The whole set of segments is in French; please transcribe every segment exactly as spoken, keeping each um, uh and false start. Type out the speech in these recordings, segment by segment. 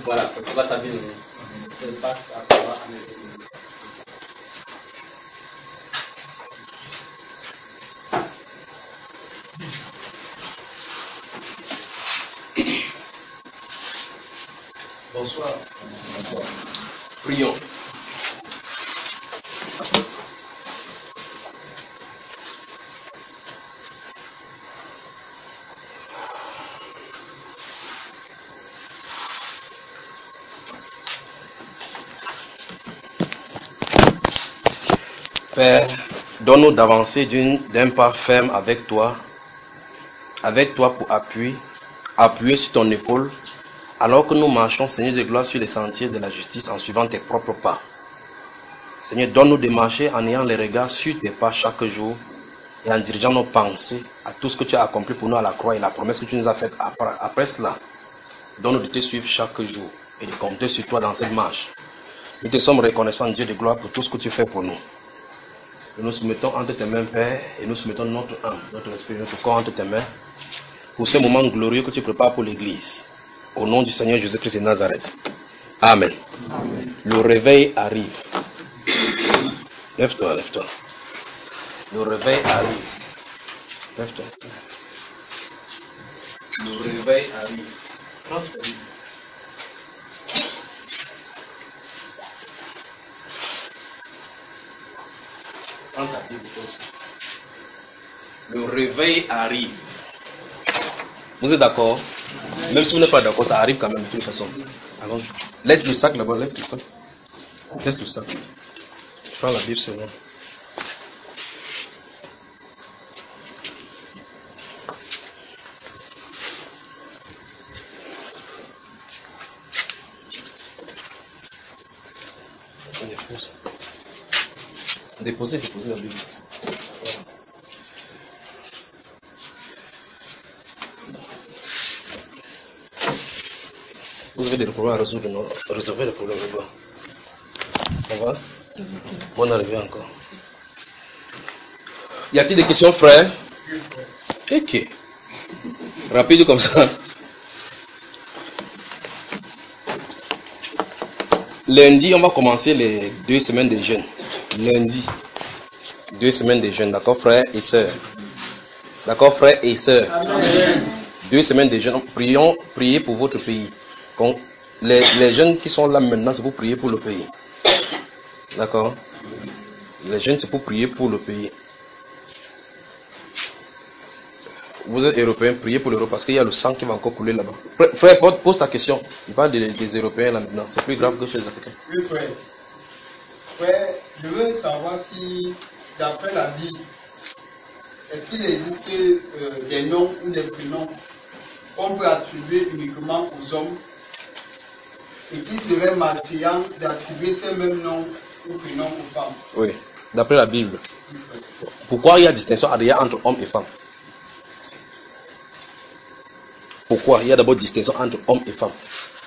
Voilà, tu vas t'habiller. Je passe à toi, Bonsoir. Bonsoir. Prions. Père, donne-nous d'avancer d'un pas ferme avec toi, avec toi pour appuyer, appuyer sur ton épaule, alors que nous marchons, Seigneur de gloire, sur les sentiers de la justice en suivant tes propres pas. Seigneur, donne-nous de marcher en ayant les regards sur tes pas chaque jour et en dirigeant nos pensées à tout ce que tu as accompli pour nous à la croix et la promesse que tu nous as faite après, après cela. Donne-nous de te suivre chaque jour et de compter sur toi dans cette marche. Nous te sommes reconnaissants, Dieu de gloire, pour tout ce que tu fais pour nous. Nous nous soumettons entre tes mains, Père, et nous soumettons notre âme, notre esprit, notre corps entre tes mains, pour ce moment glorieux que tu prépares pour l'Église. Au nom du Seigneur Jésus-Christ de Nazareth. Amen. Amen. Le réveil arrive. Lève-toi, lève-toi. Le réveil arrive. Lève-toi. Le réveil arrive. Prends ta Bible. Prends ta Bible aussi. Le réveil arrive. Vous êtes d'accord? Même si vous n'êtes pas d'accord, ça arrive quand même de toute façon. Alors, laisse le sac là-bas, laisse le sac. Laisse le sac. Prends la Bible seulement. Déposez, déposez la Bible. Voilà. Vous avez des problèmes à résoudre, non? Résolvez les problèmes là-bas. Ça va? Bonne arrivée encore. Y a-t-il des questions, frère? Ok. Rapide comme ça. Lundi, on va commencer les deux semaines de jeûne. Lundi, deux semaines de jeûne. D'accord, frère et sœurs? D'accord, frère et sœurs? Amen. Deux semaines de jeûne. Prions, priez pour votre pays. Les, les jeunes qui sont là maintenant, c'est pour prier pour le pays. D'accord? Les jeunes, c'est pour prier pour le pays. Vous êtes européens, priez pour l'Europe parce qu'il y a le sang qui va encore couler là-bas. Frère, pose ta question. Il parle des, des Européens là maintenant. C'est plus grave que chez les Africains. Oui, frère. Frère, je veux savoir si, d'après la Bible, est-ce qu'il existe euh, des noms ou des prénoms qu'on peut attribuer uniquement aux hommes et qui serait malséant d'attribuer ces mêmes noms ou prénoms aux femmes? Oui, d'après la Bible. Pourquoi il y a distinction entre hommes et femmes? Pourquoi il y a d'abord distinction entre hommes et femmes?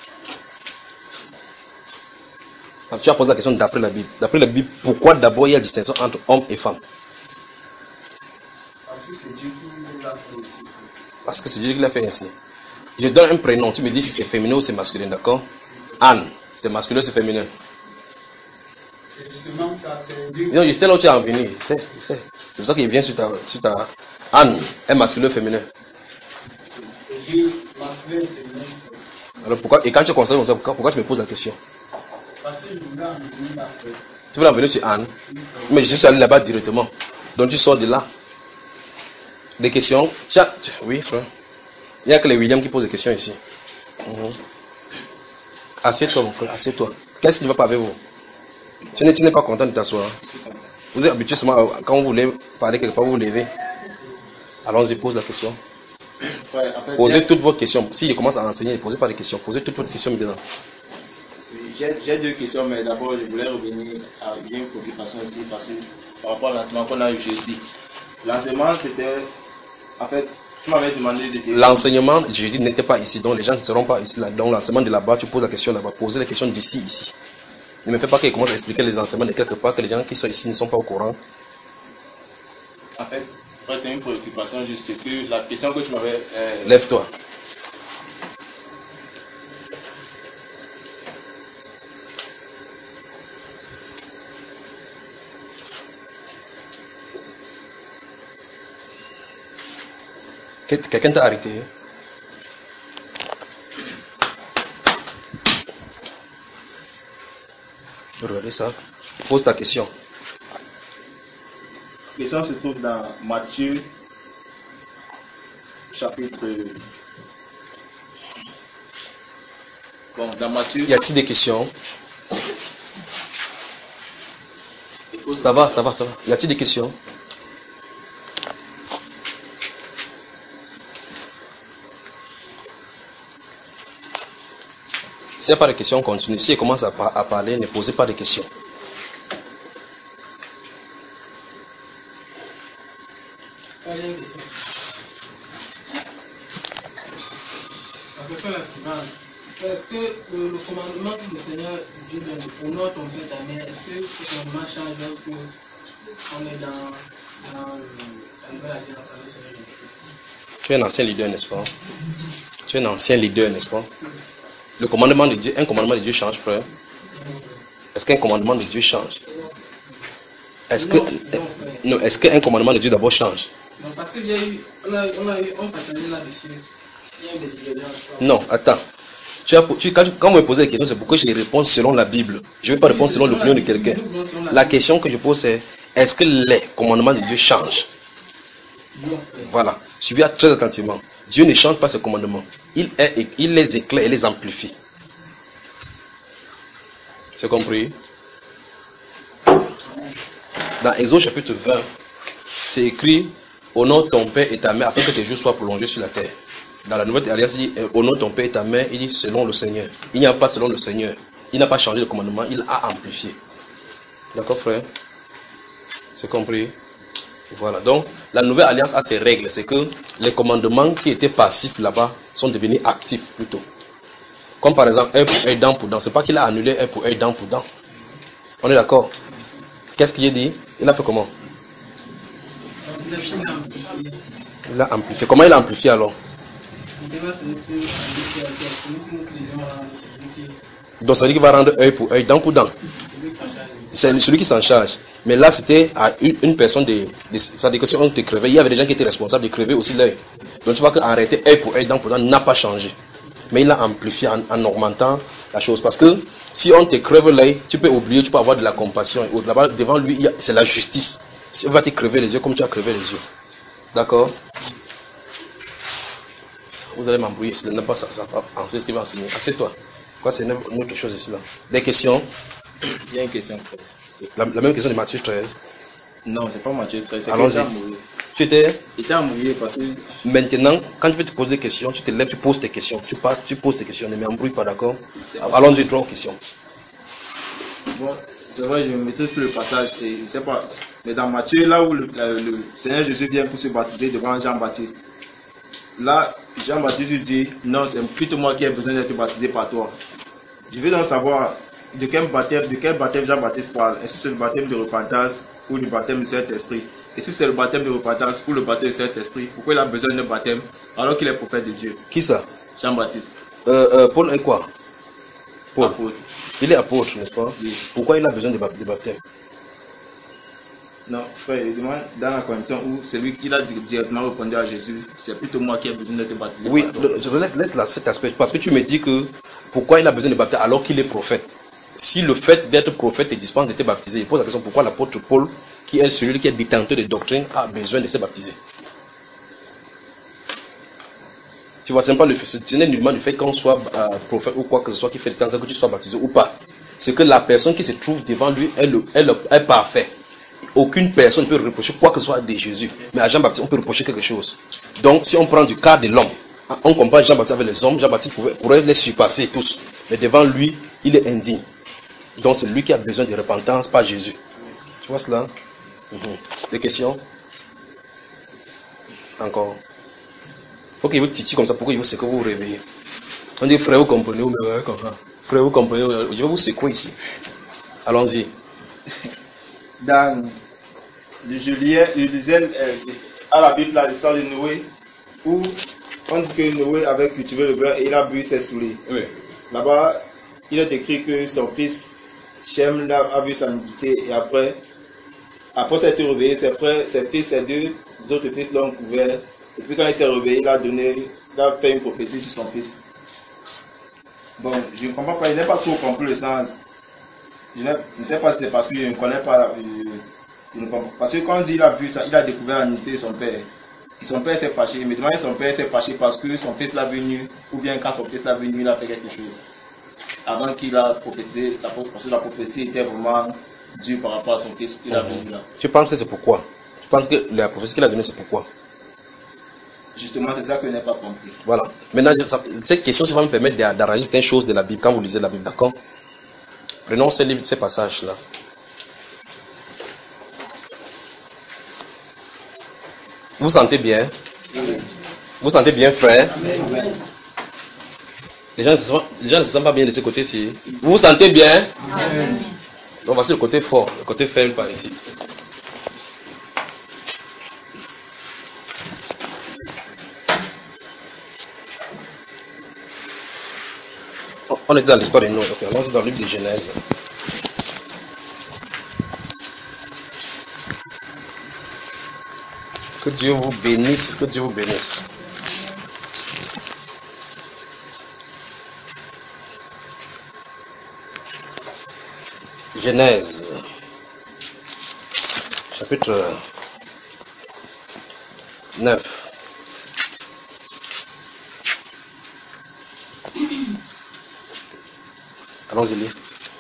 Parce que tu as posé la question d'après la Bible. D'après la Bible, pourquoi d'abord il y a distinction entre hommes et femmes? Parce que c'est Dieu qui l'a fait ainsi. Parce que c'est Dieu qui l'a fait ainsi. Je donne un prénom, tu me dis si c'est féminin ou c'est masculin, d'accord? Anne, c'est masculin ou c'est féminin? C'est justement ça, c'est Dieu. Non, je sais là où tu es en venir, je sais, je sais. C'est pour ça qu'il vient sur ta, sur ta... Anne, est masculin ou féminin? C'est Dieu, masculin et féminin. Alors pourquoi, et quand tu constates comme ça, pourquoi, pourquoi tu me poses la question? Parce que je voulais en venir après. Tu voulais en venir sur Anne? Mais je suis allé là-bas directement. Donc tu sors de là. Des questions? Oui, frère. Il n'y a que les Williams qui posent des questions ici. Mm-hmm. Assieds-toi, mon frère, assieds-toi. Qu'est-ce qui ne va pas avec vous? Tu n'es, tu n'es pas content de t'asseoir. Vous êtes habitué seulement, quand vous voulez parler quelque part, vous vous levez. Allons-y, pose la question. Ouais, en fait, posez toutes vos questions. S'il commence à enseigner, ne posez pas de questions. Posez toutes vos questions maintenant. J'ai, j'ai deux questions, mais d'abord, je voulais revenir à une préoccupation ici, parce que par rapport à l'enseignement qu'on a eu jeudi. L'enseignement, c'était, en fait, tu m'avais demandé de... L'enseignement, jeudi, n'était pas ici, donc les gens ne seront pas ici. Là. Donc l'enseignement de là-bas, tu poses la question là-bas. Posez les questions d'ici, ici. Ne me fais pas qu'il commence à expliquer les enseignements de quelque part, que les gens qui sont ici ne sont pas au courant. En fait, c'est une préoccupation juste que la question que tu m'avais... Euh... Lève-toi. Quelqu'un t'a arrêté? Regardez ça. Pose ta question. La question se trouve dans Matthieu, chapitre. Bon, dans Matthieu. Y a-t-il des questions? Ça va, ça va, ça va. Y a-t-il des questions? S'il n'y a pas de questions, continue. Si elle commence à, à parler, ne posez pas de questions. La question est la suivante. Est-ce que le, le commandement que le Seigneur Dieu donne pour notre ton Père ta mère, est-ce que ce commandement change lorsque on est dans, dans la nouvelle alliance avec le Seigneur Jésus-Christ? Tu es un ancien leader, n'est-ce pas? Tu es un ancien leader, n'est-ce pas? Le commandement de Dieu, un commandement de Dieu change, frère? Est-ce qu'un commandement de Dieu change? Est-ce que, non, est-ce qu'un commandement de Dieu d'abord change? Non, parce qu'il y a eu, on a, on a eu, on partagé là-dessus. Il y a eu des divergences. Non, attends. Tu as, tu, quand, quand vous me posez des questions, c'est pourquoi je réponds selon la Bible. Je ne vais pas répondre selon l'opinion de quelqu'un. La question que je pose, c'est est-ce que les commandements de Dieu changent? Voilà. Suivez très attentivement. Dieu ne change pas ses commandements. Il, est, il les éclaire et les amplifie. C'est compris? Dans Exode chapitre vingt, c'est écrit au nom de ton père et ta mère afin que tes jours soient prolongés sur la terre. Dans la nouvelle alliance, il dit au nom de ton père et ta mère, il dit selon le Seigneur. Il n'y a pas selon le Seigneur. Il n'a pas changé de commandement, il a amplifié. D'accord, frère? C'est compris? Voilà. Donc, la nouvelle alliance a ses règles. C'est que les commandements qui étaient passifs là-bas sont devenus actifs plutôt. Comme par exemple, œil pour œil, dent pour dent. C'est pas qu'il a annulé œil pour œil, dent pour dent. On est d'accord? Qu'est-ce qu'il a dit? Il a fait comment? Il a amplifié. Comment il a amplifié alors? Donc ça veut dire qu'il va rendre œil pour œil, dent pour dent. C'est celui qui s'en charge. Mais là, c'était à une, une personne de, de. Ça veut dire que si on te crevait, il y avait des gens qui étaient responsables de crever aussi l'œil. Donc tu vois qu'arrêter œil pour œil, dent pour dent n'a pas changé. Mais il a amplifié en, en augmentant la chose. Parce que si on te crève l'œil, tu peux oublier, tu peux avoir de la compassion. Et là-bas, devant lui, c'est la justice. Il va te crever les yeux comme tu as crevé les yeux. D'accord? Vous allez m'embrouiller. Ce n'est pas ça. Ça va penser ce qu'il va enseigner. Assieds-toi. Quoi, c'est une autre chose ici là. Des questions? Il y a une question. La, la même question de Matthieu treize. Non, c'est pas Matthieu treize. C'est Allons-y. Tu étais. Il était embrouillé parce que. Maintenant, quand tu veux te poser des questions, tu te lèves, tu poses tes questions. Tu pars, tu poses tes questions. Ne m'embrouille pas, d'accord? Allons-y, trois questions. Bon, c'est vrai, je me maîtrise plus le passage. Et je ne sais pas. Mais dans Matthieu, là où le, le, le Seigneur Jésus vient pour se baptiser devant Jean-Baptiste, là, Jean-Baptiste lui dit non, c'est plutôt moi qui ai besoin d'être baptisé par toi. Je veux donc savoir de quel baptême, de quel baptême Jean-Baptiste parle. Est-ce que c'est le baptême de repentance ou le baptême du Saint-Esprit? Et si c'est le baptême de repentance ou le baptême du Saint-Esprit, pourquoi il a besoin d'un baptême alors qu'il est prophète de Dieu? Qui ça? Jean-Baptiste. Euh, euh, Paul est quoi? Paul. Apôtre. Il est apôtre, n'est-ce pas? Oui. Pourquoi il a besoin de baptême? Non, frère, il demande dans la condition où celui qui a directement répondu à Jésus, c'est plutôt moi qui ai besoin d'être baptisé. Oui, je laisse, laisse là cet aspect. Parce que tu me dis que pourquoi il a besoin de baptême alors qu'il est prophète? Si le fait d'être prophète te dispense d'être baptisé, il pose la question pourquoi l'apôtre Paul, qui est celui qui est détenteur de doctrine, a besoin de se baptiser. Tu vois, ce n'est pas le fait, ce n'est nullement le fait qu'on soit euh, prophète ou quoi que ce soit qui fait le temps que tu sois baptisé ou pas. C'est que la personne qui se trouve devant lui est, le, est, le, est parfait. Aucune personne ne peut reprocher quoi que ce soit de Jésus. Mais à Jean-Baptiste, on peut reprocher quelque chose. Donc, si on prend du cas de l'homme, on compare Jean-Baptiste avec les hommes, Jean-Baptiste pourrait, pourrait les surpasser tous. Mais devant lui, il est indigne. Donc, c'est lui qui a besoin de repentance, pas Jésus. Tu vois cela? Mm-hmm. Des questions? Encore? Il faut qu'il vous titille comme ça, pourquoi il vous secouer, vous vous réveillez. On dit, frère, vous comprenez, vous me voyez comme ça. Frère, vous comprenez, je vais vous secouer ici. Allons-y. Dans le Julien, je disais euh, à la Bible, l'histoire de Noé, où on dit que Noé avait cultivé le beurre et il a bu ses souliers. Oui. Là-bas, il est écrit que son fils Shem a vu sa nudité et après, après s'être réveillé, ses frères, ses fils, ses deux autres fils l'ont couvert Et puis quand il s'est réveillé, il a donné, il a fait une prophétie sur son fils. Bon, je ne comprends pas, il n'a pas trop compris le sens. Je ne sais pas si c'est parce qu'il ne connaît pas. Euh, il ne comprend, parce que quand il a vu ça, il a découvert la nudité de son père. Et son père s'est fâché. Mais demandez son père s'est fâché parce que son fils l'a vu nu, ou bien quand son fils l'a vu nu, il a fait quelque chose. Avant qu'il a prophétisé, parce que la prophétie était vraiment due par rapport à son fils qu'il a vu nu là. Tu penses que c'est pourquoi? Tu penses que la prophétie qu'il a donnée, c'est pourquoi? Justement, c'est ça que je n'ai pas compris. Voilà. Maintenant, ça, cette question, ça va me permettre d'arranger certaines choses de la Bible quand vous lisez la Bible, d'accord? Prenons ces livres, ces passages-là. Vous sentez bien? Oui. Vous sentez bien, frère? Amen. Les gens, les gens ne se sentent pas bien de ce côté-ci. Vous vous sentez bien? Amen. Donc voici le côté fort, le côté faible par ici. On était dans l'histoire de Noé, ok, on est dans le livre de Genèse. Que Dieu vous bénisse, que Dieu vous bénisse. Genèse, chapitre neuf. Allons-y lire.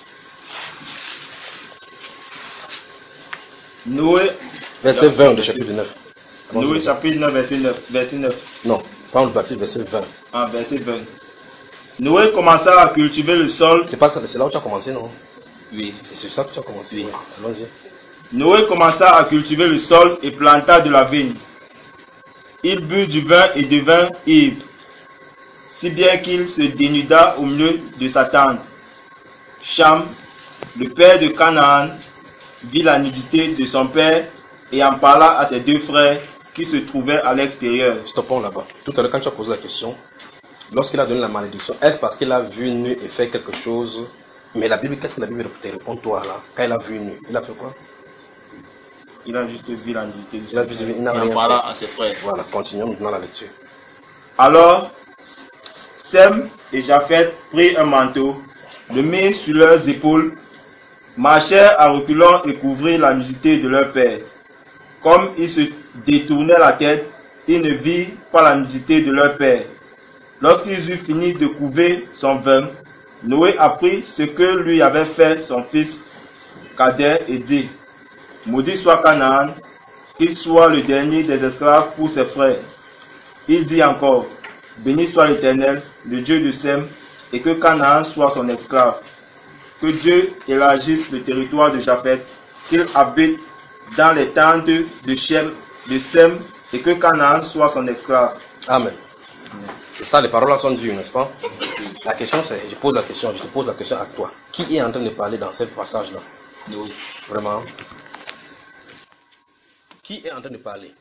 Noé. Verset vingt du chapitre neuf. Noé chapitre neuf, verset neuf. Verset neuf. Non, pas le baptiste, verset vingt. Ah, verset vingt. Noé commença à cultiver le sol. C'est pas ça, c'est là où tu as commencé, non? Oui. C'est sur ça que tu as commencé. Oui. Allons-y. Noé commença à cultiver le sol et planta de la vigne. Il but du vin et devint ivre, si bien qu'il se dénuda au milieu de sa tente. Cham, le père de Canaan, vit la nudité de son père et en parla à ses deux frères qui se trouvaient à l'extérieur. Stoppons là-bas. Tout à l'heure, quand tu as posé la question, lorsqu'il a donné la malédiction, est-ce parce qu'il a vu nu et fait quelque chose? Mais la Bible, qu'est-ce que la Bible te répond toi là? Quand il a vu nu, il a fait quoi? Il a juste vu la nudité de Il a vu, il n'a rien fait. En parlant à ses frères. Voilà, continuons maintenant la lecture. Alors, Sem et Japheth prirent un manteau, le mirent sur leurs épaules, marchèrent à reculons et couvrirent la nudité de leur père. Comme ils se détournaient la tête, ils ne virent pas la nudité de leur père. Lorsqu'ils eurent fini de couver son vin, Noé apprit ce que lui avait fait son fils cadet et dit: Maudit soit Canaan, qu'il soit le dernier des esclaves pour ses frères. Il dit encore: Béni soit l'Éternel, le Dieu de Sem, et que Canaan soit son esclave. Que Dieu élargisse le territoire de Japheth, qu'il habite dans les tentes de Shem, de Sem, et que Canaan soit son esclave. Amen. C'est ça, les paroles sont dures, n'est-ce pas? La question c'est, je pose la question, je te pose la question à toi. Qui est en train de parler dans ce passage-là? Oui. Vraiment? Qui est en train de parler?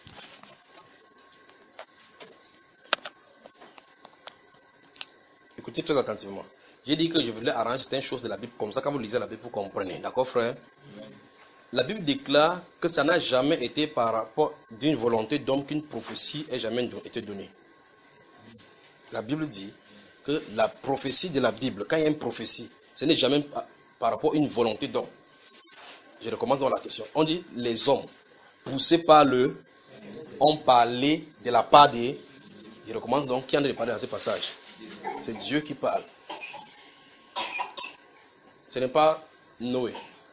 Écoutez très attentivement. J'ai dit que je voulais arranger certaines choses de la Bible, comme ça quand vous lisez la Bible, vous comprenez. D'accord, frère? Oui. La Bible déclare que ça n'a jamais été par rapport d'une volonté d'homme qu'une prophétie ait jamais été donnée. La Bible dit que la prophétie de la Bible, quand il y a une prophétie, ce n'est jamais par rapport à une volonté d'homme. Je recommence dans la question. On dit les hommes, poussés par le, ont parlé de la part des... Je recommence donc, qui en a parlé dans ce passage? C'est Dieu qui parle. Ce n'est pas Noé.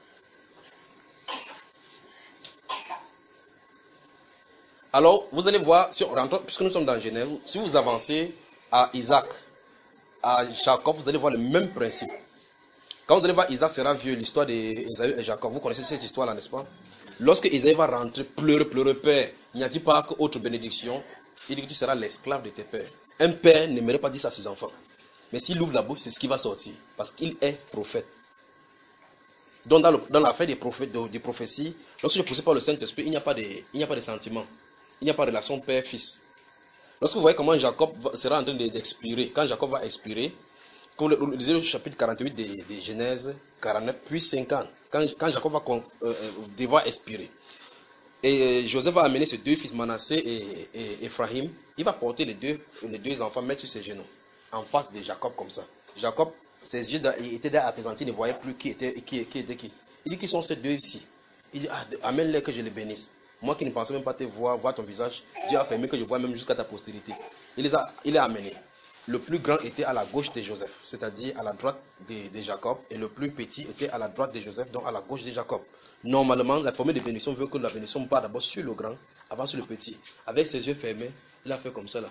Alors, vous allez voir, si on rentre, puisque nous sommes dans Genèse, si vous avancez à Isaac, à Jacob, vous allez voir le même principe. Quand vous allez voir Isaac sera vieux, l'histoire d'Ésaü et Jacob, vous connaissez cette histoire-là, n'est-ce pas? Lorsque Ésaü va rentrer, pleurer, pleurer, père, n'y a-t-il pas qu'autre bénédiction? Il dit que tu seras l'esclave de tes pères. Un père n'aimerait pas dire ça à ses enfants. Mais s'il ouvre la bouche, c'est ce qui va sortir. Parce qu'il est prophète. Donc dans, le, dans l'affaire des, prophètes, de, des prophéties, lorsque tu es poussé par le Saint-Esprit, il n'y a pas de, il n'y a pas de sentiment. Il n'y a pas de relation père-fils. Lorsque vous voyez comment Jacob sera en train d'expirer, quand Jacob va expirer, comme le, le, le chapitre quarante-huit de, de Genèse, quarante-neuf, puis cinquante, quand, quand Jacob va euh, devoir expirer, et Joseph va amener ses deux fils, Manassé et, et Ephraim. Il va porter les deux, les deux enfants, mettre sur ses genoux, en face de Jacob comme ça. Jacob, ses yeux étaient apaisantis, il ne voyait plus qui était qui. Qui, était qui. Il dit, qui sont ces deux ici? Il dit, ah, amène-les que je les bénisse. Moi qui ne pensais même pas te voir, voir ton visage, Dieu a permis que je voie même jusqu'à ta postérité. Il les a, il les a amenés. Le plus grand était à la gauche de Joseph, c'est-à-dire à la droite de, de Jacob, et le plus petit était à la droite de Joseph, donc à la gauche de Jacob. Normalement, la formule de bénédiction veut que la bénédiction parte d'abord sur le grand, avant sur le petit. Avec ses yeux fermés, il a fait comme ça là.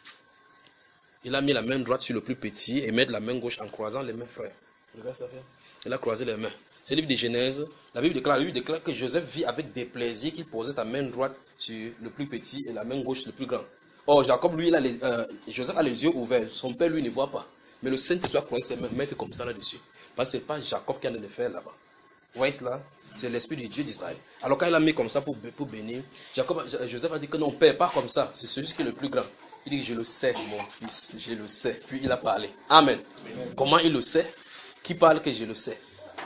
Il a mis la main droite sur le plus petit et mettre la main gauche en croisant les mains frères. Regarde ça fait. Il a croisé les mains. C'est le livre de Genèse. La Bible déclare, la Bible déclare que Joseph vit avec des plaisirs qu'il posait sa main droite sur le plus petit et la main gauche sur le plus grand. Or, Jacob, lui, il a les, euh, Joseph a les yeux ouverts. Son père, lui, ne voit pas. Mais le Saint-Esprit a croisé ses mains, mettre comme ça là-dessus. Parce que ce n'est pas Jacob qui a de le faire là-bas. Vous voyez cela? C'est l'Esprit du Dieu d'Israël. Alors, quand il a mis comme ça pour, pour bénir, Jacob, Joseph a dit que non, père, pas comme ça. C'est celui qui est le plus grand. Il dit, je le sais, mon fils, je le sais. Puis il a parlé. Amen. Amen. Comment il le sait? Qui parle que je le sais?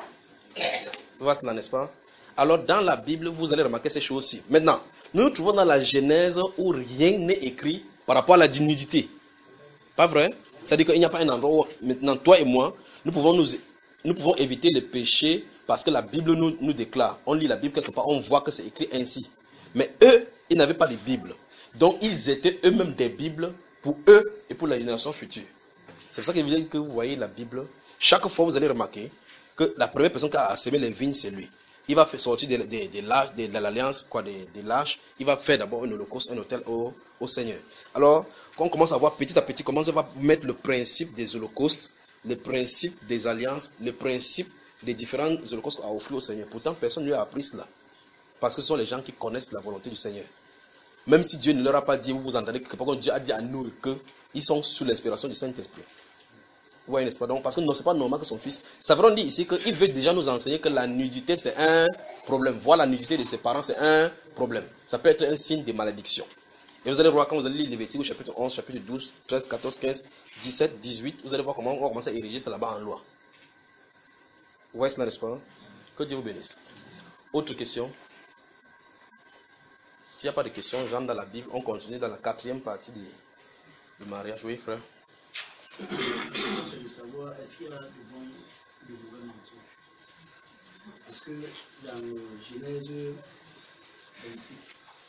Vous voyez cela, n'est-ce pas? Alors, dans la Bible, vous allez remarquer ces choses-ci. Maintenant, nous nous trouvons dans la Genèse où rien n'est écrit par rapport à la nudité. Pas vrai? C'est-à-dire qu'il n'y a pas un endroit où, maintenant, toi et moi, nous pouvons, nous, nous pouvons éviter les péchés parce que la Bible nous, nous déclare. On lit la Bible quelque part, on voit que c'est écrit ainsi. Mais eux, ils n'avaient pas de Bible. Donc, ils étaient eux-mêmes des Bibles pour eux et pour la génération future. C'est pour ça que, que vous voyez la Bible. Chaque fois, vous allez remarquer que la première personne qui a semé les vignes, c'est lui. Il va faire sortir de, de, de, l'âge, de, de l'alliance, quoi, de, de l'âge. Il va faire d'abord un holocauste, un autel au, au Seigneur. Alors, quand on commence à voir petit à petit comment on va mettre le principe des holocaustes, le principe des alliances, le principe des différents holocaustes à offrir au Seigneur. Pourtant, personne ne lui a appris cela. Parce que ce sont les gens qui connaissent la volonté du Seigneur. Même si Dieu ne leur a pas dit, vous vous entendez que par contre Dieu a dit à nous qu'ils sont sous l'inspiration du Saint-Esprit. Vous voyez, n'est-ce pas? Donc, parce que non, ce n'est pas normal que son fils. Ça veut dire ici qu'il veut déjà nous enseigner que la nudité c'est un problème. Voir la nudité de ses parents c'est un problème. Ça peut être un signe de malédiction. Et vous allez voir quand vous allez lire Lévitique au chapitre onze, chapitre douze, treize, quatorze, quinze, dix-sept, dix-huit, vous allez voir comment on va commencer à ériger ça là-bas en loi. Vous voyez cela, n'est-ce pas? Que Dieu vous bénisse. Autre question? S'il n'y a pas de questions, j'entre dans la Bible, on continue dans la quatrième partie du, du mariage. Oui, frère. C'est de savoir, est-ce qu'il y a de bons de mauvais mensonges? Parce que dans Genèse vingt-six,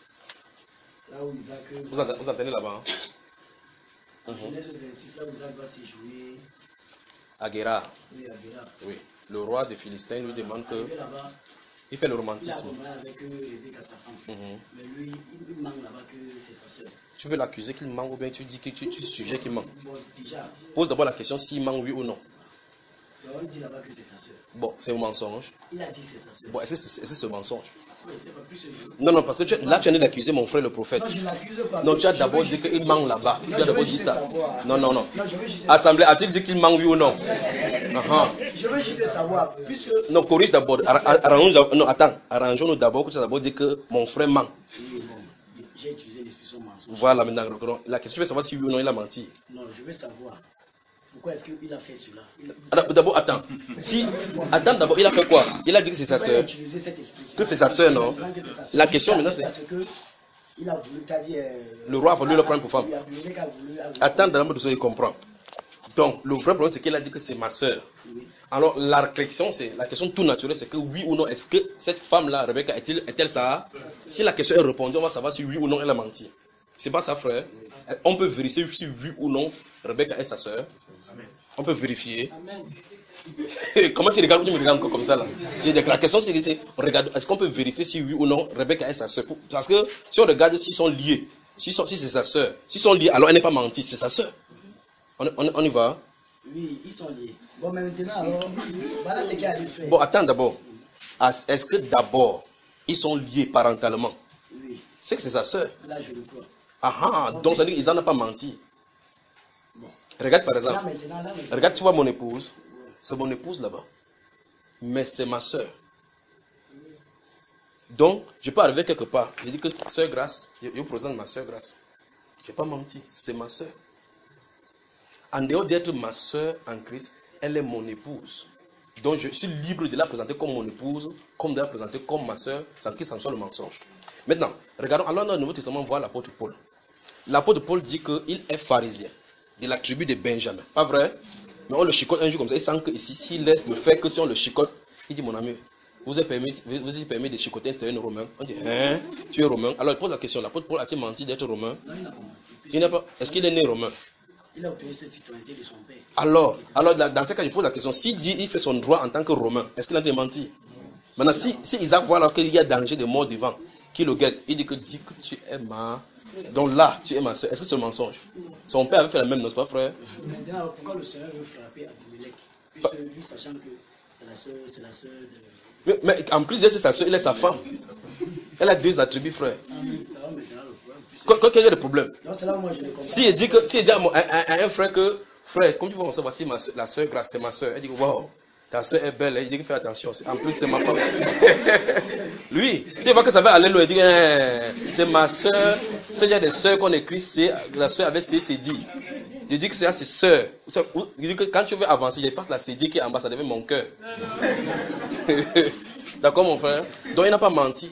là où Isaac. Vous, entendez, vous entendez là-bas? Hein? En Genèse vingt-six, là où Isaac va séjourner. À Guérar. Oui, à Guérar. Oui. Le roi des Philistins lui demande que. Il fait le romantisme. Il a avec Rebecca, sa femme. Mm-hmm. Mais lui, il manque là-bas que c'est sa soeur. Tu veux l'accuser qu'il ment ou bien tu dis que tu, tu suggères qu'il ment? Bon, déjà. Pose d'abord la question s'il ment, oui ou non. On dit là-bas que c'est sa soeur. Bon, c'est un mensonge. Il a dit que c'est sa soeur. Bon, est-ce que c'est, est-ce que c'est un mensonge? Oui, c'est pas plus ce jeu. Non, non, parce que tu, là, tu as d'accuser mon frère le prophète. Non, je l'accuse pas. Non, tu as d'abord dit qu'il ment là-bas. Non, tu as d'abord dit ça. Savoir. Non, non, non. Non, je veux juste Assemblée, a-t-il dit qu'il ment, oui ou non? uh-huh. Je veux juste savoir. Puisque... Non, corrige d'abord. Arrangeons-nous, non, attends. Arrangeons-nous d'abord que tu as d'abord dit que mon frère ment. Oui, bon. J'ai utilisé l'expression mensonge. Voilà, maintenant, la question, tu veux savoir si oui ou non il a menti. Non, je veux savoir. Pourquoi est-ce qu'il a fait cela? Il... D'abord, attends. Si, attends, d'abord, il a fait quoi? Il a dit que c'est sa soeur. Que c'est sa soeur, non? La question maintenant, c'est. Il a voulu, t'as dit. Euh... Le roi a voulu le prendre pour femme. Attends, d'abord, il comprend. Donc, le vrai problème, c'est qu'il a dit que c'est ma soeur. Oui. Alors, la question, c'est la question tout naturelle, c'est que oui ou non, est-ce que cette femme-là, Rebecca, est-elle, est-elle ça? Si la question est répondue, on va savoir si oui ou non elle a menti. C'est pas ça, frère. Oui. On peut vérifier si oui ou non Rebecca est sa soeur. On peut vérifier. Amen. Comment tu regardes, tu me regardes encore comme ça là? J'ai dit que la question c'est, c'est regarde, est-ce qu'on peut vérifier si oui ou non Rebecca est sa soeur? Parce que si on regarde s'ils sont liés, si, sont, si c'est sa soeur, s'ils sont liés, alors elle n'est pas menti, c'est sa soeur. On, on, on y va? Oui, ils sont liés. Bon, mais maintenant, alors, voilà ce qu'il a dû faire. Bon, attends d'abord. Est-ce que d'abord, ils sont liés parentalement? Oui. C'est que c'est sa soeur. Là, je le crois. Ah ah, donc ça veut dire qu'ils n'en ont pas menti. Bon. Regarde par exemple. Là, maintenant, là, maintenant. Regarde, tu vois mon épouse. C'est mon épouse là-bas. Mais c'est ma soeur. Donc, je peux arriver quelque part. Je dis que soeur Grâce, je vous présente ma soeur Grâce. Je n'ai pas menti, c'est ma soeur. En dehors d'être ma soeur en Christ, elle est mon épouse. Donc, je suis libre de la présenter comme mon épouse, comme de la présenter comme ma soeur, sans que ça ne soit le mensonge. Maintenant, regardons, alors dans le Nouveau Testament, on voit l'apôtre Paul. L'apôtre Paul dit qu'il est pharisien, de la tribu de Benjamin. Pas vrai? Mais on le chicote un jour comme ça, il sent que ici, s'il laisse le fait que si on le chicote, il dit, mon ami, vous avez permis, vous avez permis de chicoter un citoyen romain. On dit, hein, tu es romain. Alors il pose la question, l'apôtre Paul a-t-il menti d'être romain? Non, il n'a pas menti. Il n'a pas. Est-ce qu'il est né romain? Il a obtenu cette citoyenneté de son père. Alors, alors dans ce cas, je pose la question, s'il dit il fait son droit en tant que romain, est-ce qu'il a dû mentir? Maintenant, si, si Isaac voit alors qu'il y a danger de mort devant, qui le guette, il dit que, dis que tu es ma... Donc là, tu es ma soeur. Est-ce que c'est le mensonge? Son père avait fait la même noce, pas frère? Maintenant, pourquoi le Seigneur veut frapper Abimelech? Puisque lui, sachant que c'est la soeur, c'est la soeur de... Mais, mais en plus d'être sa soeur, il est sa femme. Elle a deux attributs, frère. Ah oui, ça va maintenant le problème. Quand, quand il y a des problèmes. Non, c'est là où moi je le comprends. Si il dit, que, si il dit à, mon, à, à, à un frère que, frère, comme tu vois, voici ma soeur, la soeur Grâce, c'est ma soeur. Elle dit, waouh, ta soeur est belle. Il dit, fais attention. En plus, c'est ma femme. Lui, s'il voit que ça va aller loin, il dit, eh, c'est ma soeur. S'il y a des soeurs qu'on écrit, c'est la soeur avec C, c'est dit. Je dis que c'est à ses soeurs. Je dis que quand tu veux avancer, je fasse la C D qui est en bas, ça devient mon cœur. D'accord, mon frère? Donc, il n'a pas menti.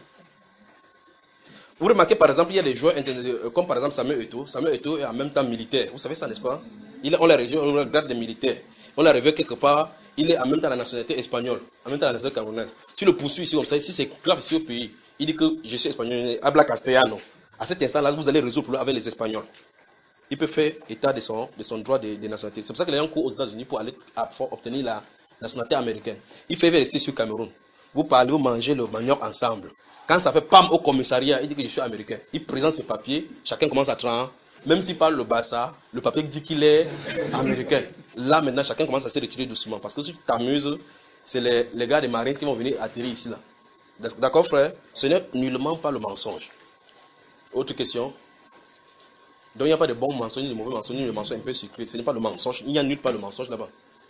Vous remarquez, par exemple, il y a des joueurs, comme par exemple Samuel Eto'o. Samuel Eto'o est en même temps militaire. Vous savez ça, n'est-ce pas? Il est, on l'a région, on regarde des militaires. On l'a révélé quelque part. Il est en même temps la nationalité espagnole, en même temps la nationalité camerounaise. Tu le poursuis ici comme ça, ici c'est clair ici au pays. Il dit que je suis espagnol, habla castellano. À cet instant-là, vous allez résoudre avec les Espagnols. Il peut faire état de son, de son droit de, de nationalité. C'est pour ça qu'il est en cours aux États-Unis pour aller à, pour obtenir la nationalité américaine. Il fait rester sur Cameroun. Vous parlez, vous mangez le manioc ensemble. Quand ça fait pam au commissariat, il dit que je suis américain. Il présente ses papiers, chacun commence à trembler. Même s'il parle le Bassa, le papier dit qu'il est américain. Là maintenant, chacun commence à se retirer doucement. Parce que si tu t'amuses, c'est les, les gars des Marines qui vont venir atterrir ici. Là. D'accord, frère? Ce n'est nullement pas le mensonge. Autre question? Donc il n'y a pas de bons mensonges, ni de mauvais mensonges, ni de mensonges un peu secrets. Ce n'est pas le mensonge. Il n'y a nulle part le mensonge là-bas.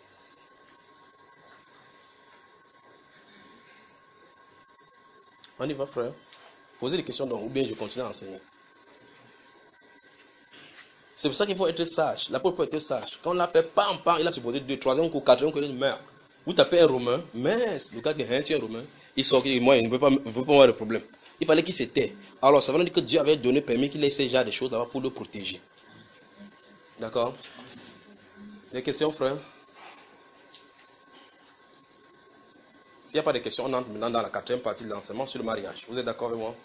On y va, frère. Posez des questions donc, ou bien je continue à enseigner. C'est pour ça qu'il faut être sage. L'apôtre peut être sage. Quand on l'a fait, pam, pam, il a supposé deux, troisième coup, quatrième coup, il meurt. Vous tapez un Romain, mais le gars dit, hein, tu es un Romain. Il sort, moi, il ne veut pas, veut pas avoir de problème. Il fallait qu'il s'était. Alors, ça veut dire que Dieu avait donné permis qu'il ait ces genres de choses là-bas pour le protéger. D'accord? Des questions, frère? S'il n'y a pas de questions, on entre maintenant dans la quatrième partie de l'enseignement sur le mariage. Vous êtes d'accord avec moi?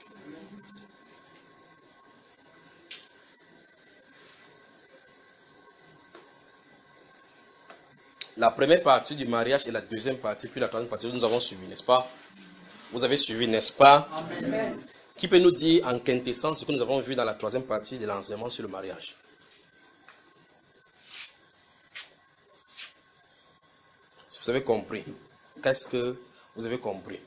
La première partie du mariage et la deuxième partie, puis la troisième partie, nous avons suivi, n'est-ce pas? Vous avez suivi, n'est-ce pas? Amen. Qui peut nous dire en quintessence ce que nous avons vu dans la troisième partie de l'enseignement sur le mariage? Si vous avez compris, qu'est-ce que vous avez compris?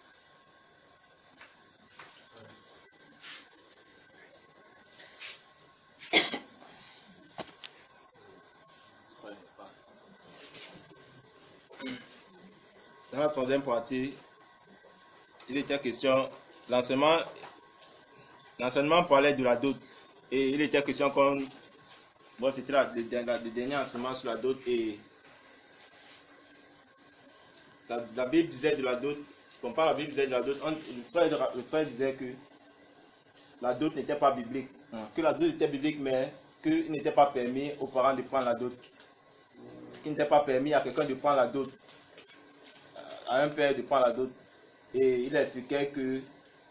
Dans la troisième partie, il était question, l'enseignement, l'enseignement parlait de la dot. Et il était question qu'on, bon, c'était le dernier enseignement sur la dot. Et la, la Bible disait de la dot, quand la Bible disait de la dot, on, le, frère, le frère disait que la dot n'était pas biblique. Que la dot était biblique, mais qu'il n'était pas permis aux parents de prendre la dot. Qu'il n'était pas permis à quelqu'un de prendre la dot. À un père de prendre la dot. Et il expliquait que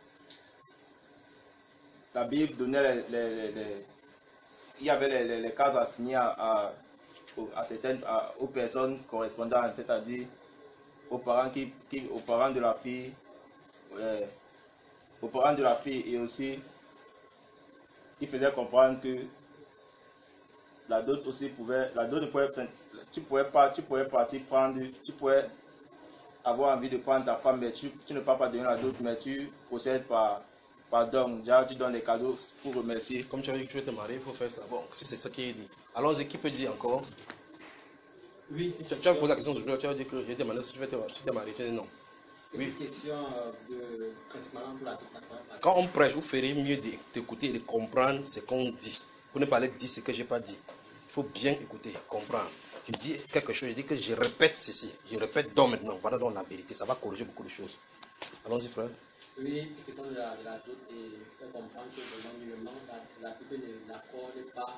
la Bible donnait les, les, les, les il y avait les, les, les cases assignées à, à, à certaines, à, aux personnes correspondantes, c'est-à-dire aux parents qui, qui, aux parents de la fille, euh, aux parents de la fille, et aussi il faisait comprendre que la dot aussi pouvait, la dot pouvait, tu pouvais pas, tu pouvais partir prendre, tu pouvais avoir envie de prendre ta femme, mais tu, tu ne peux pas donner la dot, mais tu procèdes par, par don. Déjà, tu donnes des cadeaux pour remercier. Comme tu as dit que tu veux te marier, il faut faire ça. Bon, si c'est ça qui est dit. Allons-y, qui peut dire encore? Oui. Tu, tu as posé la question de jour, tu as dit que j'ai demandé si tu veux te, tu te marier, tu as dit non. Oui. C'est une question de, principalement pour la femme. Quand on prêche, vous ferez mieux d'écouter et de comprendre ce qu'on dit. Vous ne parlez de dire ce que je n'ai pas dit. Il faut bien écouter, comprendre. Je dis quelque chose, je dis que je répète ceci. Je répète donc maintenant. Voilà donc la vérité. Ça va corriger beaucoup de choses. Allons-y, frère. Oui, c'est question de la, de la dot et faire comprendre que vraiment, la, la Bible n'accorde pas,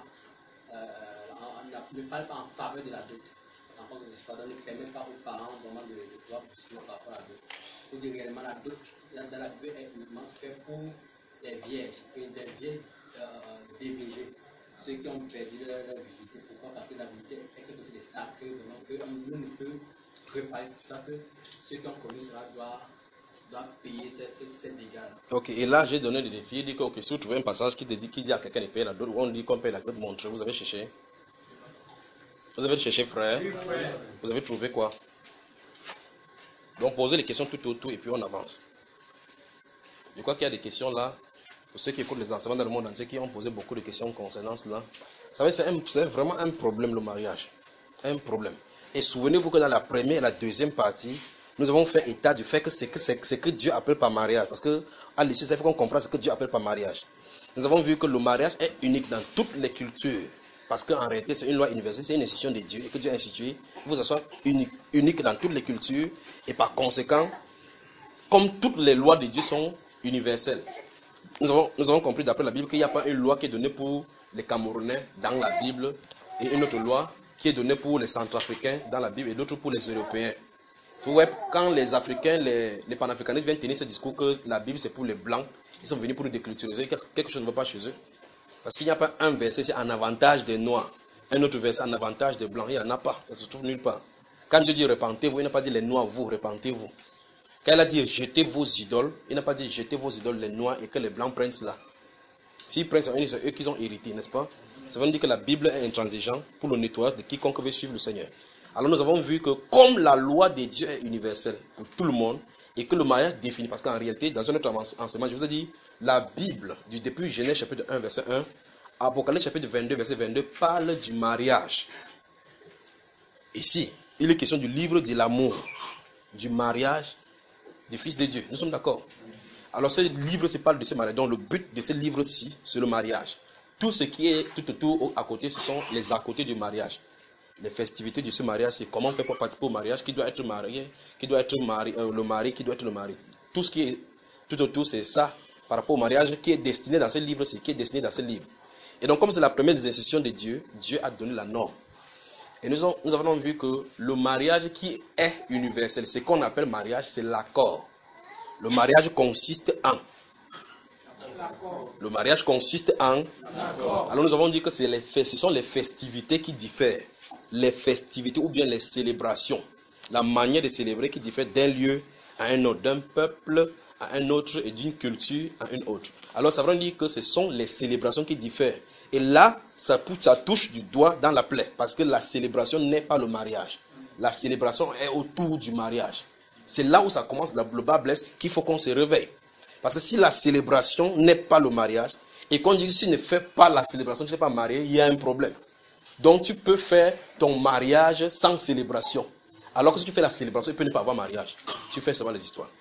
euh, ne parle pas en faveur de la dot. En fait, l'histoire ne permet pas aux parents vraiment de, de pouvoir poursuivre par rapport à la dot. Il faut dire réellement la dot dans la Bible est uniquement fait pour les vierges et des vierges euh, dévégées, ceux qui ont perdu leur, leur virginité. Pourquoi? Parce que la virginité est quelque chose de sacré, vraiment, que nous ne peut préparer. C'est pour ça que ceux qui ont connu cela doivent doivent payer ces, ces, ces dégâts. Ok, et là j'ai donné des défis. Il dit que okay, si vous trouvez un passage qui, te dit, qui dit à quelqu'un de payer la dot, ou on dit qu'on paye la dot, montrez. Vous avez cherché? Vous avez cherché, frère? Oui, frère. Vous avez trouvé quoi? Donc posez les questions tout autour et puis on avance. Je crois qu'il y a des questions là, pour ceux qui écoutent les enseignements dans le monde entier, qui ont posé beaucoup de questions concernant cela. Vous savez, c'est vraiment un problème le mariage. Un problème. Et souvenez-vous que dans la première et la deuxième partie, nous avons fait état du fait que c'est que, c'est que Dieu appelle par mariage. Parce que à l'issue, il faut qu'on comprenne ce que Dieu appelle par mariage. Nous avons vu que le mariage est unique dans toutes les cultures. Parce qu'en réalité, c'est une loi universelle, c'est une institution de Dieu. Et que Dieu a institué, il faut que ce soit unique, unique dans toutes les cultures. Et par conséquent, comme toutes les lois de Dieu sont universelles, nous avons, nous avons compris d'après la Bible qu'il n'y a pas une loi qui est donnée pour les Camerounais dans la Bible et une autre loi qui est donnée pour les Centrafricains dans la Bible et d'autres pour les Européens. Ouais, quand les Africains, les, les panafricanistes viennent tenir ce discours que la Bible c'est pour les Blancs, ils sont venus pour nous déculturiser, quelque chose ne va pas chez eux. Parce qu'il n'y a pas un verset, c'est en avantage des Noirs, un autre verset en avantage des Blancs, il n'y en a pas, ça se trouve nulle part. Quand Dieu dit repentez-vous, il n'a pas dit les Noirs, vous, repentez-vous. Quand il a dit jetez vos idoles, il n'a pas dit jetez vos idoles les Noirs et que les Blancs prennent cela. S'ils prennent ça, c'est eux qui ont hérité, n'est-ce pas? Ça veut dire que la Bible est intransigeante pour le nettoyage de quiconque veut suivre le Seigneur. Alors nous avons vu que comme la loi de Dieu est universelle pour tout le monde et que le mariage définit, parce qu'en réalité, dans un autre enseignement, je vous ai dit, la Bible, du depuis Genèse chapitre un, verset un, Apocalypse chapitre vingt-deux, verset vingt-deux, parle du mariage. Ici, il est question du livre de l'amour, du mariage du Fils de Dieu. Nous sommes d'accord? Alors ce livre se parle de ce mariage. Donc le but de ce livre-ci, c'est le mariage. Tout ce qui est tout autour, à côté, ce sont les à côté du mariage. Les festivités de ce mariage, c'est comment on fait pour participer au mariage, qui doit être marié, qui doit être mari, euh, le mari, qui doit être le mari. Tout ce qui est tout autour, c'est ça, par rapport au mariage, qui est destiné dans ce livre, c'est qui est destiné dans ce livre. Et donc, comme c'est la première des institutions de Dieu, Dieu a donné la norme. Et nous, ont, nous avons vu que le mariage qui est universel, ce qu'on appelle mariage, c'est l'accord. Le mariage consiste en. Le mariage consiste en. Alors nous avons dit que c'est les, ce sont les festivités qui diffèrent. Les festivités ou bien les célébrations. La manière de célébrer qui diffère d'un lieu à un autre, d'un peuple à un autre et d'une culture à une autre. Alors ça veut dire que ce sont les célébrations qui diffèrent. Et là, ça, ça touche du doigt dans la plaie. Parce que la célébration n'est pas le mariage. La célébration est autour du mariage. C'est là où ça commence, le bas blesse, qu'il faut qu'on se réveille. Parce que si la célébration n'est pas le mariage, et qu'on dit que si tu ne fais pas la célébration, tu ne sais pas marier, il y a un problème. Donc tu peux faire ton mariage sans célébration. Alors que si tu fais la célébration, il peut ne pas avoir mariage. Tu fais seulement les histoires.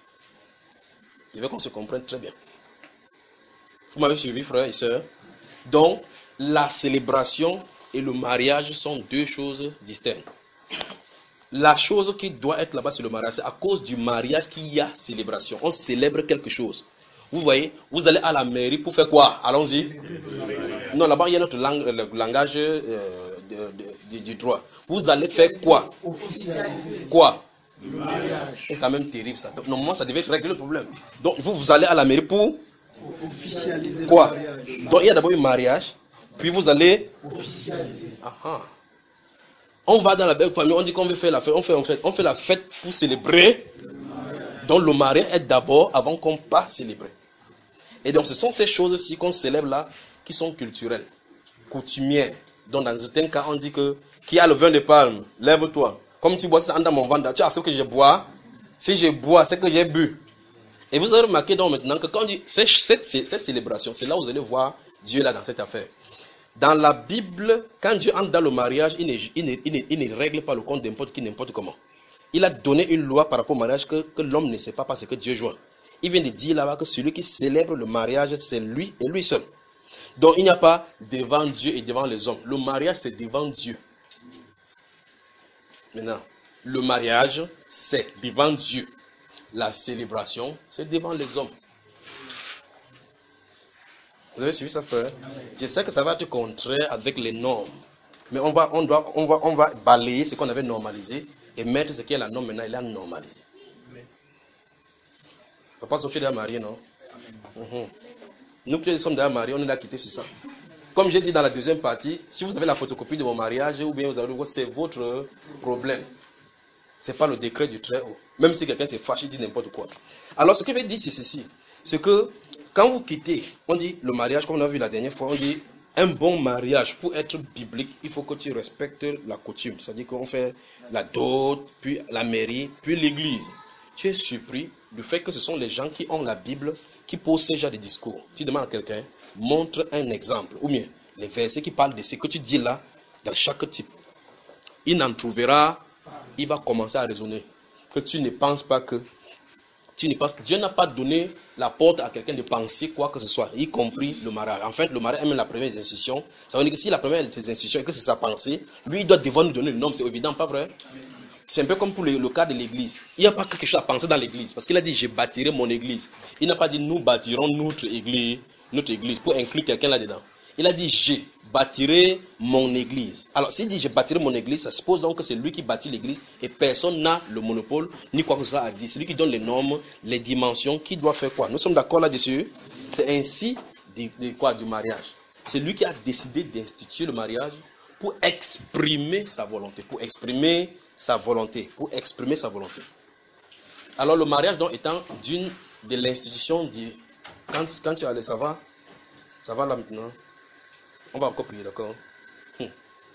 Je veux qu'on se comprenne très bien. Vous m'avez suivi, frères et sœurs? Donc, la célébration et le mariage sont deux choses distinctes. La chose qui doit être là-bas, c'est le mariage. C'est à cause du mariage qu'il y a célébration. On célèbre quelque chose. Vous voyez, vous allez à la mairie pour faire quoi? Allons-y. Non, là-bas, il y a notre langue, le langage euh, de, de, de, du droit. Vous allez faire quoi? Quoi? Le mariage. C'est quand même terrible ça. Donc, normalement, ça devait régler le problème. Donc, vous, vous allez à la mairie pour officialiser quoi? Le mariage. Donc, il y a d'abord un mariage, puis vous allez officialiser. Aha. On va dans la belle famille, on dit qu'on veut faire la fête, on fait, on fait, on fait la fête pour célébrer. Donc, le mariage est d'abord avant qu'on parte célébrer. Et donc, ce sont ces choses-ci qu'on célèbre là, qui sont culturelles, coutumières. Donc, dans certains cas, on dit que qui a le vin de palme, lève-toi. Comme tu bois ça dans mon ventre, tu as ce que je bois. Si je bois, c'est que j'ai bu. Et vous avez remarqué donc maintenant que quand on dit cette, cette, cette célébration, c'est là où vous allez voir Dieu là dans cette affaire. Dans la Bible, quand Dieu entre dans le mariage, il ne, il ne, il ne, il ne règle pas le compte n'importe qui, n'importe comment. Il a donné une loi par rapport au mariage que, que l'homme ne sait pas parce que Dieu joint. Il vient de dire là-bas que celui qui célèbre le mariage, c'est lui et lui seul. Donc il n'y a pas devant Dieu et devant les hommes. Le mariage, c'est devant Dieu. Maintenant, le mariage, c'est devant Dieu. La célébration, c'est devant les hommes. Vous avez suivi ça, frère? Je sais que ça va être contraire avec les normes. Mais on va, on doit, on va, on va balayer ce qu'on avait normalisé et mettre ce qui est la norme maintenant, il est normalisé. Papa Sophie est marié, non? Mm-hmm. Nous qui sommes déjà mariés, on est là quittés sur ça. Comme j'ai dit dans la deuxième partie, si vous avez la photocopie de mon mariage ou bien vous avez, c'est votre problème. Ce n'est pas le décret du Très-Haut. Même si quelqu'un s'est fâché, il dit n'importe quoi. Alors ce que je veux dire, c'est ceci. C'est que quand vous quittez, on dit le mariage, comme on a vu la dernière fois, on dit un bon mariage, pour être biblique, il faut que tu respectes la coutume. C'est-à-dire qu'on fait la dot, puis la mairie, puis l'église. Tu es surpris du fait que ce sont les gens qui ont la Bible qui posent ce genre de discours. Tu demandes à quelqu'un, montre un exemple, ou bien les versets qui parlent de ce que tu dis là, dans chaque type. Il n'en trouvera, il va commencer à raisonner. Que tu ne penses pas que, tu ne penses, Dieu n'a pas donné la porte à quelqu'un de penser quoi que ce soit, y compris le mariage. En fait, le mariage est même la première des institutions. Ça veut dire que si la première des institutions et que c'est sa pensée, lui, il doit devoir nous donner le nom, c'est évident, pas vrai? C'est un peu comme pour le, le cas de l'église. Il n'y a pas quelque chose à penser dans l'église. Parce qu'il a dit, je bâtirai mon église. Il n'a pas dit, nous bâtirons notre église, notre église, pour inclure quelqu'un là-dedans. Il a dit, je bâtirai mon église. Alors, s'il dit, je bâtirai mon église, ça suppose donc que c'est lui qui bâtit l'église et personne n'a le monopole, ni quoi que ce soit à dire. C'est lui qui donne les normes, les dimensions, qui doit faire quoi. Nous sommes d'accord là-dessus. C'est ainsi de, de quoi, du mariage. C'est lui qui a décidé d'instituer le mariage pour exprimer sa volonté, pour exprimer sa volonté, pour exprimer sa volonté. Alors le mariage donc étant d'une de l'institution dit, quand, quand tu allais, ça va, ça va là maintenant, on va encore prier, d'accord? Hum.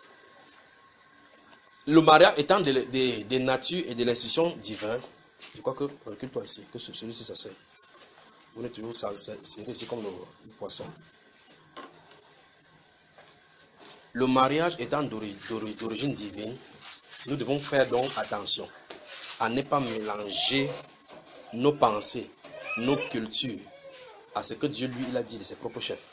Le mariage étant des de, de natures et de l'institution divine, je crois que, recule-toi ici, que celui-ci ça sert. Vous êtes toujours serré ici comme le, le poisson. Le mariage étant d'origine divine, nous devons faire donc attention à ne pas mélanger nos pensées, nos cultures à ce que Dieu lui il a dit de ses propres chefs.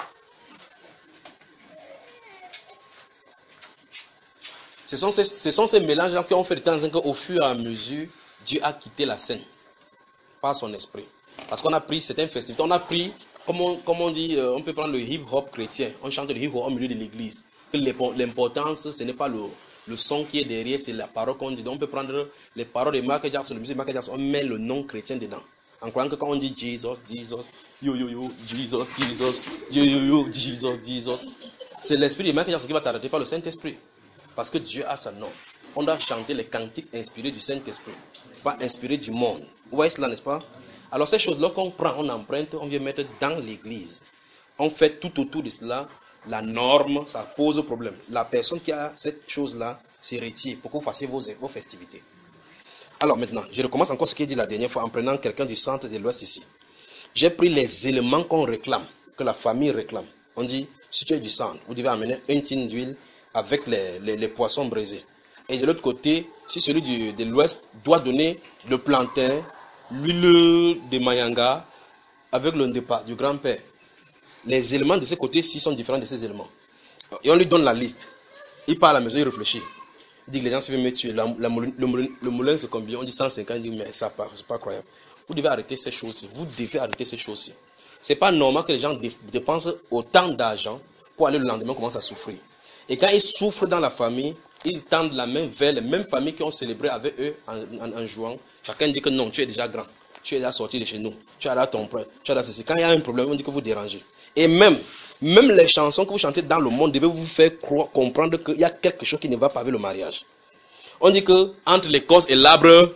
Ce sont ces, ce sont ces mélanges qui ont fait de temps en temps qu'au fur et à mesure, Dieu a quitté la scène par son esprit. Parce qu'on a pris, c'est un festival, on a pris, comme on, comme on dit, on peut prendre le hip-hop chrétien, on chante le hip-hop au milieu de l'église. L'importance, ce n'est pas le... Le son qui est derrière, c'est la parole qu'on dit. Donc on peut prendre les paroles de Michael Jackson, la musique de Michael Jackson, on met le nom chrétien dedans. En croyant que quand on dit Jesus, Jesus, yo yo yo, Jesus, Jesus, yo yo yo, Jesus, Jesus, c'est l'esprit de Michael Jackson qui va t'arrêter, pas le Saint-Esprit. Parce que Dieu a sa norme. On doit chanter les cantiques inspirés du Saint-Esprit, pas inspirés du monde. Vous voyez cela, n'est-ce pas? Alors ces choses-là qu'on prend, on emprunte, on vient mettre dans l'église. On fait tout autour de cela. La norme, ça pose problème. La personne qui a cette chose-là se retire pour que vous fassiez vos, vos festivités. Alors maintenant, je recommence encore ce qu'il dit la dernière fois en prenant quelqu'un du centre de l'Ouest ici. J'ai pris les éléments qu'on réclame, que la famille réclame. On dit, si tu es du centre, vous devez amener une tine d'huile avec les, les, les poissons braisés. Et de l'autre côté, si celui du, de l'Ouest doit donner le plantain, l'huile de mayanga avec le départ du grand-père. Les éléments de ce côté-ci sont différents de ces éléments. Et on lui donne la liste. Il part à la maison, il réfléchit. Il dit que les gens se veulent me tuer. La, la, le, moulin, le moulin, c'est combien? On dit cent cinquante. Il dit, mais ça part, c'est pas croyable. Vous devez arrêter ces choses-ci. Vous devez arrêter ces choses-ci. C'est pas normal que les gens dépensent autant d'argent pour aller le lendemain commencer à souffrir. Et quand ils souffrent dans la famille, ils tendent la main vers les mêmes familles qui ont célébré avec eux en, en, en jouant. Chacun dit que non, tu es déjà grand. Tu es déjà sorti de chez nous. Tu as là ton prêtre. Tu as là ceci. Quand il y a un problème, on dit que vous dérangez. Et même, même les chansons que vous chantez dans le monde devaient vous faire croire, comprendre qu'il y a quelque chose qui ne va pas avec le mariage. On dit que entre l'écorce et l'arbre,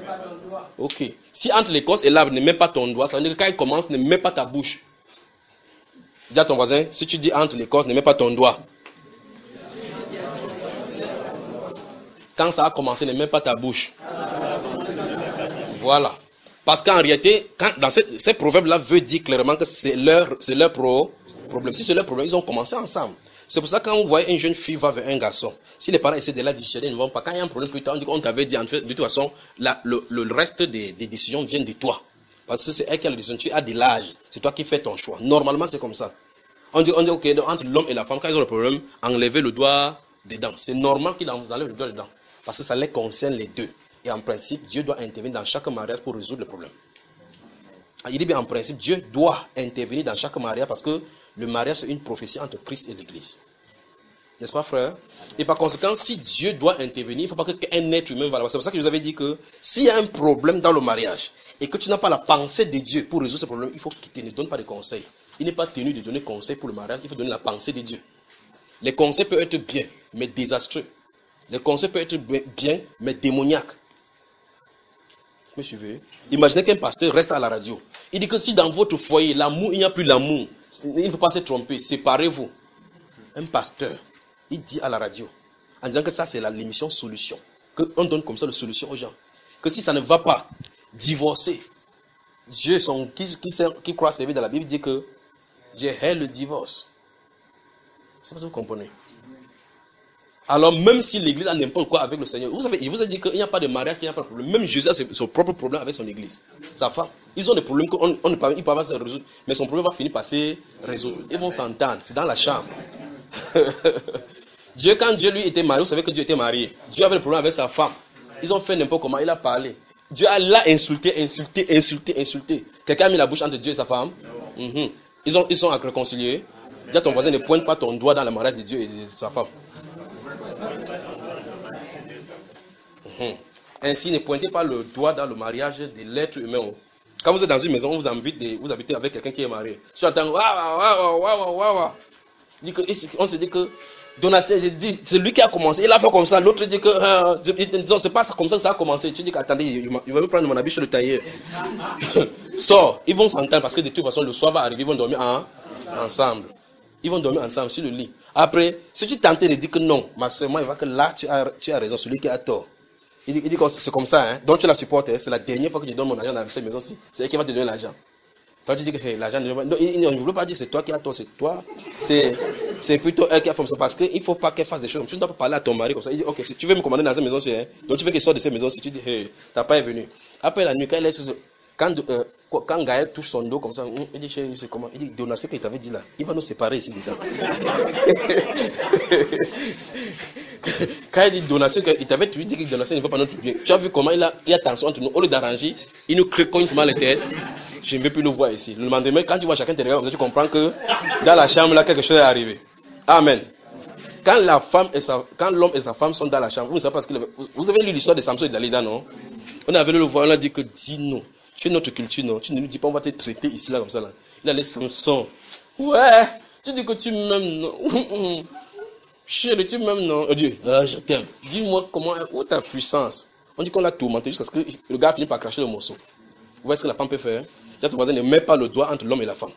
ok. Si entre l'écorce et l'arbre ne met pas ton doigt, ça veut dire que quand il commence, ne mets pas ta bouche. Dis à ton voisin, si tu dis entre l'écorce, ne mets pas ton doigt. Quand ça a commencé, ne mets pas ta bouche. Voilà. Parce qu'en réalité, quand, dans ces, ces proverbes-là veut dire clairement que c'est leur, c'est leur pro, problème. Si c'est leur problème, ils ont commencé ensemble. C'est pour ça que quand vous voyez une jeune fille va vers un garçon, si les parents essaient de la dissuader, ils ne vont pas. Quand il y a un problème plus tard, on dit qu'on t'avait dit, en fait, de toute façon, la, le, le reste des, des décisions viennent de toi. Parce que c'est elle qui a la décision. Tu as de l'âge. C'est toi qui fais ton choix. Normalement, c'est comme ça. On dit, on dit ok, donc, entre l'homme et la femme, quand ils ont le problème, enlevez le doigt dedans. C'est normal qu'ils enlèvent le doigt dedans. Parce que ça les concerne les deux. Et en principe, Dieu doit intervenir dans chaque mariage pour résoudre le problème. Il dit bien en principe, Dieu doit intervenir dans chaque mariage parce que Le mariage, c'est une prophétie entre Christ et l'Église. N'est-ce pas, frère? Et par conséquent, si Dieu doit intervenir, il ne faut pas qu'un être humain va là-bas. C'est pour ça que je vous avais dit que s'il y a un problème dans le mariage et que tu n'as pas la pensée de Dieu pour résoudre ce problème, il faut qu'il ne te donne pas de conseils. Il n'est pas tenu de donner conseil pour le mariage, il faut donner la pensée de Dieu. Les conseils peuvent être bien, mais désastreux. Les conseils peuvent être bien, mais démoniaques. Vous me suivez? Imaginez qu'un pasteur reste à la radio. Il dit que si dans votre foyer, l'amour, il n'y a plus l'amour, il ne faut pas se tromper, séparez-vous. Un pasteur, il dit à la radio, en disant que ça c'est l'émission solution, qu'on donne comme ça la solution aux gens. Que si ça ne va pas, divorcer. Dieu, son, qui, qui, qui croit servir dans la Bible, dit que Dieu hait le divorce. C'est pas ça que vous comprenez. Alors même si l'église a n'importe quoi avec le Seigneur, vous savez, il vous a dit qu'il n'y a pas de mariage, qu'il n'y a pas de problème. Même Jésus a son propre problème avec son église. Sa femme. Ils ont des problèmes qu'on on ne peut pas se résoudre, mais son problème va finir par se résoudre. Ils vont s'entendre, c'est dans la chambre. Dieu, quand Dieu lui était marié, vous savez que Dieu était marié. Dieu avait le problème avec sa femme. Ils ont fait n'importe comment, il a parlé. Dieu l'a insulté, insulté, insulté, insulté. Quelqu'un a mis la bouche entre Dieu et sa femme. Mm-hmm. Ils, ont, ils sont réconciliés. Dis à ton voisin, ne pointe pas ton doigt dans le mariage de Dieu et de sa femme. Mm-hmm. Ainsi, ne pointez pas le doigt dans le mariage de l'être humain. Quand vous êtes dans une maison, on vous invite, de, vous habitez avec quelqu'un qui est marié. Tu entends, waouh, waouh, waouh, waouh, waouh. On se dit que Donatien, c'est lui qui a commencé, il a fait comme ça, l'autre dit que euh, c'est pas comme ça que ça a commencé. Tu dis qu'attendez, il va me prendre mon habit chez le tailleur. Sors, ils vont s'entendre parce que de toute façon le soir va arriver, ils vont dormir en, ensemble. Ils vont dormir ensemble sur le lit. Après, si tu tentes de dire que non, ma soeur, moi il va que là tu as, tu as raison, celui qui a tort. Il dit, il dit que c'est comme ça, hein. Donc tu la supportes, hein. C'est la dernière fois que je donne mon argent dans cette maison-ci, c'est elle qui va te donner l'argent. Toi, tu dis que hey, l'argent ne non, il ne veut pas dire c'est toi qui as tort, c'est toi. C'est plutôt elle qui a fait ça. Parce qu'il ne faut pas qu'elle fasse des choses. Tu ne dois pas parler à ton mari comme ça. Il dit, ok, si tu veux me commander dans cette maison, c'est hein. Donc tu veux qu'il sorte de cette maison, si tu dis, hey, ta pas est venu. Après la nuit, quand, elle est, quand, euh, quand Gaël touche son dos comme ça, il dit, chérie, c'est comment? Il dit, Donna, ce qu'il t'avait dit là, il va nous séparer ici dedans. Quand il dit Donna, ce qu'il t'avait dit que Donna, ne veut pas notre bien. Tu as vu comment il a, il y a tension entre nous. Au lieu d'arranger, il nous crée comme mal les têtes. Je ne veux plus le voir ici. Le lendemain, quand tu vois chacun te regarde, tu comprends que dans la chambre, là, quelque chose est arrivé. Amen. Quand la femme et sa, quand l'homme et sa femme sont dans la chambre, vous ne savez pas ce qu'il avait. Vous avez lu l'histoire de Samson et d'Alida, non? On avait le voir, on a dit que dis-nous, tu es notre culture, non? Tu ne nous dis pas, on va te traiter ici, là, comme ça, là. Il a les Samson. Ouais, tu dis que tu m'aimes, non? Chérie, tu m'aimes, non? Oh Dieu, ah, je t'aime. Dis-moi comment, où ta puissance? On dit qu'on l'a tourmenté jusqu'à ce que le gars finit par cracher le morceau. Vous voyez ce que la femme peut faire? Ton voisin ne met pas le doigt entre l'homme et la femme.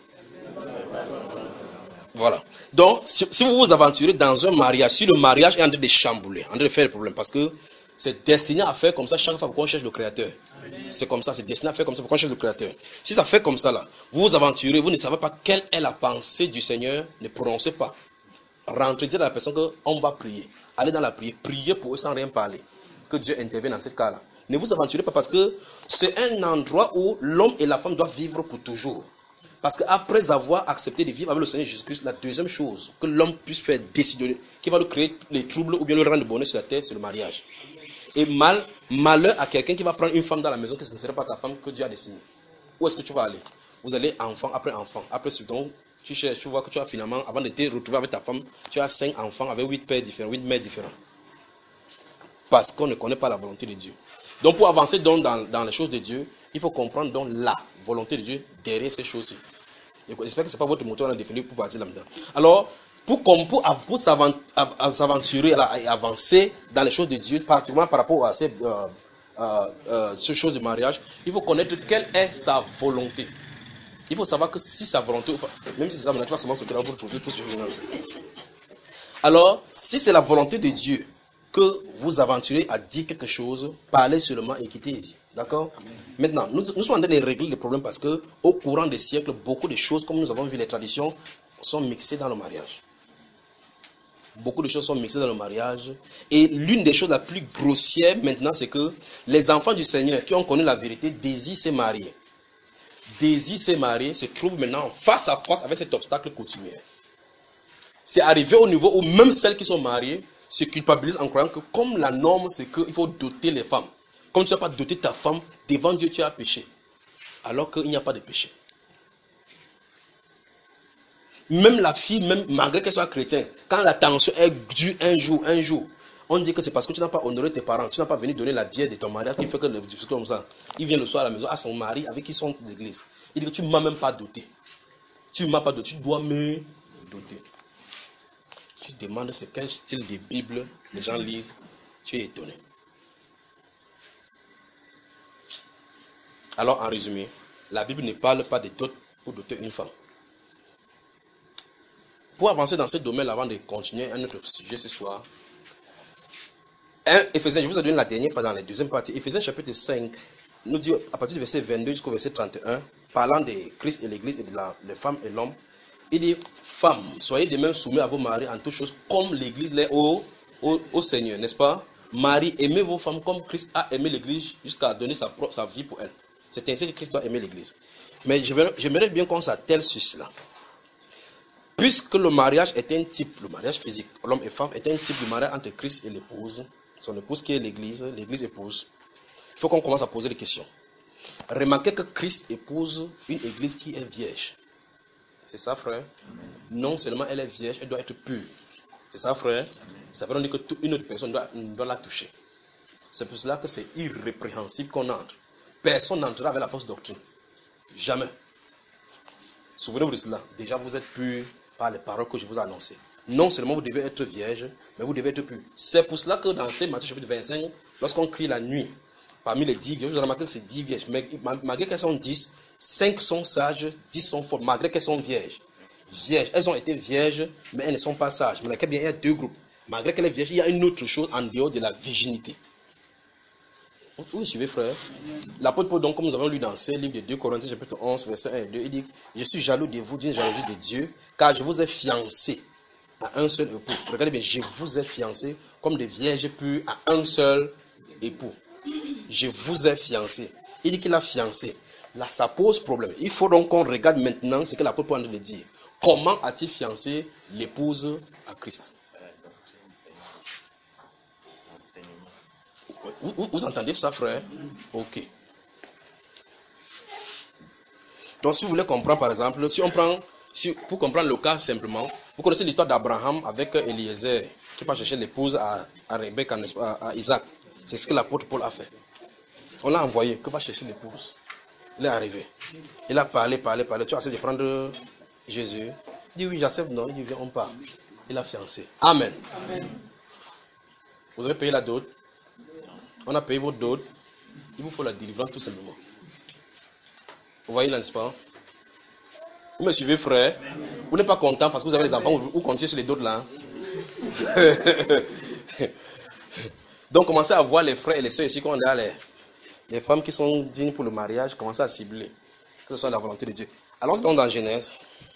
Voilà. Donc, si, si vous vous aventurez dans un mariage, si le mariage est en train de chambouler, en train de faire le problème, parce que c'est destiné à faire comme ça chaque fois qu'on cherche le Créateur. C'est comme ça, c'est destiné à faire comme ça pour qu'on cherche le Créateur. Si ça fait comme ça, là, vous vous aventurez, vous ne savez pas quelle est la pensée du Seigneur, ne prononcez pas. Rentrez, dites à la personne qu'on va prier. Allez dans la prière, priez pour eux sans rien parler. Que Dieu intervienne dans ce cas-là. Ne vous aventurez pas parce que c'est un endroit où l'homme et la femme doivent vivre pour toujours. Parce qu'après avoir accepté de vivre avec le Seigneur Jésus-Christ, la deuxième chose que l'homme puisse faire décider, qui va lui créer les troubles ou bien le rendre bonheur sur la terre, c'est le mariage. Et mal, malheur à quelqu'un qui va prendre une femme dans la maison que ce ne serait pas ta femme que Dieu a destinée. Où est-ce que tu vas aller? Vous allez enfant après enfant. Après ce temps, tu cherches, tu vois que tu as finalement, avant de te retrouver avec ta femme, tu as cinq enfants avec huit pères différents, huit mères différents. Parce qu'on ne connaît pas la volonté de Dieu. Donc pour avancer donc dans, dans les choses de Dieu, il faut comprendre donc la volonté de Dieu derrière ces choses-ci. J'espère que ce n'est pas votre moteur à définir pour partir là-dedans. Alors, pour, pour, pour s'aventurer et avancer dans les choses de Dieu, particulièrement par rapport à ces, euh, euh, euh, ces choses de mariage, il faut connaître quelle est sa volonté. Il faut savoir que si sa volonté, même si c'est ça, tu vas seulement sauter là pour trouver tout ce Alors, si c'est la volonté de Dieu, que vous aventurez à dire quelque chose, parlez seulement et quittez ici. D'accord? Maintenant, nous, nous sommes en train de régler les problèmes parce que au courant des siècles, beaucoup de choses, comme nous avons vu les traditions, sont mixées dans le mariage. Beaucoup de choses sont mixées dans le mariage. Et l'une des choses la plus grossière maintenant, c'est que les enfants du Seigneur qui ont connu la vérité désirent se marier. Désirent se marier, se trouvent maintenant face à face avec cet obstacle coutumier. C'est arrivé au niveau où même celles qui sont mariées se culpabilisent en croyant que comme la norme, c'est qu'il faut doter les femmes. Comme tu n'as pas doté ta femme, devant Dieu, tu as péché. Alors qu'il n'y a pas de péché. Même la fille, même malgré qu'elle soit chrétienne, quand la tension est due un jour, un jour, on dit que c'est parce que tu n'as pas honoré tes parents, tu n'as pas venu donner la bière de ton mariage qui fait que le discours comme ça. Il vient le soir à la maison à son mari avec qui ils sont d'église. Il dit que tu ne m'as même pas doté. Tu ne m'as pas doté, tu dois me doter. Tu demandes c'est quel style de Bible les gens lisent, tu es étonné. Alors en résumé, la Bible ne parle pas de dot pour doter une femme. Pour avancer dans ce domaine avant de continuer un autre sujet ce soir, un, Éphésiens, je vous ai donné la dernière fois dans la deuxième partie, Éphésiens chapitre cinq, nous dit à partir du verset vingt-deux jusqu'au verset trente et un, parlant de Christ et l'église et de la les femmes et l'homme, il dit, femmes, soyez de même soumis à vos maris en toutes choses, comme l'église l'est au, au, au Seigneur, n'est-ce pas? Marie, aimez vos femmes comme Christ a aimé l'église jusqu'à donner sa, sa vie pour elle. C'est ainsi que Christ doit aimer l'église. Mais j'aimerais bien qu'on s'attelle sur cela. Puisque le mariage est un type, le mariage physique, l'homme et femme, est un type de mariage entre Christ et l'épouse, son épouse qui est l'église, l'église épouse, il faut qu'on commence à poser des questions. Remarquez que Christ épouse une église qui est vierge. C'est ça, frère? Amen. Non seulement elle est vierge, elle doit être pure. C'est ça, frère? Amen. Ça veut dire qu'une autre personne doit, doit la toucher. C'est pour cela que c'est irrépréhensible qu'on entre. Personne n'entrera avec la fausse doctrine. Jamais. Souvenez-vous de cela. Déjà, vous êtes pur par les paroles que je vous ai annoncées. Non seulement vous devez être vierge, mais vous devez être pur. C'est pour cela que dans ces Matthieu chapitre vingt-cinq, lorsqu'on crie la nuit, parmi les dix vierges, vous avez remarqué que c'est dix vierges. Mais malgré qu'elles sont dix, cinq sont sages, dix sont folles, malgré qu'elles sont vierges. Vierges, elles ont été vierges, mais elles ne sont pas sages. Mais il y a deux groupes. Malgré qu'elles sont vierges, il y a une autre chose en dehors de la virginité. Vous me suivez, frère? L'apôtre Paul, donc, comme nous avons lu dans ce livre de deux Corinthiens, chapitre onze, verset un et deux, il dit, je suis jaloux de vous d'une jalousie de Dieu, car je vous ai fiancé à un seul époux. Regardez bien, je vous ai fiancé comme des vierges pures à un seul époux. Je vous ai fiancé. Il dit qu'il a fiancé. Là, ça pose problème. Il faut donc qu'on regarde maintenant ce que l'apôtre Paul a de dire. Comment a-t-il fiancé l'épouse à Christ? Vous, vous, vous entendez ça, frère? Ok. Donc, si vous voulez comprendre, par exemple, si on prend, si, pour comprendre le cas simplement, vous connaissez l'histoire d'Abraham avec Eliezer, qui va chercher l'épouse à, à Rebecca, à, à Isaac. C'est ce que l'apôtre Paul a fait. On l'a envoyé, que va chercher l'épouse. Il est arrivé. Il a parlé, parlé, parlé. Tu as essayé de prendre Jésus. Il dit oui, j'accepte, non. Il dit viens, on part. Il a fiancé. Amen. Amen. Vous avez payé la dot. On a payé votre dot. Il vous faut la délivrance tout simplement. Vous voyez là, n'est-ce pas? Vous me suivez, frère? Vous n'êtes pas content parce que vous avez les enfants, vous comptez sur les dots là. Donc, commencez à voir les frères et les soeurs ici, qu'on a les, les femmes qui sont dignes pour le mariage, commencez à cibler. Que ce soit la volonté de Dieu. Alors, c'est dans Genèse.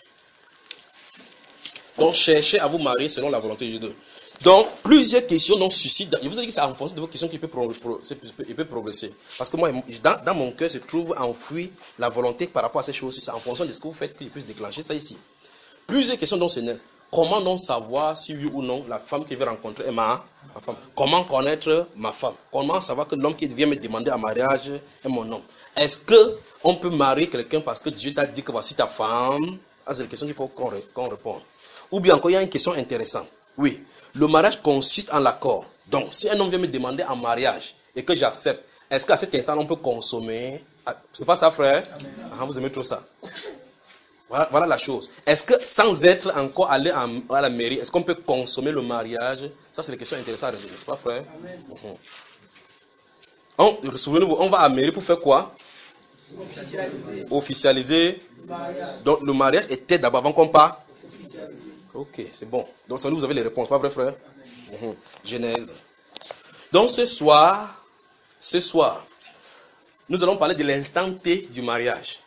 Donc, cherchez à vous marier selon la volonté de Dieu. Donc, plusieurs questions donc suscitent. Je vous ai dit que c'est en fonction de vos questions qu'il peut, pro, pro, peut progresser. Parce que moi, dans, dans mon cœur se trouve enfoui la volonté par rapport à ces choses. C'est en fonction de ce que vous faites que je puisse déclencher ça ici. Plusieurs questions donc se naissent. Comment donc savoir si oui ou non la femme que je vais rencontrer est ma, ma femme? Comment connaître ma femme? Comment savoir que l'homme qui vient me demander en mariage est mon homme? Est-ce qu'on peut marier quelqu'un parce que Dieu t'a dit que voici ta femme? Ah, c'est la question qu'il faut qu'on qu'on réponde. Ou bien encore, il y a une question intéressante. Oui. Le mariage consiste en l'accord. Donc, si un homme vient me demander en mariage et que j'accepte, est-ce qu'à cet instant, on peut consommer? C'est pas ça, frère? Ah, vous aimez trop ça. Voilà, voilà la chose. Est-ce que sans être encore allé en, à la mairie, est-ce qu'on peut consommer le mariage? Ça, c'est des questions intéressantes à résoudre, n'est-ce pas, frère? Uh-huh. On, souvenez-vous, on va à la mairie pour faire quoi? Officialiser. Officialiser. Donc, le mariage était d'abord avant qu'on parte. Ok, c'est bon. Donc, sans nous, vous avez les réponses, pas vrai, frère? Uhum. Genèse. Donc, ce soir, ce soir, nous allons parler de l'instant T du mariage.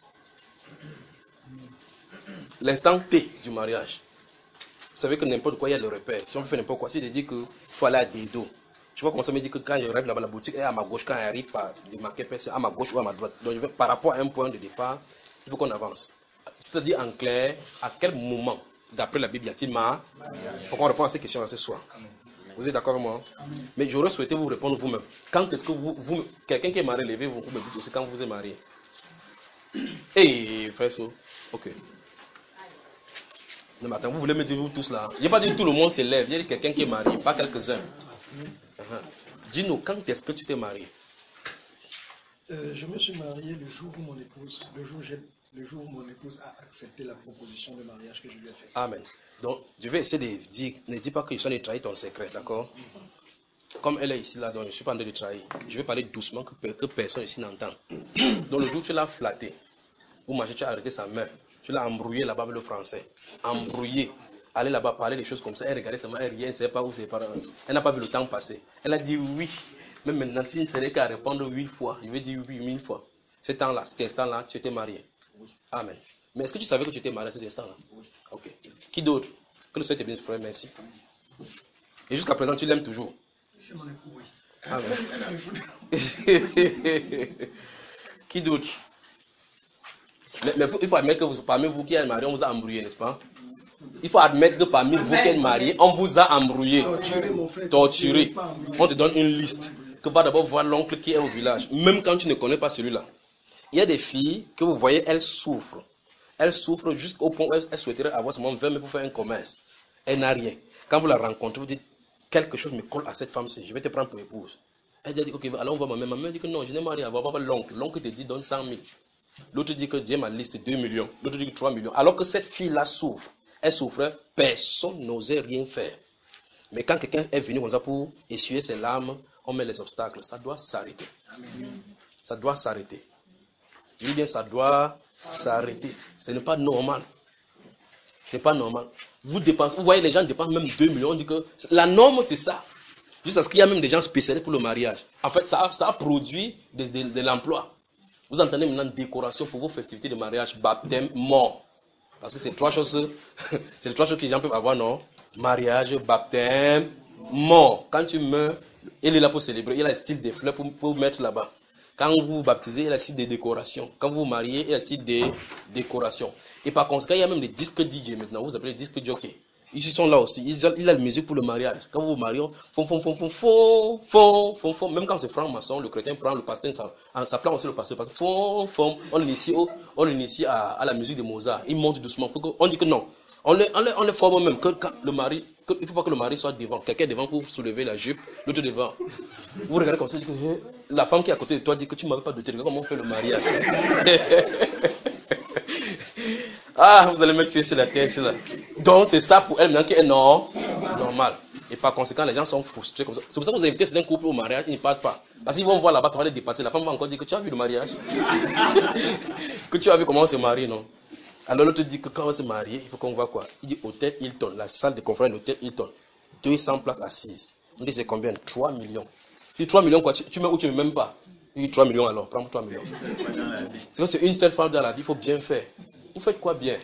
L'instant T du mariage. Vous savez que n'importe quoi, il y a le repère. Si on fait n'importe quoi, c'est de dire qu'il faut aller à Dedo. Tu vois comment ça me dit que quand je rêve là-bas, la boutique est à ma gauche, quand elle arrive à démarquer, c'est à ma gauche ou à ma droite. Donc, par rapport à un point de départ, il faut qu'on avance. C'est-à-dire en clair, à quel moment, d'après la Bible, y a-t-il ma? Il faut qu'on réponde à ces questions-là ce soir. Vous êtes d'accord avec moi? Mais j'aurais souhaité vous répondre vous-même. Quand est-ce que vous, vous quelqu'un qui est marié, levez-vous, vous me dites aussi quand vous êtes marié. Hé, hey, frère So, ok. Non, mais attends, vous voulez me dire vous tous là? Il n'y a pas dit que tout le monde s'élève. Il y a quelqu'un qui est marié, pas quelques-uns. Uh-huh. Dis-nous, quand est-ce que tu t'es marié? Euh, je me suis marié le jour où mon épouse, le jour, le jour où mon épouse a accepté la proposition de mariage que je lui ai faite. Amen. Donc, je vais essayer de dire, ne dis pas que je suis en train de trahir ton secret, d'accord? Comme elle est ici là, donc je ne suis pas en train de trahir. Je vais parler doucement que, que personne ici n'entend. Donc le jour où tu l'as flatté, ou manger, tu as arrêté sa main, tu l'as embrouillé là-bas avec le français. Embrouillé. Aller là-bas parler des choses comme ça, elle regardait seulement, elle riait, elle ne savait pas où c'est parents. Elle n'a pas vu le temps passer. Elle a dit oui. Mais maintenant, s'il ne serait qu'à répondre huit fois, je vais dire oui mille fois. Ce temps-là, cet instant-là, tu étais marié. Oui. Amen. Mais est-ce que tu savais que tu étais marié à cet instant-là? Oui. Ok. Qui d'autre? Que le Seigneur te bénisse, frère, merci. Et jusqu'à présent, tu l'aimes toujours? C'est mon époux, oui. Amen. Qui d'autre? Mais, mais il faut admettre que vous, parmi vous qui êtes mariés, on vous a embrouillé, n'est-ce pas? Il faut admettre que parmi vous qui êtes mariés, on vous a embrouillé. Torturé, mon frère. Torturé. On te donne une liste. Que va d'abord voir l'oncle qui est au village. Même quand tu ne connais pas celui-là. Il y a des filles que vous voyez, elles souffrent. Elles souffrent jusqu'au point où elles souhaiteraient avoir seulement vingt mille pour faire un commerce. Elle n'a rien. Quand vous la rencontrez, vous dites, quelque chose me colle à cette femme-ci, je vais te prendre pour épouse. Elle dit, ok, alors on va ma mère. Ma mère dit que non, je n'ai rien à voir avec l'oncle. L'oncle te dit, donne cent mille. L'autre dit que j'ai ma liste, deux millions. L'autre dit que trois millions. Alors que cette fille-là souffre. Elle souffrait, personne n'osait rien faire. Mais quand quelqu'un est venu comme ça pour essuyer ses larmes, on met les obstacles. Ça doit s'arrêter. Ça doit s'arrêter. Je dis bien, ça doit s'arrêter. Ce n'est pas normal. Ce n'est pas normal. Vous dépensez, vous voyez, les gens dépensent même deux millions. On dit que la norme, c'est ça. Jusqu'à ce qu'il y a même des gens spécialistes pour le mariage. En fait, ça a, ça a produit de, de, de l'emploi. Vous entendez maintenant décoration pour vos festivités de mariage, baptême, mort. Parce que c'est trois choses, c'est les trois choses que les gens peuvent avoir, non? Mariage, baptême, mort. Quand tu meurs, il est là pour célébrer. Il a le style des fleurs pour, pour mettre là-bas. Quand vous vous baptisez, il a le style des décorations. Quand vous vous mariez, il a le style des décorations. Et par conséquent, il y a même des disques D J maintenant. Vous appelez les disques jockey. Ils sont là aussi. Ils ont, il a la musique pour le mariage. Quand vous vous mariez, font, font, font, font, font, font, font, font. Même quand c'est franc-maçon, le chrétien prend le pasteur, ça, ça prend aussi le pasteur. Parce que font, font. On l'initie, on l'initie à, à la musique de Mozart. Il monte doucement. On dit que non. On les, on les, on les forme même. Que, quand le mari, que, il ne faut pas que le mari soit devant. Quelqu'un devant pour soulever la jupe, l'autre devant. Vous regardez comme ça, dit que la femme qui est à côté de toi dit que tu ne m'avais pas doté. Regarde comment on fait le mariage. Ah, vous allez me tuer sur la terre, c'est là. Donc, c'est ça pour elle maintenant qui est non, normal. Et par conséquent, les gens sont frustrés comme ça. C'est pour ça que vous invitez certains couples au mariage, ils ne partent pas. Parce qu'ils vont voir là-bas, ça va les dépasser. La femme va encore dire que tu as vu le mariage. Que tu as vu comment on se marie, non? Alors l'autre dit que quand on se marie, il faut qu'on voit quoi? Il dit hôtel Hilton, la salle de conférence de l'hôtel Hilton. deux cents places assises. On dit c'est combien? trois millions. Tu dis trois millions quoi? Tu, tu mets ou tu ne mets même pas? Il dit trois millions alors, prends trois millions. C'est que c'est une seule fois dans la vie, il faut bien faire. Vous faites quoi bien?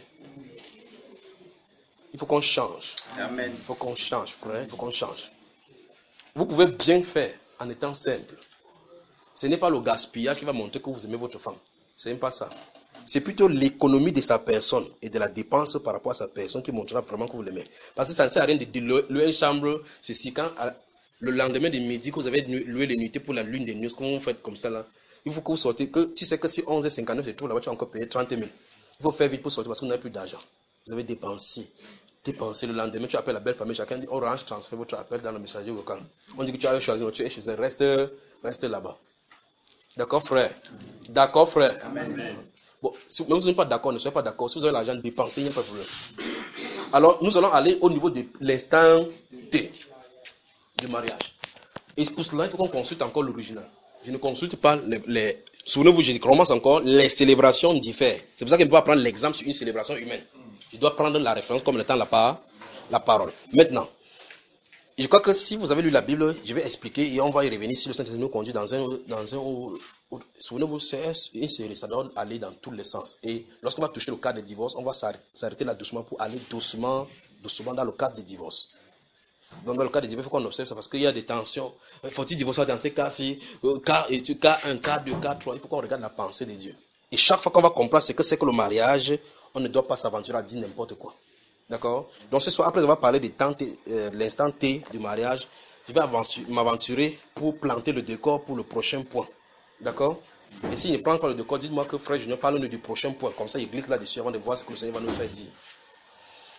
Il faut qu'on change. Amen. Il faut qu'on change, frère. Il faut qu'on change. Vous pouvez bien faire en étant simple. Ce n'est pas le gaspillage qui va montrer que vous aimez votre femme. Ce n'est pas ça. C'est plutôt l'économie de sa personne et de la dépense par rapport à sa personne qui montrera vraiment que vous l'aimez. Parce que ça ne sert à rien de dire louer une chambre, c'est si quand le lendemain de midi que vous avez loué les nuitées pour la lune des nuits, comment vous faites comme ça là, il faut que vous sortez, que tu sais que si onze heures cinquante-neuf c'est tout là-bas, tu vas encore payer trente mille. Il faut faire vite pour sortir parce que vous n'avez plus d'argent. Vous avez dépensé. Dépensé le lendemain, tu appelles la belle famille, chacun dit Orange, transfère votre appel dans le messager vocal. On dit que tu as choisi, tu es chez elle, reste, reste là-bas. D'accord, frère? D'accord, frère? Amen. Bon, si même si vous n'êtes pas d'accord, ne soyez pas d'accord. Si vous avez l'argent, dépensez, il n'y a pas de problème. Alors, nous allons aller au niveau de l'instant T du mariage. Et pour cela, il faut qu'on consulte encore l'original. Je ne consulte pas les... les souvenez-vous, je commence encore, les célébrations diffèrent. C'est pour ça que je ne peux pas prendre l'exemple sur une célébration humaine. Je dois prendre la référence comme étant la, par, la parole. Maintenant, je crois que si vous avez lu la Bible, je vais expliquer et on va y revenir si le Saint-Esprit nous conduit dans un... Dans un souvenez-vous, c'est une série, ça doit aller dans tous les sens. Et lorsqu'on va toucher le cadre de divorce, on va s'arrêter là doucement pour aller doucement, doucement dans le cadre de divorce. Donc dans le cas de divorce, il faut qu'on observe ça parce qu'il y a des tensions. Faut-il divorcer dans ces cas-ci? Cas un, cas deux, cas trois, il faut qu'on regarde la pensée de Dieu. Et chaque fois qu'on va comprendre ce que c'est que le mariage, on ne doit pas s'aventurer à dire n'importe quoi. D'accord? Donc ce soir, après avoir parlé de euh, l'instant T du mariage, je vais m'aventurer pour planter le décor pour le prochain point. D'accord? Et s'il ne plante pas le décor, dites-moi que frère Junior parle du prochain point. Comme ça, il glisse là-dessus avant de voir ce que le Seigneur va nous faire dire.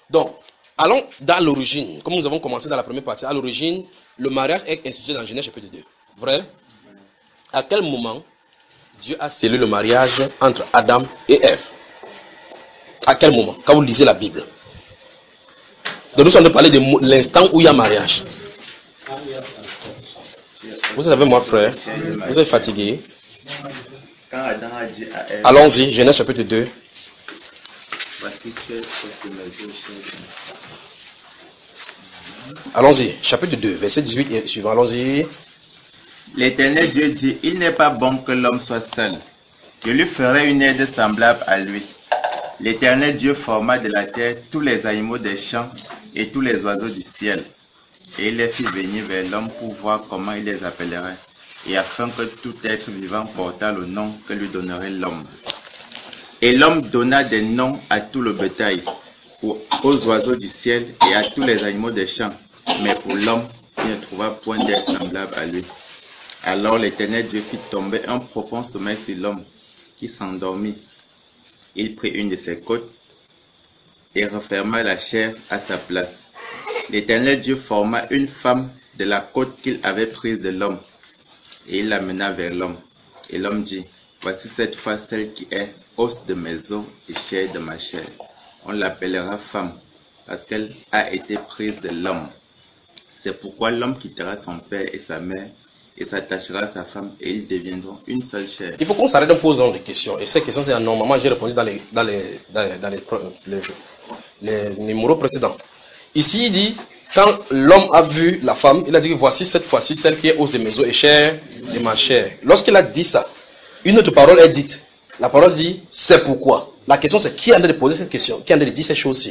Donc, allons dans l'origine. Comme nous avons commencé dans la première partie, à l'origine, le mariage est institué dans Genèse chapitre deux. Vrai? À quel moment Dieu a scellé le mariage entre Adam et Ève? À quel moment? Quand vous lisez la Bible. Donc nous sommes en train de parler de l'instant où il y a mariage. Vous êtes avec moi, frère? Vous êtes fatigué? Quand Adam a dit à Ève, allons-y, Genèse chapitre deux. voici que c'est mes yeux. Allons-y, chapitre deux, verset dix-huit et suivant. Allons-y. L'Éternel Dieu dit, il n'est pas bon que l'homme soit seul. Je lui ferai une aide semblable à lui. L'Éternel Dieu forma de la terre tous les animaux des champs et tous les oiseaux du ciel. Et il les fit venir vers l'homme pour voir comment il les appellerait, et afin que tout être vivant portât le nom que lui donnerait l'homme. Et l'homme donna des noms à tout le bétail, aux oiseaux du ciel et à tous les animaux des champs. Mais pour l'homme, il ne trouva point d'être semblable à lui. Alors l'Éternel Dieu fit tomber un profond sommeil sur l'homme, qui s'endormit. Il prit une de ses côtes et referma la chair à sa place. L'Éternel Dieu forma une femme de la côte qu'il avait prise de l'homme, et il l'amena vers l'homme. Et l'homme dit, voici cette fois celle qui est os de mes os et chair de ma chair. On l'appellera femme, parce qu'elle a été prise de l'homme. C'est pourquoi l'homme quittera son père et sa mère, et s'attachera à sa femme, et ils deviendront une seule chair. Il faut qu'on s'arrête en posant des questions. Et ces questions, c'est un normalement, j'ai répondu dans les, dans les, dans les, dans les, les, les numéros précédents. Ici, il dit, quand l'homme a vu la femme, il a dit, voici cette fois-ci celle qui est os de mes os et chair de ma chair. Lorsqu'il a dit ça, une autre parole est dite. La parole dit, c'est pourquoi. La question, c'est qui est en train de poser cette question? Qui est en train de dire ces choses-ci?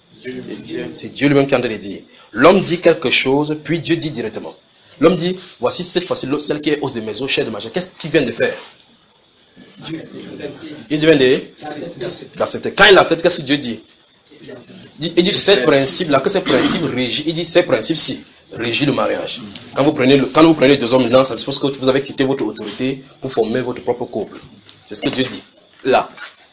C'est Dieu lui-même qui est en train de dire. L'homme dit quelque chose, puis Dieu dit directement. L'homme dit, voici cette fois-ci celle qui est os de mes os, chair de ma chair. Qu'est-ce qu'il vient de faire? Dieu. Il vient de d'accepter. Quand il accepte, qu'est-ce que Dieu dit? Il dit, ce principe-là, que ces principes régissent, il dit, ces principes-ci régissent le mariage. Quand vous prenez, le, quand vous prenez deux hommes maintenant, ça suppose que vous avez quitté votre autorité pour former votre propre couple. C'est ce que Dieu dit. Là.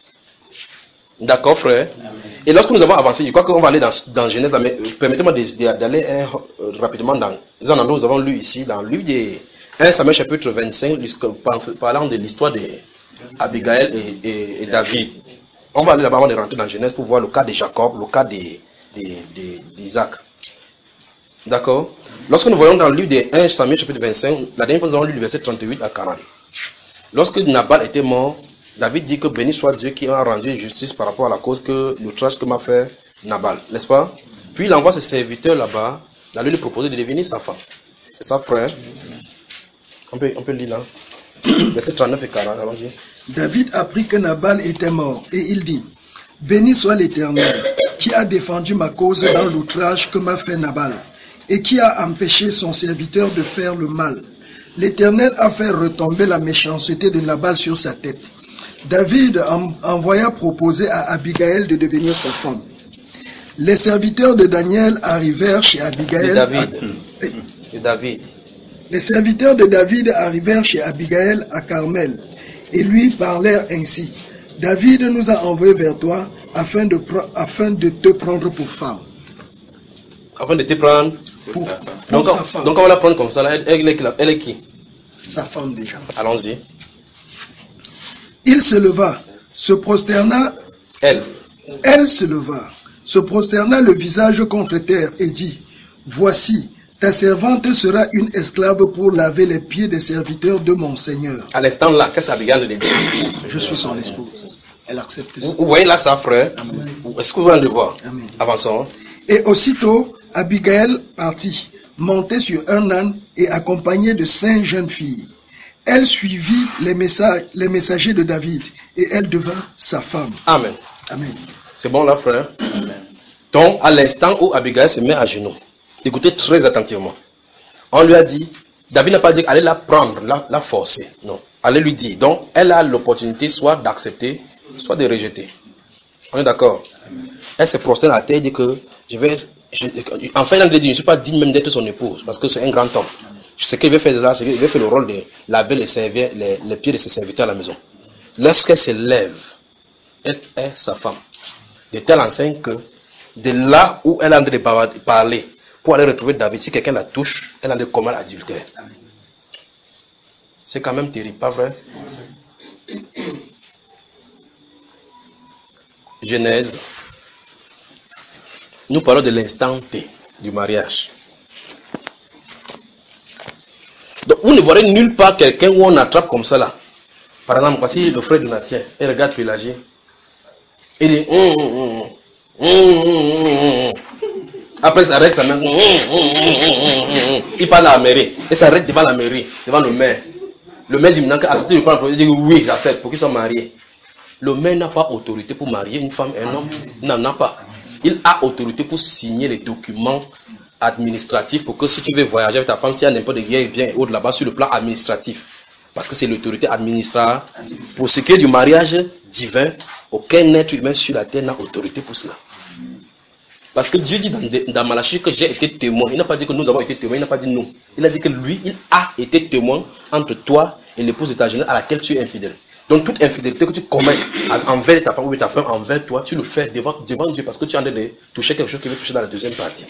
D'accord, frère? Et lorsque nous avons avancé, je crois qu'on va aller dans, dans Genèse, là, mais permettez-moi d'aller euh, rapidement dans les endroits où nous avons lu ici, dans le livre de premier Samuel chapitre vingt-cinq, parlant de l'histoire d'Abigail et, et, et David. On va aller là-bas avant de rentrer dans Genèse pour voir le cas de Jacob, le cas d'Isaac. D'accord? Lorsque nous voyons dans le livre de premier Samuel chapitre vingt-cinq, la dernière fois nous avons lu le verset trente-huit à quarante. Lorsque Nabal était mort, David dit que béni soit Dieu qui a rendu justice par rapport à la cause que l'outrage que m'a fait Nabal, n'est-ce pas? Puis il envoie ses serviteurs là-bas, là lui proposer de devenir sa femme. C'est ça, frère? On peut, on peut lire là. Verset trente-neuf et quarante, allons-y. David apprit que Nabal était mort et il dit, béni soit l'Éternel qui a défendu ma cause dans l'outrage que m'a fait Nabal et qui a empêché son serviteur de faire le mal. L'Éternel a fait retomber la méchanceté de Nabal sur sa tête. David envoya proposer à Abigail de devenir sa femme. Les serviteurs de Daniel arrivèrent chez Abigail. De David. À... De David. Les serviteurs de David arrivèrent chez Abigail à Carmel et lui parlèrent ainsi. David nous a envoyés vers toi afin de, afin de te prendre pour femme. Afin de te prendre pour, pour donc, sa femme. Donc on va la prendre comme ça. Elle, elle, est, elle est qui? Sa femme déjà. Allons-y. Il se leva, se prosterna. Elle. Elle se leva, se prosterna le visage contre terre et dit, voici, ta servante sera une esclave pour laver les pieds des serviteurs de mon Seigneur. À l'instant là, qu'est-ce qu'Abigail lui dit? Je suis son épouse. Elle accepte ça. Vous, vous voyez là ça, frère? Est-ce que vous voulez le voir? Amen. Avançons. Et aussitôt, Abigail partit, montée sur un âne et accompagnée de cinq jeunes filles. Elle suivit les, messages, les messagers de David et elle devint sa femme. Amen. Amen. C'est bon là, frère? Amen. Donc, à l'instant où Abigail se met à genoux, écoutez très attentivement. On lui a dit, David n'a pas dit allez la prendre, la, la forcer. Non. Allez lui dire. Donc, elle a l'opportunité soit d'accepter, soit de rejeter. On est d'accord? Elle se prosterne à la terre et dit que je vais. Je, enfin, elle a dit je ne suis pas digne même d'être son épouse parce que c'est un grand homme. Ce qu'il veut faire là, c'est qu'il veut faire le rôle de laver les, servir, les, les pieds de ses serviteurs à la maison. Lorsqu'elle se lève, elle est sa femme. De telle enseigne que de là où elle est en train de parler, pour aller retrouver David, si quelqu'un la touche, elle est en train de commettre adultère. C'est quand même terrible, pas vrai? Genèse. Nous parlons de l'instant T du mariage. Donc vous ne verrez nulle part quelqu'un où on attrape comme ça là. Par exemple, voici le frère Donatien, il regarde Pélagie. Il dit hum, hum, hum, hum. Après il s'arrête sa main. Hum, hum, hum, hum. Il parle à la mairie. Il s'arrête devant la mairie, devant le maire. Le maire dit maintenant qu'accepter de prendre le projet. Il dit oui, j'accepte pour qu'ils soient mariés. Le maire n'a pas autorité pour marier une femme et un homme. Il n'en a pas. Il a autorité pour signer les documents administratifs pour que si tu veux voyager avec ta femme, s'il y a n'importe quel bien autre là-bas sur le plan administratif. Parce que c'est l'autorité administrative. Pour ce qui est du mariage divin, aucun être humain sur la terre n'a autorité pour cela. Parce que Dieu dit dans, dans Malachie que j'ai été témoin. Il n'a pas dit que nous avons été témoins, il n'a pas dit nous. Il a dit que lui, il a été témoin entre toi et l'épouse de ta jeunesse à laquelle tu es infidèle. Donc toute infidélité que tu commets envers ta femme ou ta femme envers toi, tu le fais devant, devant Dieu parce que tu es en train de toucher quelque chose qui veut toucher dans la deuxième partie.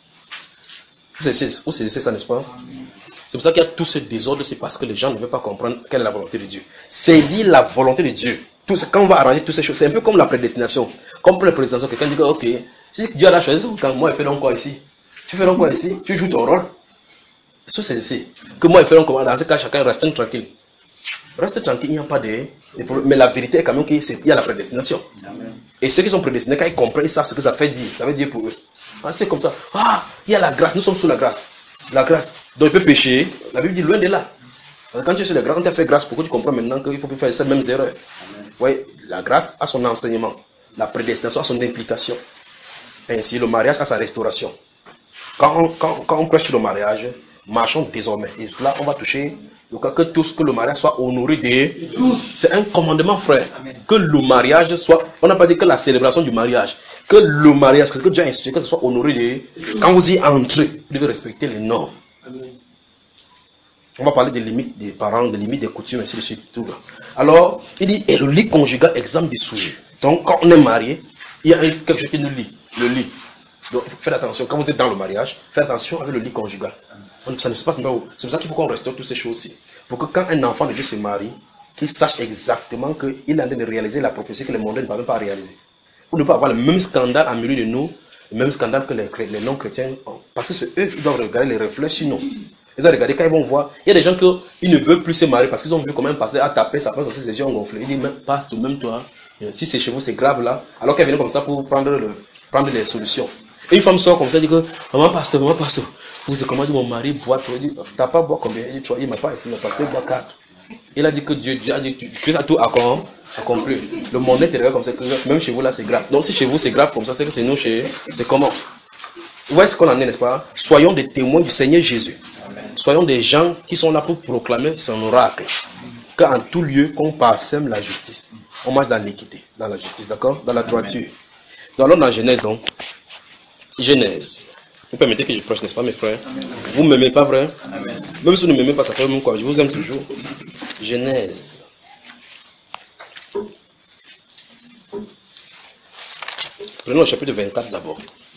Vous saisissez ça, n'est-ce pas? C'est pour ça qu'il y a tout ce désordre, c'est parce que les gens ne veulent pas comprendre quelle est la volonté de Dieu. Saisir la volonté de Dieu. Tout ce, quand on va arranger toutes ces choses, c'est un peu comme la prédestination. Comme pour la prédestination, quelqu'un dit que, ok, si Dieu a choisi, quand moi, il fait donc quoi ici? Tu fais donc quoi ici? Tu joues ton rôle. C'est saisir. Que moi, il fait donc comment? Dans ce cas, chacun reste tranquille. Reste tranquille, il n'y a pas de, de problème. Mais la vérité est quand même qu'il y a la prédestination. Amen. Et ceux qui sont prédestinés, quand ils comprennent, ils savent ce que ça fait dire. Ça veut dire pour eux. Ah, c'est comme ça. Ah, il y a la grâce. Nous sommes sous la grâce. La grâce. Donc il peut pécher. La Bible dit loin de là. Quand tu es sur la grâce, quand tu as fait grâce, pourquoi tu comprends maintenant qu'il ne faut plus faire ces mêmes erreurs? Oui, la grâce a son enseignement. La prédestination a son implication. Ainsi, le mariage a sa restauration. Quand on, quand, quand on prêche sur le mariage, marchons désormais. Et là, on va toucher le cas que tous, que le mariage soit honoré de tous. C'est un commandement, frère. Amen. Que le mariage soit, on n'a pas dit que la célébration du mariage, que le mariage, que Dieu a institué, que ce soit honoré de. Quand vous y entrez, vous devez respecter les normes. Amen. On va parler des limites des parents, des limites des coutumes, ainsi de suite. Tout là. Alors, il dit, et le lit conjugal exempt des souillures. Donc, quand on est marié, il y a quelque chose qui nous lie, le lit. Donc, faites attention, quand vous êtes dans le mariage, faites attention avec le lit conjugal. Ça ne se passe pas. C'est pour ça qu'il faut qu'on restaure toutes ces choses-ci. Pour que quand un enfant de Dieu se marie, qu'il sache exactement qu'il est en train de réaliser la prophétie que les mondains ne peuvent pas réaliser. Pour ne pas avoir le même scandale en milieu de nous, le même scandale que les, les non-chrétiens ont. Parce que c'est eux qui doivent regarder les reflets sur nous. Ils doivent regarder quand ils vont voir. Il y a des gens qui ne veulent plus se marier parce qu'ils ont vu comment un pasteur a tapé sa face, ses yeux ont gonflé. Il dit, même pasteur, même toi, si c'est chez vous, c'est grave là. Alors qu'elle vient comme ça pour prendre, le, prendre les solutions. Et une femme sort comme ça, elle dit que, maman pasteur, maman pasteur. Vous savez comment dit mon mari boit? Il dit, t'as pas boit combien? Il dit, il m'a pas ici, mais parce qu'il boit quatre. Il a dit que Dieu, Dieu a dit que Christ a tout accompli. Le monde est comme ça, que même chez vous là c'est grave. Donc si chez vous c'est grave comme ça, c'est que c'est nous chez. C'est comment? Où est-ce qu'on en est, n'est-ce pas? Soyons des témoins du Seigneur Jésus. Amen. Soyons des gens qui sont là pour proclamer son oracle. Qu'en tout lieu, qu'on parsème la justice. On marche dans l'équité, dans la justice, d'accord? Dans la droiture. Donc alors dans Genèse donc. Genèse. Vous permettez que je prêche, n'est-ce pas, mes frères? Amen. Vous ne m'aimez pas, vrai? Amen. Même si vous ne m'aimez pas, ça fait même quoi? Je vous aime toujours. Genèse. Prenons le chapitre vingt-quatre d'abord.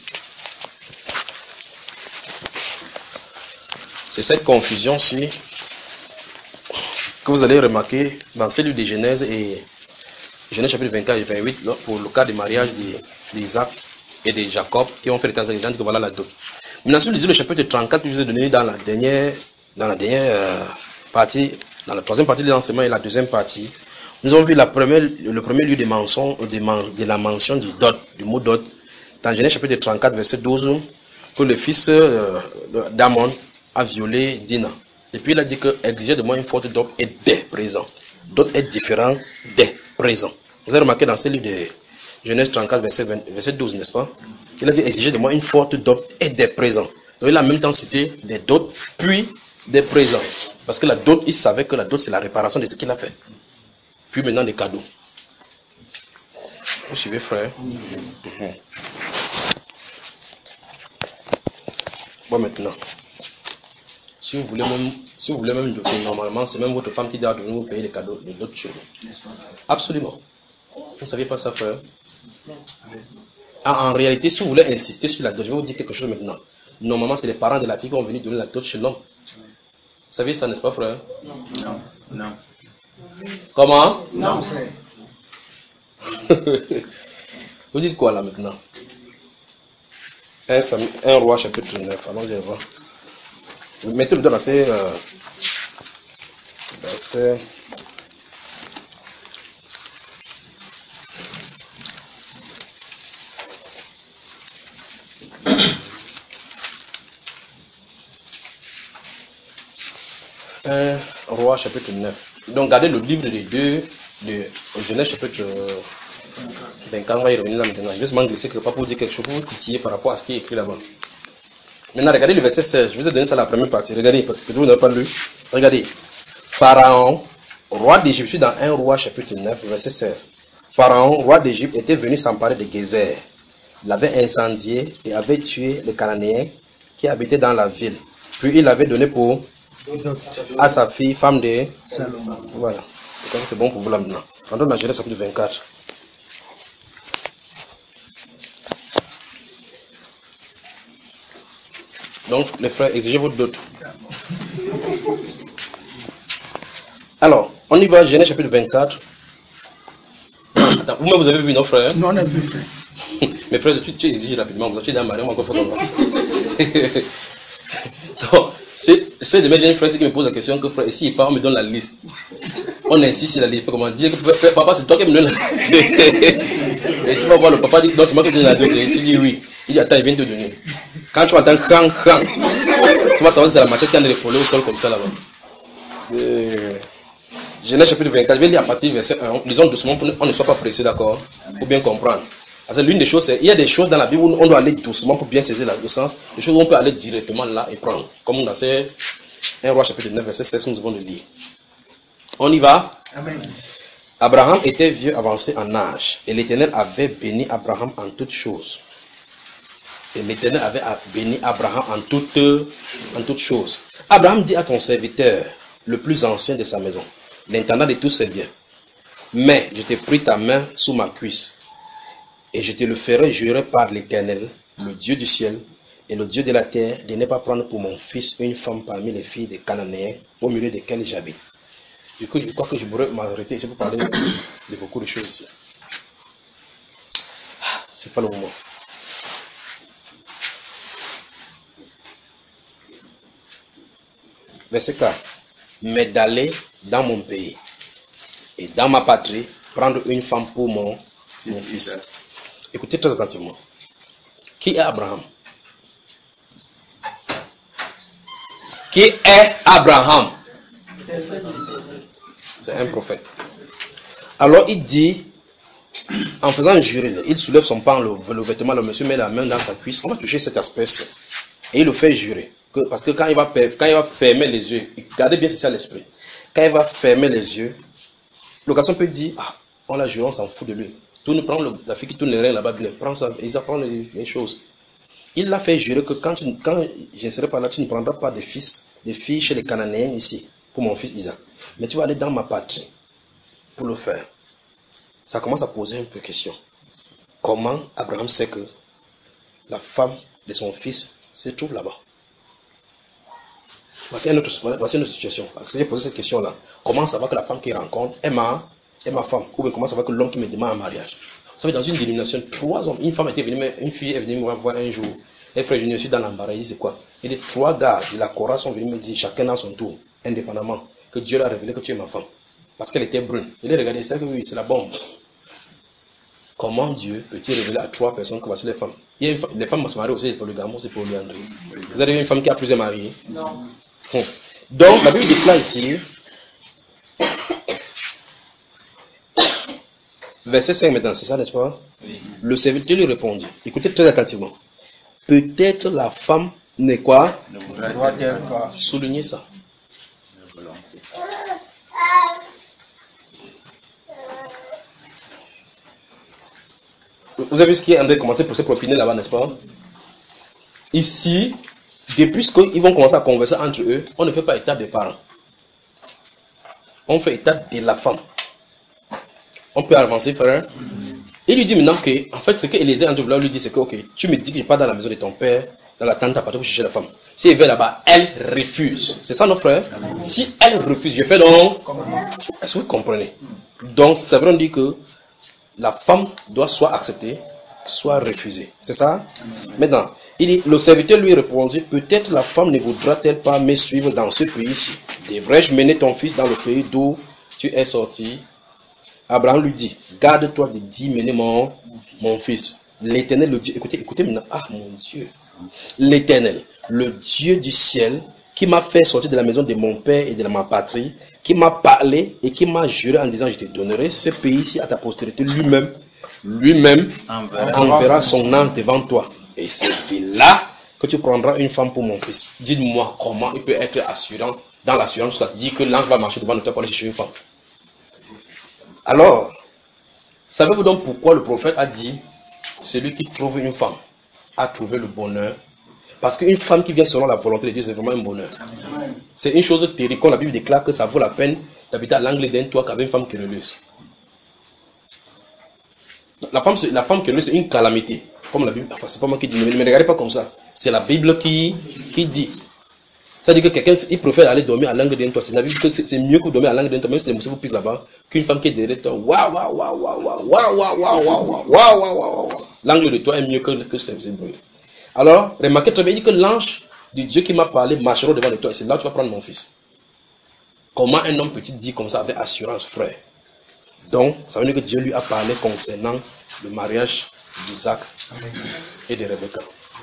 C'est cette confusion-ci que vous allez remarquer dans ces livres de Genèse et Genèse chapitre vingt-quatre et vingt-huit pour le cas du mariage d'Isaac et de Jacob qui ont fait les temps gens que voilà la dot. Maintenant, si vous lisez le chapitre trente-quatre que je vous ai donné dans la dernière, dans la dernière euh, partie, dans la troisième partie de l'enseignement et la deuxième partie, nous avons vu la première, le premier lieu de, mention, de, de la mention du dot, du mot dot, dans Genèse chapitre trente-quatre, verset douze, que le fils euh, d'Amon a violé Dina. Et puis il a dit que exigeait de moi une faute dot et des présents. Dot est différent des présents. Vous avez remarqué dans ce livre de Genèse trente-quatre, verset, vingt, verset douze, n'est-ce pas? Il a dit exiger de moi une forte dot et des présents. Donc il a en même temps cité des dots puis des présents. Parce que la dot, il savait que la dot c'est la réparation de ce qu'il a fait. Puis maintenant des cadeaux. Vous suivez, frère? Mm-hmm. Bon, maintenant. Si vous voulez même, si vous voulez même doter, normalement, c'est même votre femme qui doit vous payer les cadeaux, les dots chez vous. Absolument. Vous ne saviez pas ça, frère? En, en réalité, si vous voulez insister sur la dot, je vais vous dire quelque chose maintenant. Normalement, c'est les parents de la fille qui vont venir donner la dot chez l'homme. Vous savez ça, n'est-ce pas, frère? Non. Non. Comment? Non, frère. Vous dites quoi là maintenant? un, un roi chapitre neuf. Allons-y voir. Mettez le doigt dans ces euh, versets. un roi chapitre neuf. Donc regardez le livre des deux de Genèse chapitre vingt-quatre. On va y revenir là maintenant. Je vais seulement glisser quelque part pour dire quelque chose, pour vous titiller par rapport à ce qui est écrit là-bas. Maintenant regardez le verset seize. Je vous ai donné ça la première partie. Regardez, parce que vous n'avez pas lu. Regardez. Pharaon, roi d'Égypte, je suis dans un roi chapitre neuf, verset seize. Pharaon, roi d'Égypte, était venu s'emparer de Gézer. Il avait incendié et avait tué les Cananéens qui habitaient dans la ville. Puis il l'avait donné pour à sa fille, femme de Salomon. Voilà. C'est bon pour vous là maintenant. Rentrons dans Genèse chapitre vingt-quatre. Donc, les frères, exigez votre dot. Alors, on y va, Genèse chapitre vingt-quatre. Attends, vous-même vous avez vu nos frères? Non, on a vu, frère. Mes frères, tu, tu exiges rapidement, vous êtes dans Marie, on va encore faire comme Donc, c'est de mes frères qui me posent la question que frère, ici il part, on me donne la liste. On insiste sur la liste. Il faut comment dire que papa, c'est toi qui me donne la liste. Et tu vas voir le papa dit non, c'est moi qui te donne la liste. Tu dis oui. Il dit attends, il vient te donner. Quand tu entends cran, cran, tu vas savoir que c'est la machette qui a de refouler au sol comme ça là-bas. Euh, Genèse chapitre vingt-quatre, je vais lire à partir du verset un. Lisons doucement pour qu'on ne soit pas pressé, d'accord? Pour bien comprendre. Parce que l'une des choses, c'est il y a des choses dans la Bible où on doit aller doucement pour bien saisir le sens. Des choses où on peut aller directement là et prendre. Comme on a fait un roi chapitre neuf, verset seize, nous devons le lire. On y va? Amen. Abraham était vieux avancé en âge. Et l'Éternel avait béni Abraham en toutes choses. Et l'Éternel avait béni Abraham en toutes, en toutes choses. Abraham dit à ton serviteur, le plus ancien de sa maison, l'intendant de tous ses biens, mais je t'ai pris ta main sous ma cuisse. Et je te le ferai jurer par l'Éternel, le Dieu du ciel et le Dieu de la terre, de ne pas prendre pour mon fils une femme parmi les filles des Cananéens, au milieu desquelles j'habite. Du coup, je crois que je pourrais m'arrêter ici pour parler de beaucoup de choses ici. C'est pas le moment. Verset quatre. Mais d'aller dans mon pays et dans ma patrie, prendre une femme pour mon, mon fils. Écoutez très attentivement. Qui est Abraham? Qui est Abraham? C'est un prophète. Alors il dit, en faisant jurer, il soulève son pan, le, le vêtement, le monsieur met la main dans sa cuisse. On va toucher cet aspect. Et il le fait jurer. Que, parce que quand il, va, quand il va fermer les yeux, regardez bien si c'est à l'esprit. Quand il va fermer les yeux, l'occasion peut dire, ah, on l'a juré, on s'en fout de lui. Tout nous prend le, la fille qui tourne les reins là-bas, prend ça, ils apprennent les, les choses. Il l'a fait jurer que quand, tu, quand je ne serai pas là, tu ne prendras pas de fils, de filles chez les Cananéens ici, pour mon fils Isaac. Mais tu vas aller dans ma patrie pour le faire. Ça commence à poser un peu de question. Comment Abraham sait que la femme de son fils se trouve là-bas? Voici une autre, voici une autre situation. Parce que j'ai posé cette question-là. Comment savoir que la femme qu'il rencontre est ma, est ma femme? Ou bien comment savoir que l'homme qui me demande un mariage? Vous savez, dans une dénomination, trois hommes, une femme était venue, une fille est venue me voir un jour. Et frère, je suis dans l'embarras. Il dit c'est quoi? Il dit trois gars de la Korah sont venus me dire, chacun à son tour, indépendamment, que Dieu l'a révélé que tu es ma femme. Parce qu'elle était brune. Il a regardé, c'est que oui, c'est la bombe. Comment Dieu peut-il révéler à trois personnes que voici les femmes? Il y a une, les femmes se marient aussi pour le gamin, c'est pour polyandrie. Vous avez une femme qui a plusieurs maris? Non. Hum. Donc, la Bible déclare ici, verset cinq maintenant, c'est ça, n'est-ce pas? Oui. Le serviteur lui répondit, écoutez très attentivement, peut-être la femme n'est quoi? Ne voudrait-elle pas? Soulignez ça. Vous avez vu ce qui est en train de commencer pour se profiner là-bas, n'est-ce pas? Ici, depuis qu'ils vont commencer à converser entre eux, on ne fait pas état des parents. On fait état de la femme. On peut avancer, frère. Il lui dit maintenant que, en fait, ce que Élisée Andrew lui dit, c'est que, ok, tu me dis que je pars dans la maison de ton père, dans la tente à partir pour chercher la femme. Si elle va là-bas, elle refuse. C'est ça, nos frères? Si elle refuse, je fais donc. Est-ce que vous comprenez? Donc, ça veut dire que la femme doit soit acceptée, soit refusée. C'est ça? Maintenant, il dit, le serviteur lui répondit, peut-être la femme ne voudra-t-elle pas me suivre dans ce pays-ci? Devrais-je mener ton fils dans le pays d'où tu es sorti? Abraham lui dit, garde-toi de dire, menez mon, mon fils. L'Éternel le dit, écoutez, écoutez maintenant, ah mon Dieu. L'Éternel, le Dieu du ciel, qui m'a fait sortir de la maison de mon père et de ma patrie, qui m'a parlé et qui m'a juré en disant, je te donnerai ce pays-ci à ta postérité, lui-même, lui-même enverra son ange devant toi. Et c'est de là que tu prendras une femme pour mon fils. Dites-moi comment il peut être assurant, dans l'assurance, jusqu'à dire que l'ange va marcher devant toi pour aller chercher une femme. Alors, savez-vous donc pourquoi le prophète a dit, celui qui trouve une femme a trouvé le bonheur? Parce qu'une femme qui vient selon la volonté de Dieu, c'est vraiment un bonheur. C'est une chose terrible. Quand la Bible déclare que ça vaut la peine d'habiter à l'angle d'un toit qu'avec une femme querelleuse. La femme, la femme querelleuse, c'est une calamité. Comme la Bible, enfin, c'est pas moi qui dis, ne me regardez pas comme ça. C'est la Bible qui, qui dit. Ça veut dire que quelqu'un, il préfère aller dormir à l'angle d'un toit. C'est la Bible que c'est mieux que dormir à l'angle d'un toit, même si les moustiques vous piquent là-bas, qu'une femme qui est derrière toi. Waouh, waouh, waouh, waouh, waouh, waouh, waouh, waouh, waouh, waouh, waouh. L'angle de toi est mieux que, que ce bruit. Alors, remarquez très bien, il dit que l'ange de Dieu qui m'a parlé marchera devant de toi. Et c'est là que tu vas prendre mon fils. Comment un homme petit dit comme ça avec assurance, frère? Donc, ça veut dire que Dieu lui a parlé concernant le mariage d'Isaac et de Rebecca.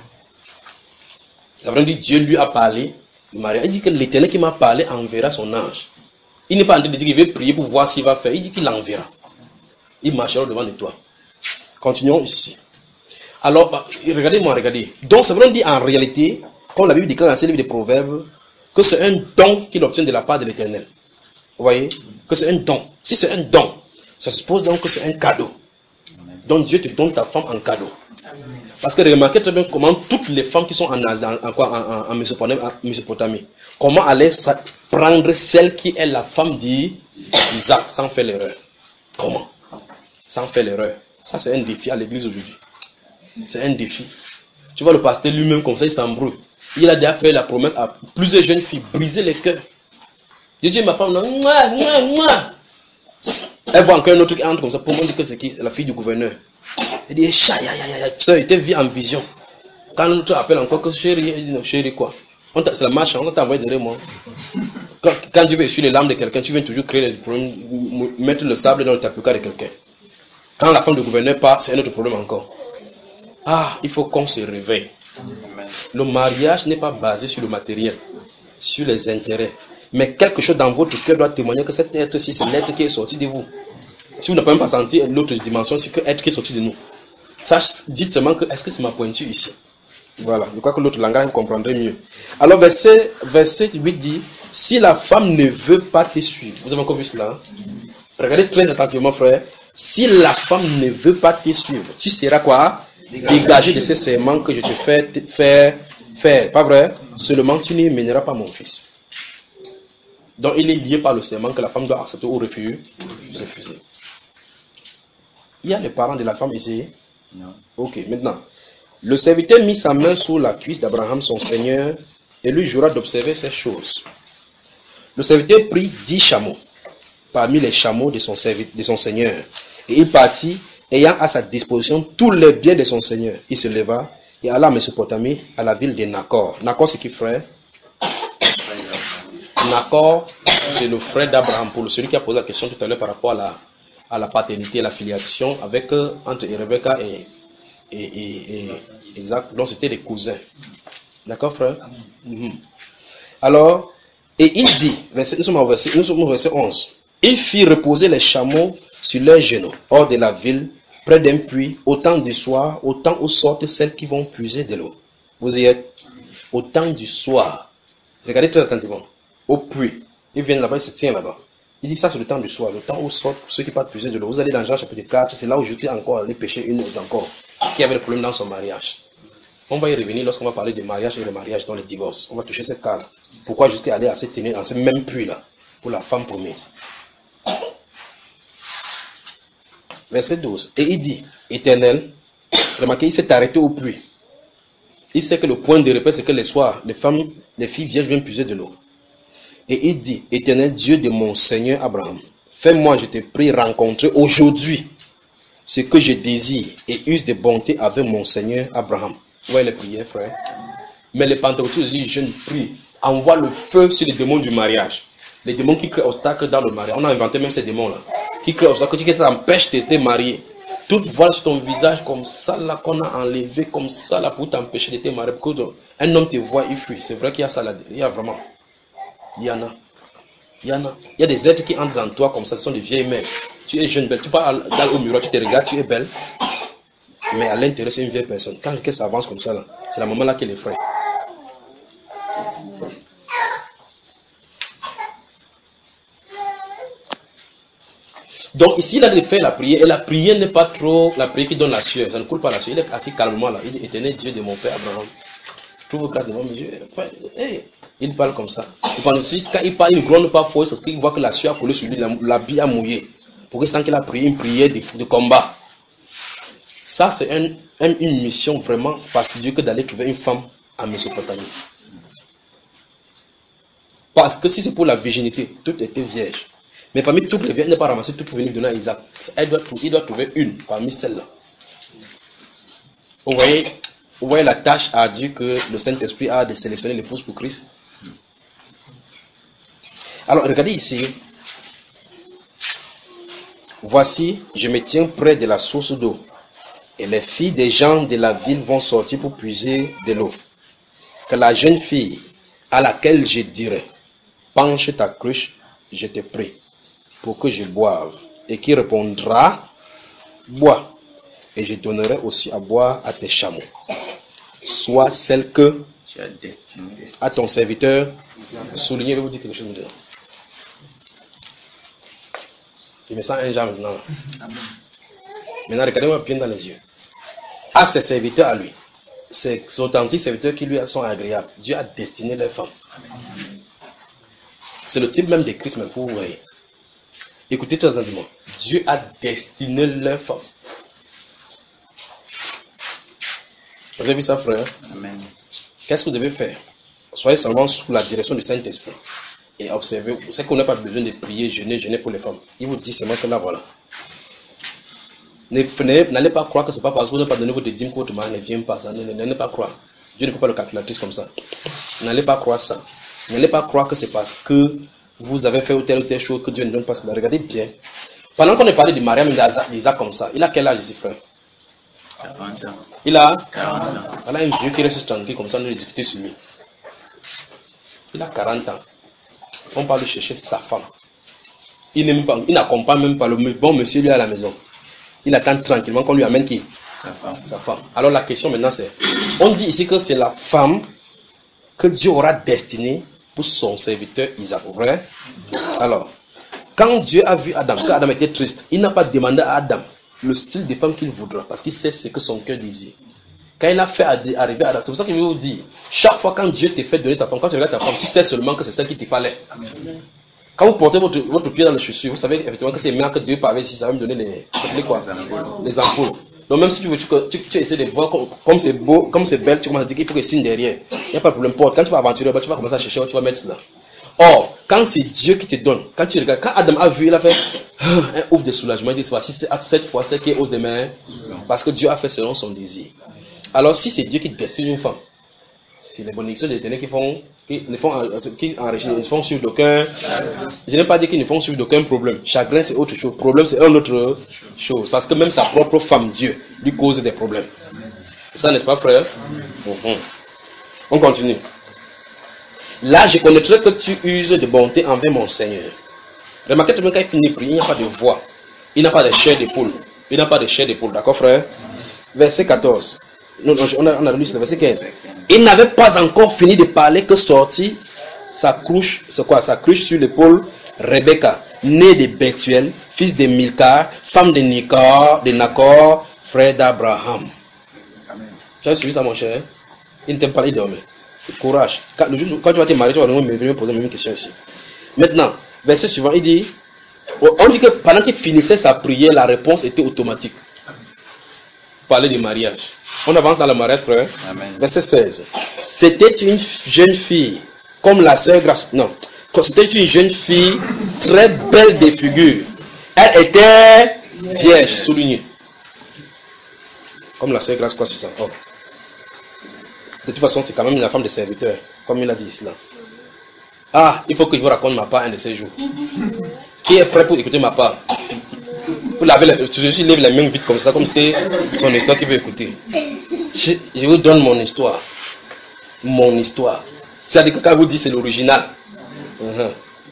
Ça veut dire que Dieu lui a parlé du mariage. Il dit que l'Éternel qui m'a parlé enverra son ange. Il n'est pas en train de dire qu'il veut prier pour voir s'il va faire. Il dit qu'il l'enverra. Il marchera devant de toi. Continuons ici. Alors, regardez-moi, regardez. Donc, ça veut dire en réalité, comme la Bible déclare dans ce livre des Proverbes, que c'est un don qu'il obtient de la part de l'Éternel. Vous voyez? Que c'est un don. Si c'est un don, ça suppose donc que c'est un cadeau. Donc, Dieu te donne ta femme en cadeau. Parce que remarquez très bien comment toutes les femmes qui sont en, en, en, en, en Mésopotamie, comment aller prendre celle qui est la femme d'Isaac sans faire l'erreur. Comment? Sans faire l'erreur. Ça, c'est un défi à l'église aujourd'hui. C'est un défi. Tu vois le pasteur lui-même comme ça, il s'embrouille. Il a déjà fait la promesse à plusieurs jeunes filles, briser les cœurs. Je dis ma femme, non, mouah, mouah, mouah. Elle voit encore un autre qui entre comme ça pour moi dire que c'est qui? La fille du gouverneur. Elle dit, cha, ya, ya, ya, ya. Soeur, il était vu en vision. Quand l'autre appelle encore que chérie, elle dit non, chérie quoi? C'est la marche, on t'a envoyé derrière moi. Quand, quand tu veux essuyer les larmes de quelqu'un, tu viens toujours créer des problèmes, mettre le sable dans le tapuka de quelqu'un. Quand la femme du gouverneur part, c'est un autre problème encore. Ah, il faut qu'on se réveille. Le mariage n'est pas basé sur le matériel, sur les intérêts. Mais quelque chose dans votre cœur doit témoigner que cet être-ci, c'est l'être qui est sorti de vous. Si vous n'avez même pas senti l'autre dimension, c'est que l'être qui est sorti de nous. Sache, dites seulement que est-ce que c'est ma pointure ici? Voilà, je crois que l'autre langage vous comprendrez mieux. Alors, verset, verset huit dit, si la femme ne veut pas te suivre, vous avez encore vu cela? Regardez très attentivement, frère. Si la femme ne veut pas te suivre, tu seras quoi? Dégagé de ces serments que je te fais faire, faire. Pas vrai? Seulement, tu n'y mèneras pas mon fils. Donc, il est lié par le serment que la femme doit accepter ou refuser. refuser. Il y a les parents de la femme ici? Non. Ok, maintenant. Le serviteur mit sa main sur la cuisse d'Abraham, son seigneur, et lui jura d'observer ces choses. Le serviteur prit dix chameaux, parmi les chameaux de son, de son seigneur, et il partit, ayant à sa disposition tous les biens de son seigneur. Il se leva et alla à Mésopotamie, à la ville de Nacor. Nacor, c'est qui, frère? Nacor, c'est le frère d'Abraham, pour celui qui a posé la question tout à l'heure par rapport à la, à la paternité et la filiation avec, euh, entre Rebecca et, et, et, et Isaac. Donc, c'était des cousins. D'accord, frère? Mm-hmm. Alors, et il dit, verset, nous sommes au verset, nous sommes au verset onze. Il fit reposer les chameaux sur leurs genoux, hors de la ville, près d'un puits, au temps du soir, au temps où sortent celles qui vont puiser de l'eau. Vous y êtes? Au temps du soir. Regardez très attentivement. Au puits. Il vient là-bas, il se tient là-bas. Il dit ça, c'est le temps du soir, le temps où sortent ceux qui partent puiser de l'eau. Vous allez dans Jean chapitre quatre, c'est là où Jésus encore allé pêcher une autre encore, qui avait le problème dans son mariage. On va y revenir lorsqu'on va parler de mariage et de mariage dans le divorce. On va toucher ce cas-là. Pourquoi Jésus est allé à se tenir dans ce même puits-là, pour la femme promise. verset douze. Et il dit, Éternel, remarquez, il s'est arrêté au puits. Il sait que le point de repère, c'est que les soirs, les femmes, les filles vierges viennent puiser de l'eau. Et il dit, Éternel Dieu de mon Seigneur Abraham, fais-moi, je te prie, rencontrer aujourd'hui ce que je désire et use de bonté avec mon Seigneur Abraham. Vous voyez les prières, frère. Mais les pentecôtistes disent, je ne prie, envoie le feu sur les démons du mariage. Les démons qui créent obstacle dans le mariage. On a inventé même ces démons-là. Qui créent obstacle, qui t'empêchent de te marier. Toute voile sur ton visage comme ça là qu'on a enlevé comme ça là pour t'empêcher de te marier. Parce qu'un homme te voit, il fuit. C'est vrai qu'il y a ça là. Il y a vraiment. Il y en a. Il y en a. Il y a des êtres qui entrent dans toi comme ça. Ce sont des vieilles mères. Tu es jeune, belle. Tu parles dans, au miroir, tu te regardes, tu es belle. Mais à l'intérieur, c'est une vieille personne. Quand quelqu'un s'avance comme ça là, c'est la maman là qui les effraie. Donc ici, il a fait la prière, et la prière n'est pas trop la prière qui donne la sueur, ça ne coule pas la sueur, il est assis calmement là, il dit, Éternel Dieu de mon père Abraham, trouve grâce devant mes yeux, enfin, hey, il parle comme ça. Et pendant ce quand il parle, il ne gronde pas fort, parce qu'il voit que la sueur a coulé sur lui, l'habit a mouillé, pour qu'il sente qu'il a prié une prière de, de combat. Ça, c'est un, un, une mission vraiment fastidieuse que d'aller trouver une femme en Mésopotamie. Parce que si c'est pour la virginité, tout était vierge. Mais parmi toutes les vierges, il n'est pas ramassé tout pour venir donner à Isaac. Elle doit, il doit trouver une parmi celles-là. Vous voyez, vous voyez la tâche à Dieu que le Saint-Esprit a de sélectionner l'épouse pour Christ. Alors, regardez ici. Voici, je me tiens près de la source d'eau. Et les filles des gens de la ville vont sortir pour puiser de l'eau. Que la jeune fille à laquelle je dirai, penche ta cruche, je te prie, pour que je boive. Et qui répondra, bois. Et je donnerai aussi à boire à tes chameaux. Soit celle que tu as destinée à ton serviteur, souligner, je vais vous dire quelque chose maintenant. Je me sens un genre maintenant. Maintenant, regardez-moi bien dans les yeux. À ses serviteurs à lui, ses authentiques serviteurs qui lui sont agréables, Dieu a destiné les femmes. C'est le type même de Christ, même pour vous voyez. Écoutez très attentivement. Dieu a destiné les femmes. Vous avez vu ça, frère? Amen. Qu'est-ce que vous devez faire? Soyez seulement sous la direction du Saint-Esprit. Et observez. Vous savez qu'on n'a pas besoin de prier, jeûner, jeûner pour les femmes. Il vous dit seulement que là, voilà. N'allez pas croire que ce n'est pas parce que vous n'avez pas donné votre dîme que votre mari ne vient pas. N'allez pas croire. Dieu ne fait pas le calculatrice comme ça. N'allez pas croire ça. N'allez pas croire que c'est parce que vous avez fait telle ou telle chose que Dieu ne donne pas cela. Regardez bien. Pendant qu'on a parlé de Mariam et d'Isaac comme ça, il a quel âge ici, frère? quarante ans. Il a quarante ans. Voilà un vieux qui reste tranquille comme ça, on doit discuter sur lui. Il a quarante ans. On parle de chercher sa femme. Il n'aime pas, il n'accompagne même pas le bon monsieur lui à la maison. Il attend tranquillement qu'on lui amène qui? Sa femme. Sa femme. Alors la question maintenant c'est, on dit ici que c'est la femme que Dieu aura destinée pour son serviteur Isaac. Vrai? Alors, quand Dieu a vu Adam, quand Adam était triste, il n'a pas demandé à Adam le style de femme qu'il voudra, parce qu'il sait ce que son cœur désire. Quand il a fait arriver Adam, c'est pour ça qu'il veut vous dire, chaque fois quand Dieu te fait donner ta femme, quand tu regardes ta femme, tu sais seulement que c'est celle qu'il te fallait. Amen. Quand vous portez votre, votre pied dans les chaussures, vous savez effectivement que c'est meilleur que Dieu pavés si ça va me donner les, les, quoi, les ampoules. Donc même si tu veux, tu, tu, tu essaies de voir comme, comme c'est beau, comme c'est belle, tu commences à dire qu'il faut que signe derrière. Il n'y a pas de problème. Quand tu vas aventurer, tu vas commencer à chercher, tu vas mettre cela. Or, quand c'est Dieu qui te donne, quand tu regardes, quand Adam a vu, il a fait un ouf de soulagement, il dit, voici cette fois, c'est qui ose des mains, parce que Dieu a fait selon son désir. Alors si c'est Dieu qui destine une femme, c'est les bénédictions de l'Éternel qui font, qui ne font, qui enrichissent, ils ne font suivre d'aucun. Je n'ai pas dit qu'ils ne font suivre d'aucun problème. Chagrin c'est autre chose. Problème c'est une autre chose. Parce que même sa propre femme, Dieu, lui cause des problèmes. Ça n'est-ce pas, frère? Mm-hmm. On continue. Là, je connaîtrai que tu uses de bonté envers mon Seigneur. Remarquez tout le monde quand il finit de prier, il n'y a pas de voix. Il n'a pas de chair d'épaule. Il n'a pas de chair d'épaule. D'accord, frère? Verset quatorze. Non, non, on a, on a lu le verset quinze. Il n'avait pas encore fini de parler que sortit sa cruche, c'est quoi, sa cruche sur l'épaule, Rebecca, née de Bethuel, fils de Milka, femme de Nicor, de Nacor, frère d'Abraham. Tu as suivi ça, mon cher? Il ne t'aime pas, il dormait. Courage. Quand, le jour, quand tu vas te marier, tu vas me poser la même question ici. Maintenant, verset suivant, il dit, On dit que pendant qu'il finissait sa prière, la réponse était automatique. Parler du mariage. On avance dans le mariage, frère. Amen. Verset seize. C'était une jeune fille, comme la sœur Grâce. Non. C'était une jeune fille très belle de figure. Elle était vierge, soulignée. Comme la sœur Grâce, quoi sur ça. Oh. De toute façon, c'est quand même la femme de serviteur, comme il a dit cela. Ah, il faut que je vous raconte ma part un de ces jours. Qui est prêt pour écouter ma part? Vous lavez la, je suis lève la main vite comme ça, comme c'était son histoire qu'il veut écouter. Je, je vous donne mon histoire. Mon histoire. C'est-à-dire que quand vous dites c'est l'original. Uh-huh.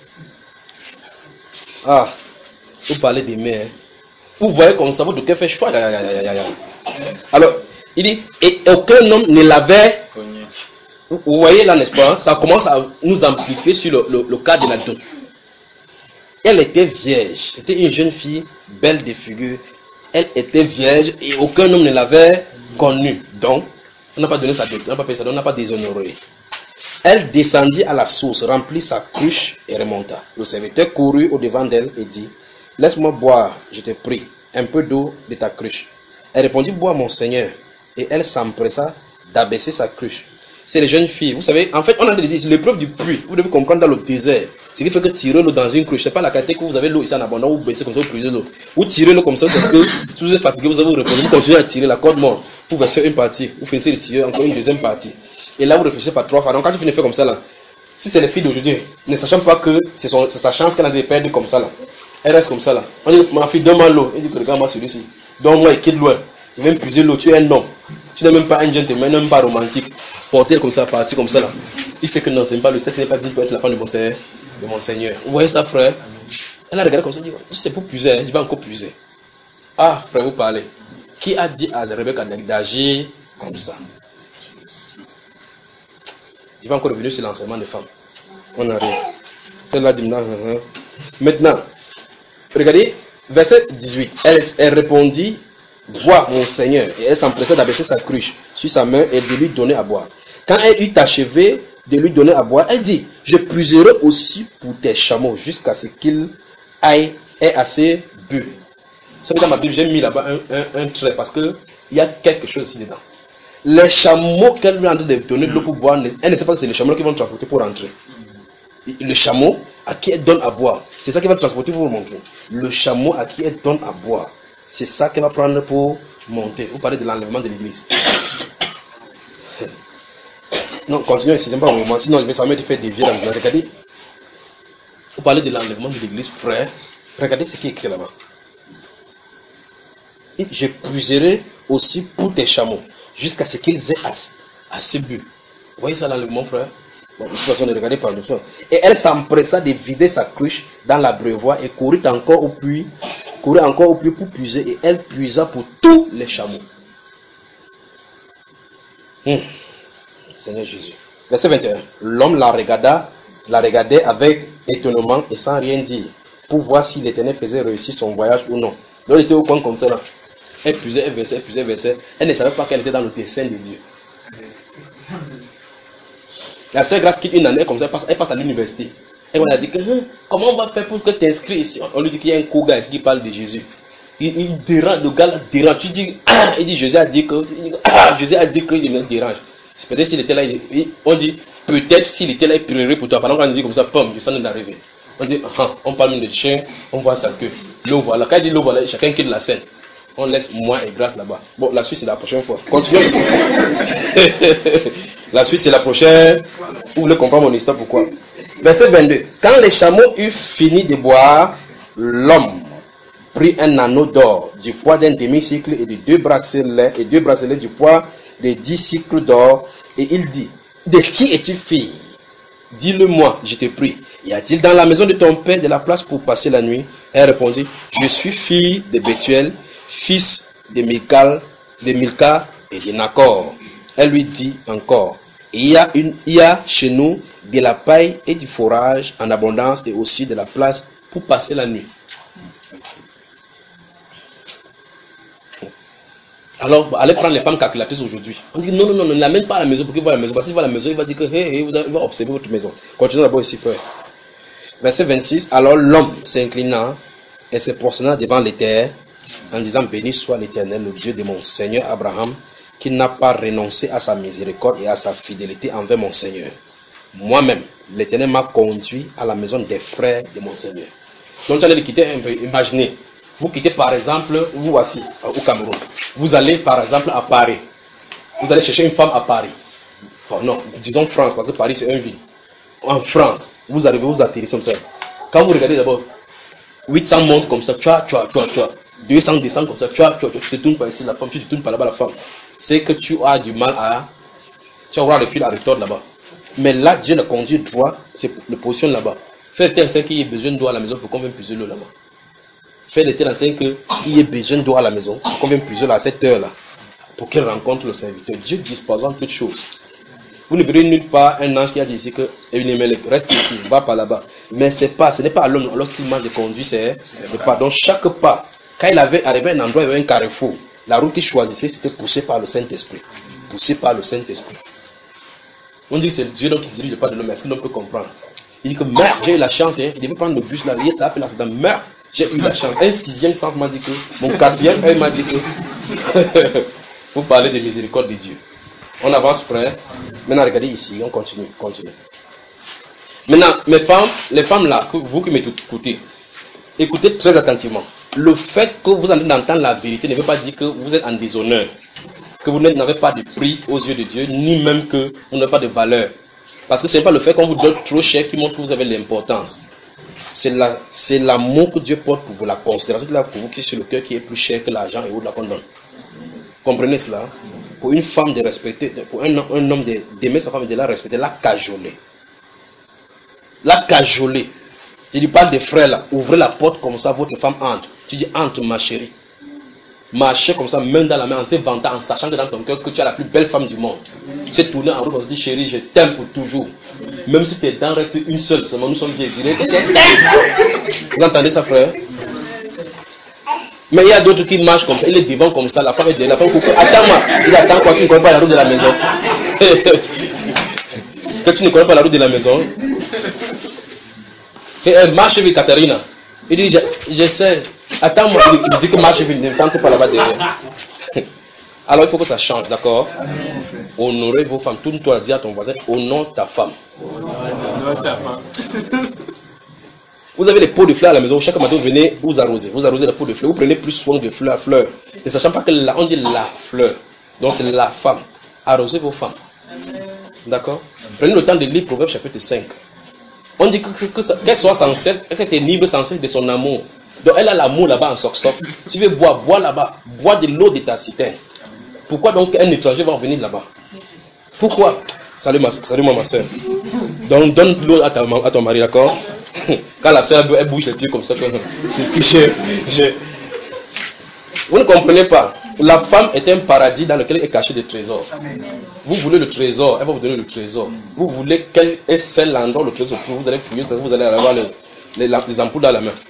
Ah, vous parlez des mains. Hein. Vous voyez comme ça, votre cœur fait choix. Alors, il dit, et aucun homme ne l'avait. Vous voyez là, n'est-ce pas? Ça commence à nous amplifier sur le, le, le cas de la dot. Elle était vierge. C'était une jeune fille, belle de figure. Elle était vierge et aucun homme ne l'avait connue. Donc, on n'a pas donné sa dot, on n'a pas payé sa dot, on n'a pas déshonoré. Elle descendit à la source, remplit sa cruche et remonta. Le serviteur courut au-devant d'elle et dit, laisse-moi boire, je te prie, un peu d'eau de ta cruche. Elle répondit, bois mon Seigneur. Et elle s'empressa d'abaisser sa cruche. C'est les jeunes filles. Vous savez, en fait, on a dit l'épreuve du puits. Vous devez comprendre dans le désert. Ce qui fait que tirer l'eau dans une cruche, c'est pas la qualité que vous avez l'eau ici en abondance, vous baissez comme ça, vous puisez l'eau. Vous tirez l'eau comme ça, c'est parce que si vous êtes fatigué, vous avez vous reposez, vous continuez à tirer la corde morte. Vous versez une partie, vous finissez de tirer encore une deuxième partie. Et là, vous réfléchissez par trois fois. Donc, quand tu finis de faire comme ça, là, si c'est les filles d'aujourd'hui, ne sachant pas que c'est sa chance qu'elle a de perdre comme ça, là, elle reste comme ça, là. On dit, ma fille, donne-moi l'eau. Elle dit, regarde-moi celui-ci. Donne-moi et quitte loin. Je vais me puiser l'eau. Tu es un homme. Tu n'es même pas un gentleman, même pas romantique. Porter comme ça, partir comme ça, là. Il sait que non, ce n'est pas le sexe, ce n'est pas dit pour être la femme de mon Seigneur. De mon Seigneur. Vous voyez ça, frère? Elle a regardé comme ça, elle dit, c'est pour puiser, hein, je vais encore puiser. Ah, frère, vous parlez. Qui a dit à Rebecca d'agir comme ça? Il va encore revenir sur l'enseignement des femmes. On arrive. Celle-là dit maintenant. Maintenant, regardez, verset dix-huit. Elle, elle répondit, bois mon Seigneur. Et elle s'empressa d'abaisser sa cruche sur sa main et de lui donner à boire. Quand elle eut achevé de lui donner à boire, elle dit, je puiserai aussi pour tes chameaux jusqu'à ce qu'il aille ait assez bu. Vous savez, dans ma Bible, j'ai mis là-bas un, un, un trait parce qu'il y a quelque chose ici dedans. Les chameaux qu'elle lui a donné de l'eau pour boire, elle ne sait pas que c'est les chameaux qui vont transporter pour rentrer. Le chameau à qui elle donne à boire, c'est ça qui va transporter pour vous montrer. Le chameau à qui elle donne à boire, c'est ça qu'elle va prendre pour monter. Vous parlez de l'enlèvement de l'église. Non, continuez, c'est pas un moment, sinon je vais savoir te faire dévier dans le. Regardez. Vous parlez de l'enlèvement de l'église, frère. Regardez ce qui est écrit là-bas. Je puiserai aussi pour tes chameaux, jusqu'à ce qu'ils aient assez, assez bu. Vous voyez ça l'enlèvement, frère? Bon, de toute façon, ne regardez pas le son. Et elle s'empressa de vider sa cruche dans l'abreuvoir et courut encore au puits, courut encore au puits pour puiser, et elle puisa pour tous les chameaux. Hum. Seigneur Jésus. Verset vingt et un. L'homme la regarda, la regardait avec étonnement et sans rien dire, pour voir si l'Éternel faisait réussir son voyage ou non. Donc elle était au coin comme ça là. Elle puisait, elle versait, elle puisait, elle versait. Elle ne savait pas qu'elle était dans le dessein de Dieu. La sœur Grâce quitte une année comme ça, elle passe, elle passe à l'université. Et on a dit que, hum, comment on va faire pour que tu t'inscris ici? On lui dit qu'il y a un court gars ici qui parle de Jésus. Il, il dérange, le gars là dérange. Tu dis, ah, il dit, Jésus a dit que, ah, Jésus a dit qu'il me dérange. Peut-être s'il était là, il, on dit, peut-être s'il était là, il prierait pour toi. Pendant qu'on dit comme ça, pomme, je sens d'arriver. On dit, ah, on parle de chien, on voit sa queue. L'eau voilà. Quand il dit l'eau voilà, chacun quitte la scène. On laisse moi et Grâce là-bas. Bon, la suite c'est la prochaine fois. Continuons ici. La suite c'est la prochaine. Vous voulez comprendre mon histoire, pourquoi? Verset vingt-deux. Quand les chameaux eurent fini de boire, l'homme prit un anneau d'or du poids d'un demi-cycle et de deux bracelets et deux bracelets du poids de dix cycles d'or, et il dit, de qui es-tu fille? Dis-le-moi, je te prie. Y a-t-il dans la maison de ton père de la place pour passer la nuit? Elle répondit, je suis fille de Bethuel, fils de Milka, de Milka et de Nacor. Elle lui dit encore, il y a, une, il y a chez nous de la paille et du forage en abondance et aussi de la place pour passer la nuit. Alors, allez prendre les femmes calculatrices aujourd'hui. On dit non, non, non, ne l'amène pas à la maison pour qu'il voit la maison. Parce qu'il voit la maison, il va dire que, hey, hey, il va observer votre maison. Continuons d'abord ici, frère. Verset vingt-six. Alors l'homme s'inclina et se prosternèrent devant les terres en disant, béni soit l'Éternel, le Dieu de mon Seigneur Abraham, qui n'a pas renoncé à sa miséricorde et à sa fidélité envers mon Seigneur. Moi-même, l'Éternel m'a conduit à la maison des frères de mon Seigneur. Donc, j'allais quitter un peu. Imaginez, vous quittez par exemple, vous voici au Cameroun. Vous allez par exemple à Paris. Vous allez chercher une femme à Paris. Enfin, non, disons France, parce que Paris c'est une ville. En France, vous arrivez, vous atterrissez comme ça. Quand vous regardez d'abord, huit cents montent comme ça, tu vois, tu vois, tu vois, tu vois. deux cents descendent comme ça, tu vois, tu vois, tu te tournes par ici, la femme, tu te tournes par là-bas, la femme. C'est que tu as du mal à. Tu vas voir le fil à retordre là-bas. Mais là, Dieu le conduit droit, c'est le positionne là-bas. Fais tel enseigne qu'il y ait besoin d'eau à la maison pour qu'on vienne puiser l'eau là-bas. Fais le tel enseigne qu'il y ait besoin d'eau à la maison pour qu'on vienne puiser l'eau à cette heure-là. Pour qu'elle rencontre le serviteur. Dieu disposant toutes choses. Vous ne verrez nulle part un ange qui a dit ici que reste ici, va par là-bas. Mais c'est pas, ce n'est pas à l'homme, alors qu'il m'a conduit, c'est pas. Donc chaque pas, quand il avait arrivé à un endroit, il y avait un carrefour. La route qu'il choisissait, c'était poussé par le Saint-Esprit. Poussé par le Saint-Esprit. On dit que c'est Dieu donc qui dirige le pas de l'homme. Est-ce que l'homme peut comprendre? Il dit que merde, j'ai eu la chance. Hein. Il devait prendre le bus là. Ça a fait l'accident. Merde, j'ai eu la chance. Un sixième sens m'a dit que. Mon quatrième œil m'a dit que. Vous parlez de miséricorde de Dieu. On avance, frère. Maintenant, regardez ici. On continue. continue. Maintenant, mes femmes, les femmes là, vous qui m'écoutez, écoutez très attentivement. Le fait que vous allez entendre la vérité ne veut pas dire que vous êtes en déshonneur. Que vous n'avez pas de prix aux yeux de Dieu, ni même que vous n'avez pas de valeur. Parce que ce n'est pas le fait qu'on vous donne trop cher qui montre que vous avez l'importance. C'est la, c'est l'amour que Dieu porte pour vous, la considération qu'il a pour vous qui est sur le cœur qui est plus cher que l'argent et au-delà qu'on donne. Comprenez cela? Pour une femme de respecter, pour un, un homme d'aimer sa femme et de la respecter, la cajoler. La cajoler. Il lui parle des frères là, ouvrez la porte comme ça, votre femme entre. Tu dis entre ma chérie. Marcher comme ça, main dans la main, en se vantant, en sachant que dans ton cœur que tu es la plus belle femme du monde. Tu sais tourner en route, on se dit chérie, je t'aime pour toujours. Même si tes dents restent une seule, seulement nous sommes bien virés. Vous entendez ça, frère? Mais il y a d'autres qui marchent comme ça, il est devant comme ça, la femme est derrière, la femme coucou. Attends-moi, il attend quoi, tu ne connais pas la route de la maison. Que tu ne connais pas la route de la maison. Et elle marche avec Katharina. Il dit, je, je sais. Attends-moi, il dit que marche vite, ne tente pas là-bas derrière. Alors il faut que ça change, d'accord? Honorez vos femmes. Tourne-toi, dis à ton voisin, honore ta femme. Honore ta femme. Vous avez les pots de fleurs à la maison, chaque matin vous venez, vous arrosez. Vous arrosez les pots de fleurs, vous prenez plus soin de fleurs à fleurs. Ne sachant pas que là, on dit la fleur. Donc c'est la femme. Arrosez vos femmes. D'accord? Prenez le temps de lire Proverbes chapitre cinq. On dit que, que, que, qu'elle soit sincère, qu'elle est libre sincère de son amour. Donc elle a l'amour là-bas en soc-soc. Si tu veux boire, bois là-bas. Bois de l'eau de ta citerne. Pourquoi donc un étranger va venir là-bas? Pourquoi? Salut, ma, salut moi ma soeur. Donc donne l'eau à, ta, à ton mari, d'accord? Quand la soeur elle bouge les pieds comme ça, c'est ce que je, je... Vous ne comprenez pas. La femme est un paradis dans lequel est caché des trésors. Vous voulez le trésor, elle va vous donner le trésor. Vous voulez qu'elle ait seul l'endroit le trésor pour vous allez fouiller, vous allez avoir les, les, les ampoules dans la main.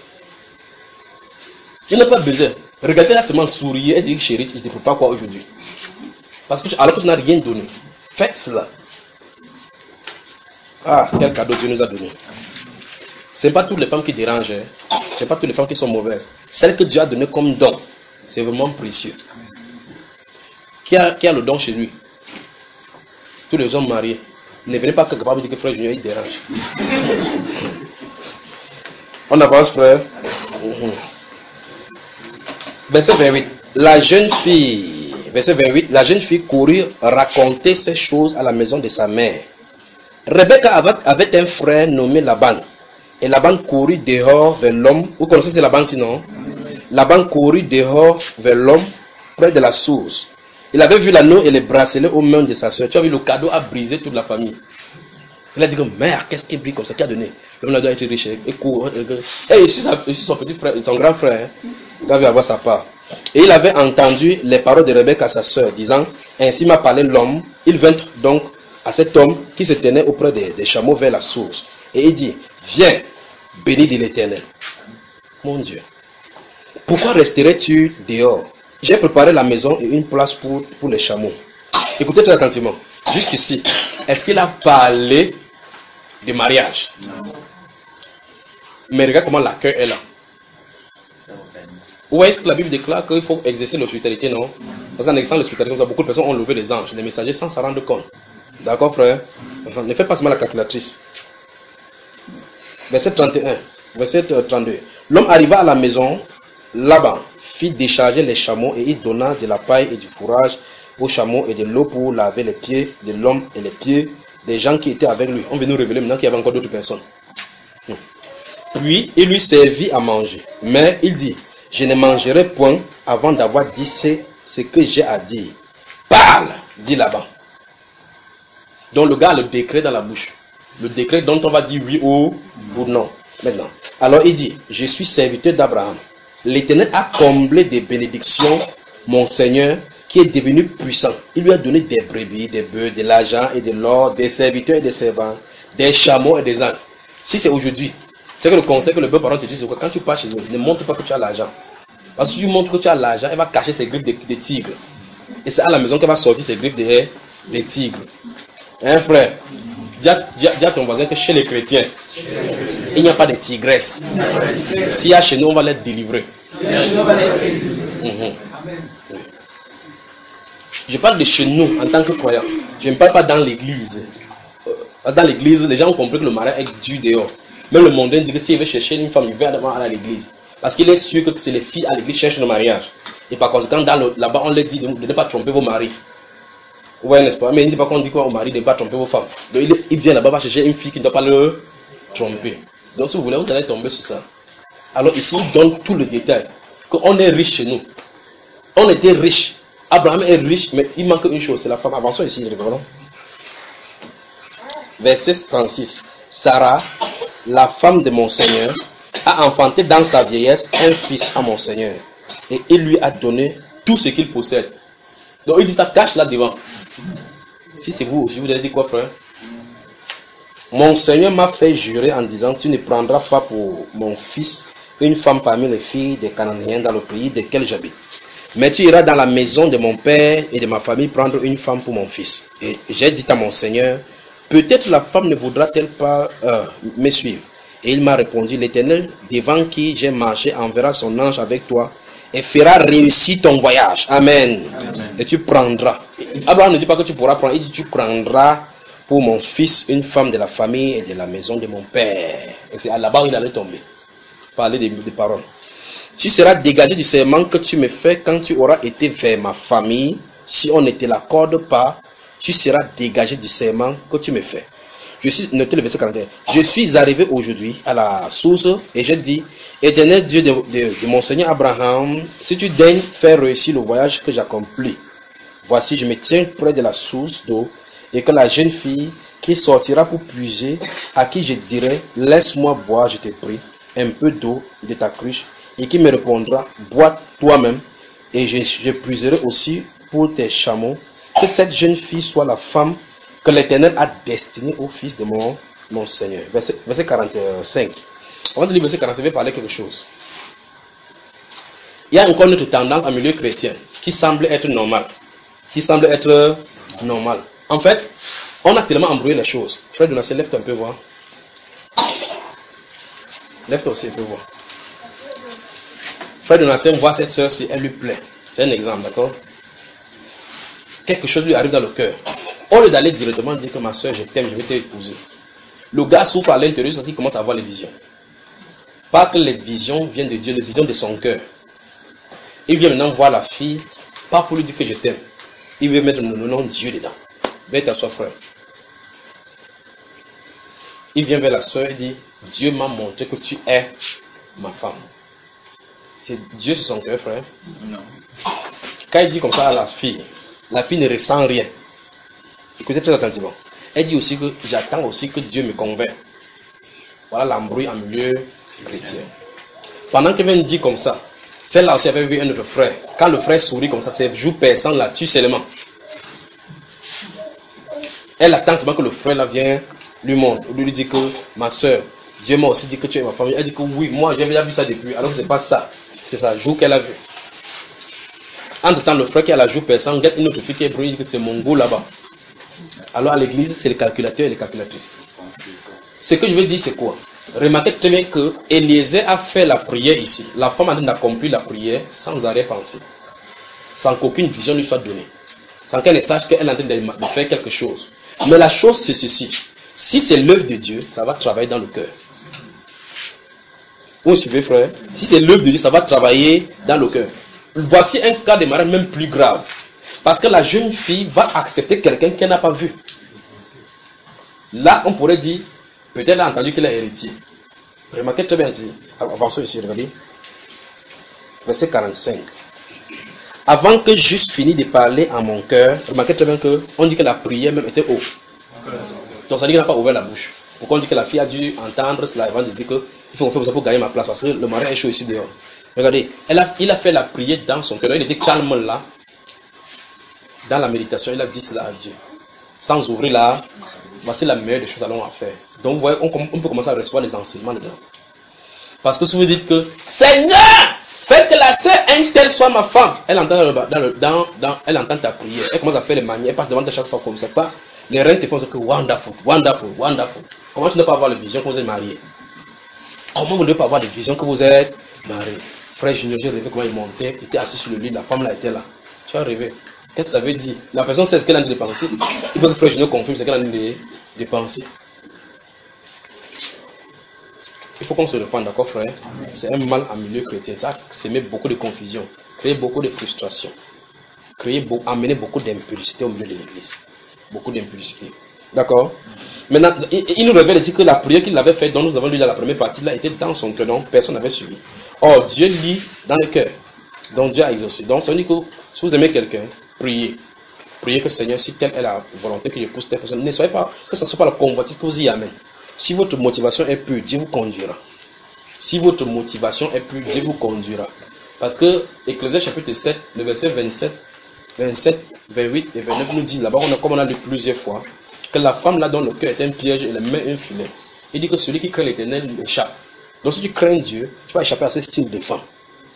Il n'a pas besoin. Regardez la semaine sourire et dire chérie, je ne te peux pas quoi aujourd'hui. Parce que tu, alors que tu n'as rien donné. Faites cela. Ah, quel cadeau Dieu nous a donné. Ce n'est pas toutes les femmes qui dérangent. Hein. Ce n'est pas toutes les femmes qui sont mauvaises. Celles que Dieu a données comme don, c'est vraiment précieux. Qui a, qui a le don chez lui? Tous les hommes mariés. Ne venez pas quelque part vous dire que frère Junior il dérange. On avance, frère. Verset vingt-huit. La jeune fille, verset vingt-huit, la jeune fille courut raconter ces choses à la maison de sa mère. Rebecca avait, avait un frère nommé Laban. Et Laban courut dehors vers l'homme. Vous connaissez ce Laban sinon? Laban courut dehors vers l'homme près de la source. Il avait vu l'anneau et les bracelets aux mains de sa soeur. Tu as vu, le cadeau a brisé toute la famille. Il a dit que merde, qu'est-ce qui brille comme ça? Qui a donné? L'homme doit être riche. Et court. Et ici, ici son petit frère, son grand frère, il devait avoir sa part. Et il avait entendu les paroles de Rebecca à sa soeur, disant, ainsi m'a parlé l'homme. Il vint donc à cet homme qui se tenait auprès des, des chameaux vers la source. Et il dit, viens, béni de l'Éternel. Mon Dieu, pourquoi resterais-tu dehors? J'ai préparé la maison et une place pour, pour les chameaux. Écoutez très attentivement. Jusqu'ici, est-ce qu'il a parlé de mariage? Non. Mais regarde comment l'accueil est là. Vous voyez ce que la Bible déclare qu'il faut exercer l'hospitalité, non? Parce qu'en exerçant l'hospitalité, beaucoup de personnes ont levé les anges, les messagers, sans s'en rendre compte. D'accord, frère? Enfin, ne faites pas seulement la calculatrice. Verset trente et un, verset trente-deux. L'homme arriva à la maison, Laban fit décharger les chameaux et il donna de la paille et du fourrage aux chameaux et de l'eau pour laver les pieds de l'homme et les pieds des gens qui étaient avec lui. On veut nous révéler maintenant qu'il y avait encore d'autres personnes. Puis il lui servit à manger. Mais il dit, je ne mangerai point avant d'avoir dit ce que j'ai à dire. Parle, dit Laban. Donc le gars a le décret dans la bouche. Le décret dont on va dire oui ou, ou non. Maintenant. Alors il dit, je suis serviteur d'Abraham. L'Éternel a comblé des bénédictions mon Seigneur qui est devenu puissant. Il lui a donné des brebis, des bœufs, de l'argent et de l'or, des serviteurs et des servants, des chameaux et des ânes. Si c'est aujourd'hui, c'est que le conseil que le beau parent te dit, c'est que quand tu pars chez eux, ne montre pas que tu as l'argent. Parce que si tu montres que tu as l'argent, elle va cacher ses griffes de, de tigre. Et c'est à la maison qu'elle va sortir ses griffes de, de tigre. Hein frère? Dis à, dis, à, dis à ton voisin que chez les chrétiens, il n'y a pas de tigresse. S'il y a chez nous, on va les délivrer. Mm-hmm. Je parle de chez nous en tant que croyants. Je ne parle pas dans l'église. Dans l'église, les gens ont compris que le mariage est dû dehors. Même le mondain dit que s'il veut chercher une femme, il va d'abord aller à l'église. Parce qu'il est sûr que c'est les filles à l'église qui cherchent le mariage. Et par conséquent, là-bas, on leur dit de, de ne pas tromper vos maris. Vous voyez, n'est-ce pas? Mais il ne dit pas qu'on dit quoi au mari de ne pas tromper vos femmes. Donc il, il vient là-bas, va chercher une fille qui ne doit pas le tromper. Donc si vous voulez, vous allez tomber sur ça. Alors ici, il donne tout le détail. Qu'on est riche chez nous. On était riche. Abraham est riche, mais il manque une chose, c'est la femme. Avançons ici, regardons. Verset trente-six. Sarah, la femme de mon Seigneur, a enfanté dans sa vieillesse un fils à mon Seigneur. Et il lui a donné tout ce qu'il possède. Donc il dit ça, cache là devant. Si c'est vous aussi, vous allez dire quoi, frère? Mon Seigneur m'a fait jurer en disant, tu ne prendras pas pour mon fils une femme parmi les filles des Cananéens dans le pays desquels j'habite. Mais tu iras dans la maison de mon père et de ma famille prendre une femme pour mon fils. Et j'ai dit à mon Seigneur, peut-être la femme ne voudra-t-elle pas euh, me suivre? Et il m'a répondu, l'Éternel, devant qui j'ai marché, enverra son ange avec toi et fera réussir ton voyage. Amen. Amen. Et tu prendras. Abraham ne dit pas que tu pourras prendre, il dit tu prendras pour mon fils une femme de la famille et de la maison de mon père. Et c'est là-bas où il allait tomber. Parler des, des paroles. Tu seras dégagé du serment que tu me fais quand tu auras été vers ma famille. Si on ne te l'accorde pas, tu seras dégagé du serment que tu me fais. Je suis, notez le verset quarante et un. Je suis arrivé aujourd'hui à la source et j'ai dit, Éternel Dieu de, de, de mon Seigneur Abraham, si tu daignes faire réussir le voyage que j'accomplis, voici je me tiens près de la source d'eau et que la jeune fille qui sortira pour puiser, à qui je dirai, laisse-moi boire, je te prie, un peu d'eau de ta cruche, et qui me répondra, bois toi-même, et je, je puiserai aussi pour tes chameaux, que cette jeune fille soit la femme que l'Éternel a destinée au fils de mon, mon Seigneur. Verset, verset quarante-cinq. Avant de lire verset quarante-cinq, je vais parler quelque chose. Il y a encore une autre tendance en milieu chrétien qui semble être normale. Qui semble être normale. En fait, on a tellement embrouillé les choses. Frère Donatien, lève-toi un peu voir. Lève-toi aussi un peu voir. Frère Donatien voit cette soeur si elle lui plaît. C'est un exemple, d'accord? Quelque chose lui arrive dans le cœur. Au lieu d'aller directement dire que ma soeur, je t'aime, je vais t'épouser. Le gars souffre à l'intérieur parce qu'il commence à avoir les visions. Pas que les visions viennent de Dieu, les visions de son cœur. Il vient maintenant voir la fille, pas pour lui dire que je t'aime. Il veut mettre le nom de Dieu dedans. Viens t'asseoir, frère. Il vient vers la soeur et dit, Dieu m'a montré que tu es ma femme. C'est Dieu sur son cœur, frère. Non. Quand il dit comme ça à la fille, la fille ne ressent rien. Écoutez très attentivement. Elle dit aussi que j'attends aussi que Dieu me convainc. Voilà l'embrouille en milieu chrétien. Pendant qu'elle vient dire comme ça, celle-là aussi avait vu un autre frère. Quand le frère sourit comme ça, c'est jour personne là-dessus seulement. Elle attend seulement que le frère là vient lui montre, lui dit que ma soeur, Dieu m'a aussi dit que tu es ma famille. Elle dit que oui, moi j'ai déjà vu ça depuis, alors que ce n'est pas ça. C'est ça, jour qu'elle a vu. Entre temps, le frère qui a la joue personne, guette une autre fille qui est brûlée, que c'est mon goût là-bas. Alors à l'église, c'est les calculateurs et les calculatrices. Ce que je veux dire, c'est quoi? Remarquez très bien que Eliezer a fait la prière ici. La femme a accompli la prière sans arrière-pensée, sans qu'aucune vision lui soit donnée, sans qu'elle ne sache qu'elle est en train de faire quelque chose. Mais la chose c'est ceci. Si c'est l'œuvre de Dieu, ça va travailler dans le cœur. Vous suivez, frère? Si c'est l'œuvre de Dieu, ça va travailler dans le cœur. Voici un cas de mariage même plus grave. Parce que la jeune fille va accepter quelqu'un qu'elle n'a pas vu. Là, on pourrait dire, peut-être elle a entendu qu'elle est héritier. Remarquez très bien ici. Avançons ici, regardez. Verset quarante-cinq. Avant que j'eusse fini de parler en mon cœur, remarquez très bien que on dit que la prière même était haut. Donc ça dit qu'elle n'a pas ouvert la bouche. Pourquoi on dit que la fille a dû entendre cela avant de dire que il faut faire ça pour gagner ma place parce que le mari est chaud ici dehors. Regardez, elle a, il a fait la prière dans son cœur. Il était calme là. Dans la méditation, il a dit cela à Dieu. Sans ouvrir là, voici la meilleure des choses à l'on à faire. Donc vous voyez, on, on peut commencer à recevoir les enseignements dedans. Parce que si vous dites que Seigneur, fais que la sœur un telle soit ma femme, elle entend, dans le, dans, dans, elle entend ta prière. Elle commence à faire les manières, elle passe devant toi chaque fois comme ça. Pas, les reines te font ce que wonderful, wonderful, wonderful. Comment tu ne peux pas avoir la vision que vous êtes marié? Comment vous ne pouvez pas avoir des visions que vous êtes marié? Frère Junior, j'ai rêvé comment il montait, il était assis sur le lit, la femme là était là. Tu as rêvé. Qu'est-ce que ça veut dire? La personne sait ce qu'elle a de penser. Il faut que Frère Junior confirme ce qu'elle a de penser. Il faut qu'on se reprenne, d'accord, frère? C'est un mal en milieu chrétien. Ça met beaucoup de confusion, créer beaucoup de frustration, créer beaucoup, amener beaucoup d'impulsité au milieu de l'église. Beaucoup d'impulsité. D'accord? Maintenant, il, il nous révèle ici que la prière qu'il avait faite, dont nous avons lu dans la première partie, là, était dans son cœur, donc personne n'avait suivi. Or, Dieu lit dans le cœur. Donc, Dieu a exaucé. Donc, ça veut dire que si vous aimez quelqu'un, priez. Priez que Seigneur, si telle est la volonté que je pousse telle personne, ne soyez pas, que ce ne soit pas la convoitise que vous y amène. Si votre motivation est pure, Dieu vous conduira. Si votre motivation est pure, Dieu vous conduira. Parce que Ecclésiaste chapitre sept, le verset vingt-sept, vingt-sept, vingt-huit et vingt-neuf nous dit, là-bas, on a, comme on a lu plusieurs fois, que la femme là dont le cœur est un piège et la main un filet. Il dit que celui qui craint l'Éternel échappe. Donc si tu crains Dieu, tu vas échapper à ce style de femme.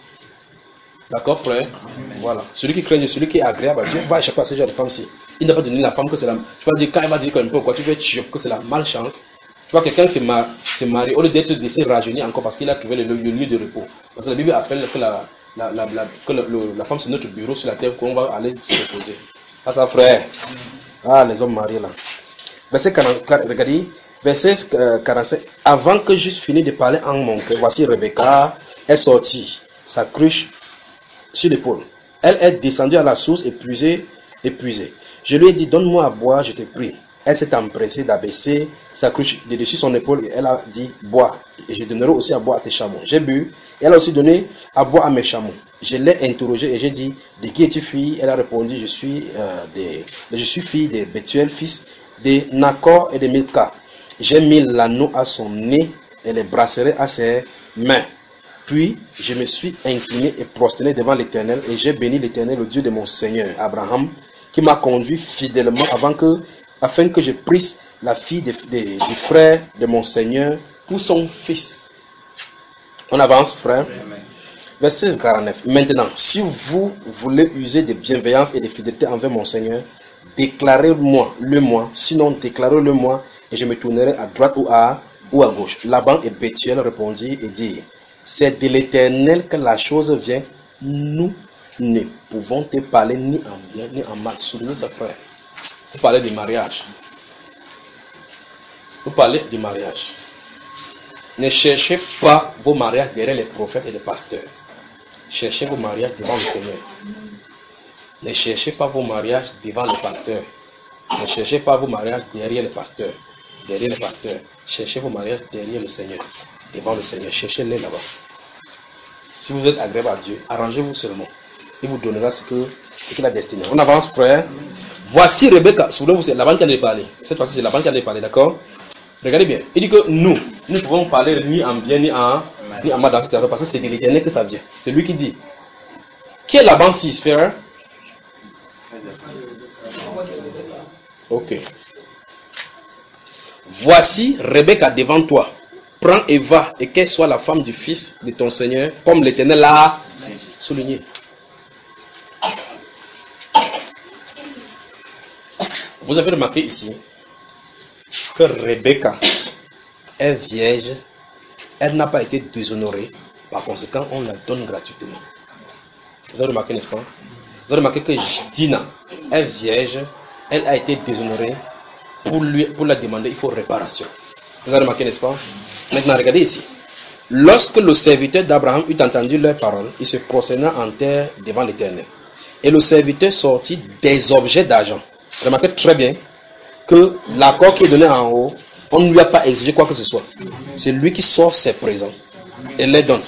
D'accord, frère? Voilà. Celui qui craint Dieu, celui qui est agréable à Dieu, va échapper à ce genre de femme-ci. Il n'a pas donné la femme que c'est la... Tu vas dire, quand il va dire qu'un peu quoi, tu vas être sûr que c'est la malchance. Tu vois, quelqu'un s'est mar... marié, au lieu d'être laissé rajeunir encore parce qu'il a trouvé le, le, le lieu de repos. Parce que la Bible appelle que la, la, la, la, que le, le, la femme c'est notre bureau sur la terre qu'on va aller se reposer. Ah ça, frère. Ah, les hommes mariés là. Verset quarante, regardez, verset quarante-cinq. Avant que j'eusse fini de parler en mon cœur, voici Rebecca est sortie, sa cruche sur l'épaule. Elle est descendue à la source épuisée, épuisée. Je lui ai dit, donne-moi à boire, je te prie. Elle s'est empressée d'abaisser sa cruche de dessus son épaule et elle a dit, bois, et je donnerai aussi à boire à tes chameaux. J'ai bu, et elle a aussi donné à boire à mes chameaux. Je l'ai interrogée et j'ai dit, de qui es-tu fille? Elle a répondu, je suis, euh, des, je suis fille de Bethuel, fils de Nacor et de Milka. J'ai mis l'anneau à son nez et les bracelets à ses mains. Puis je me suis incliné et prosterné devant l'Éternel et j'ai béni l'Éternel, le Dieu de mon Seigneur Abraham, qui m'a conduit fidèlement avant que, afin que je prisse la fille de, de, du frère de mon Seigneur pour son fils. On avance, frère. Verset quarante-neuf. Maintenant, si vous voulez user de bienveillance et de fidélité envers mon Seigneur, déclarez-moi le moi, sinon déclarez-le moi et je me tournerai à droite ou à, ou à gauche. Laban et Bethuel répondit et dit, c'est de l'Éternel que la chose vient, nous ne pouvons te parler ni en bien ni en mal. Souvenez ça, frère. Vous parlez du mariage. Vous parlez du mariage. Ne cherchez pas vos mariages derrière les prophètes et les pasteurs. Cherchez vos mariages devant le Seigneur. Ne cherchez pas vos mariages devant le pasteur. Ne cherchez pas vos mariages derrière le pasteur. Derrière le pasteur. Cherchez vos mariages derrière le Seigneur. Devant le Seigneur. Cherchez-les là-bas. Si vous êtes agréable à Dieu, arrangez-vous seulement. Il vous donnera ce que ce qu'il a destiné. On avance, frère. Voici Rebecca. Souvenez-vous, c'est Laban qui en a parlé. Cette fois-ci, c'est Laban qui en a parlé, d'accord? Regardez bien. Il dit que nous, nous ne pouvons parler ni en bien ni en, ni en mal dans cette affaire parce que c'est de l'Éternel que ça vient. C'est lui qui dit. Qui est Laban si, frère? Ok. Voici Rebecca devant toi. Prends et va, et qu'elle soit la femme du fils de ton Seigneur, comme l'Éternel l'a souligné. Vous avez remarqué ici que Rebecca est vierge elle n'a pas été déshonorée. Par conséquent, on la donne gratuitement. Vous avez remarqué, n'est-ce pas? Vous avez remarqué que Dina est vierge, elle a été déshonorée. Pour, lui, pour la demander, il faut réparation. Vous avez remarqué, n'est-ce pas? Maintenant, regardez ici. Lorsque le serviteur d'Abraham eut entendu leurs paroles, il se prosterna en terre devant l'Éternel. Et le serviteur sortit des objets d'argent. Remarquez très bien que l'accord qui est donné en haut, on ne lui a pas exigé quoi que ce soit. C'est lui qui sort ses présents et les donne.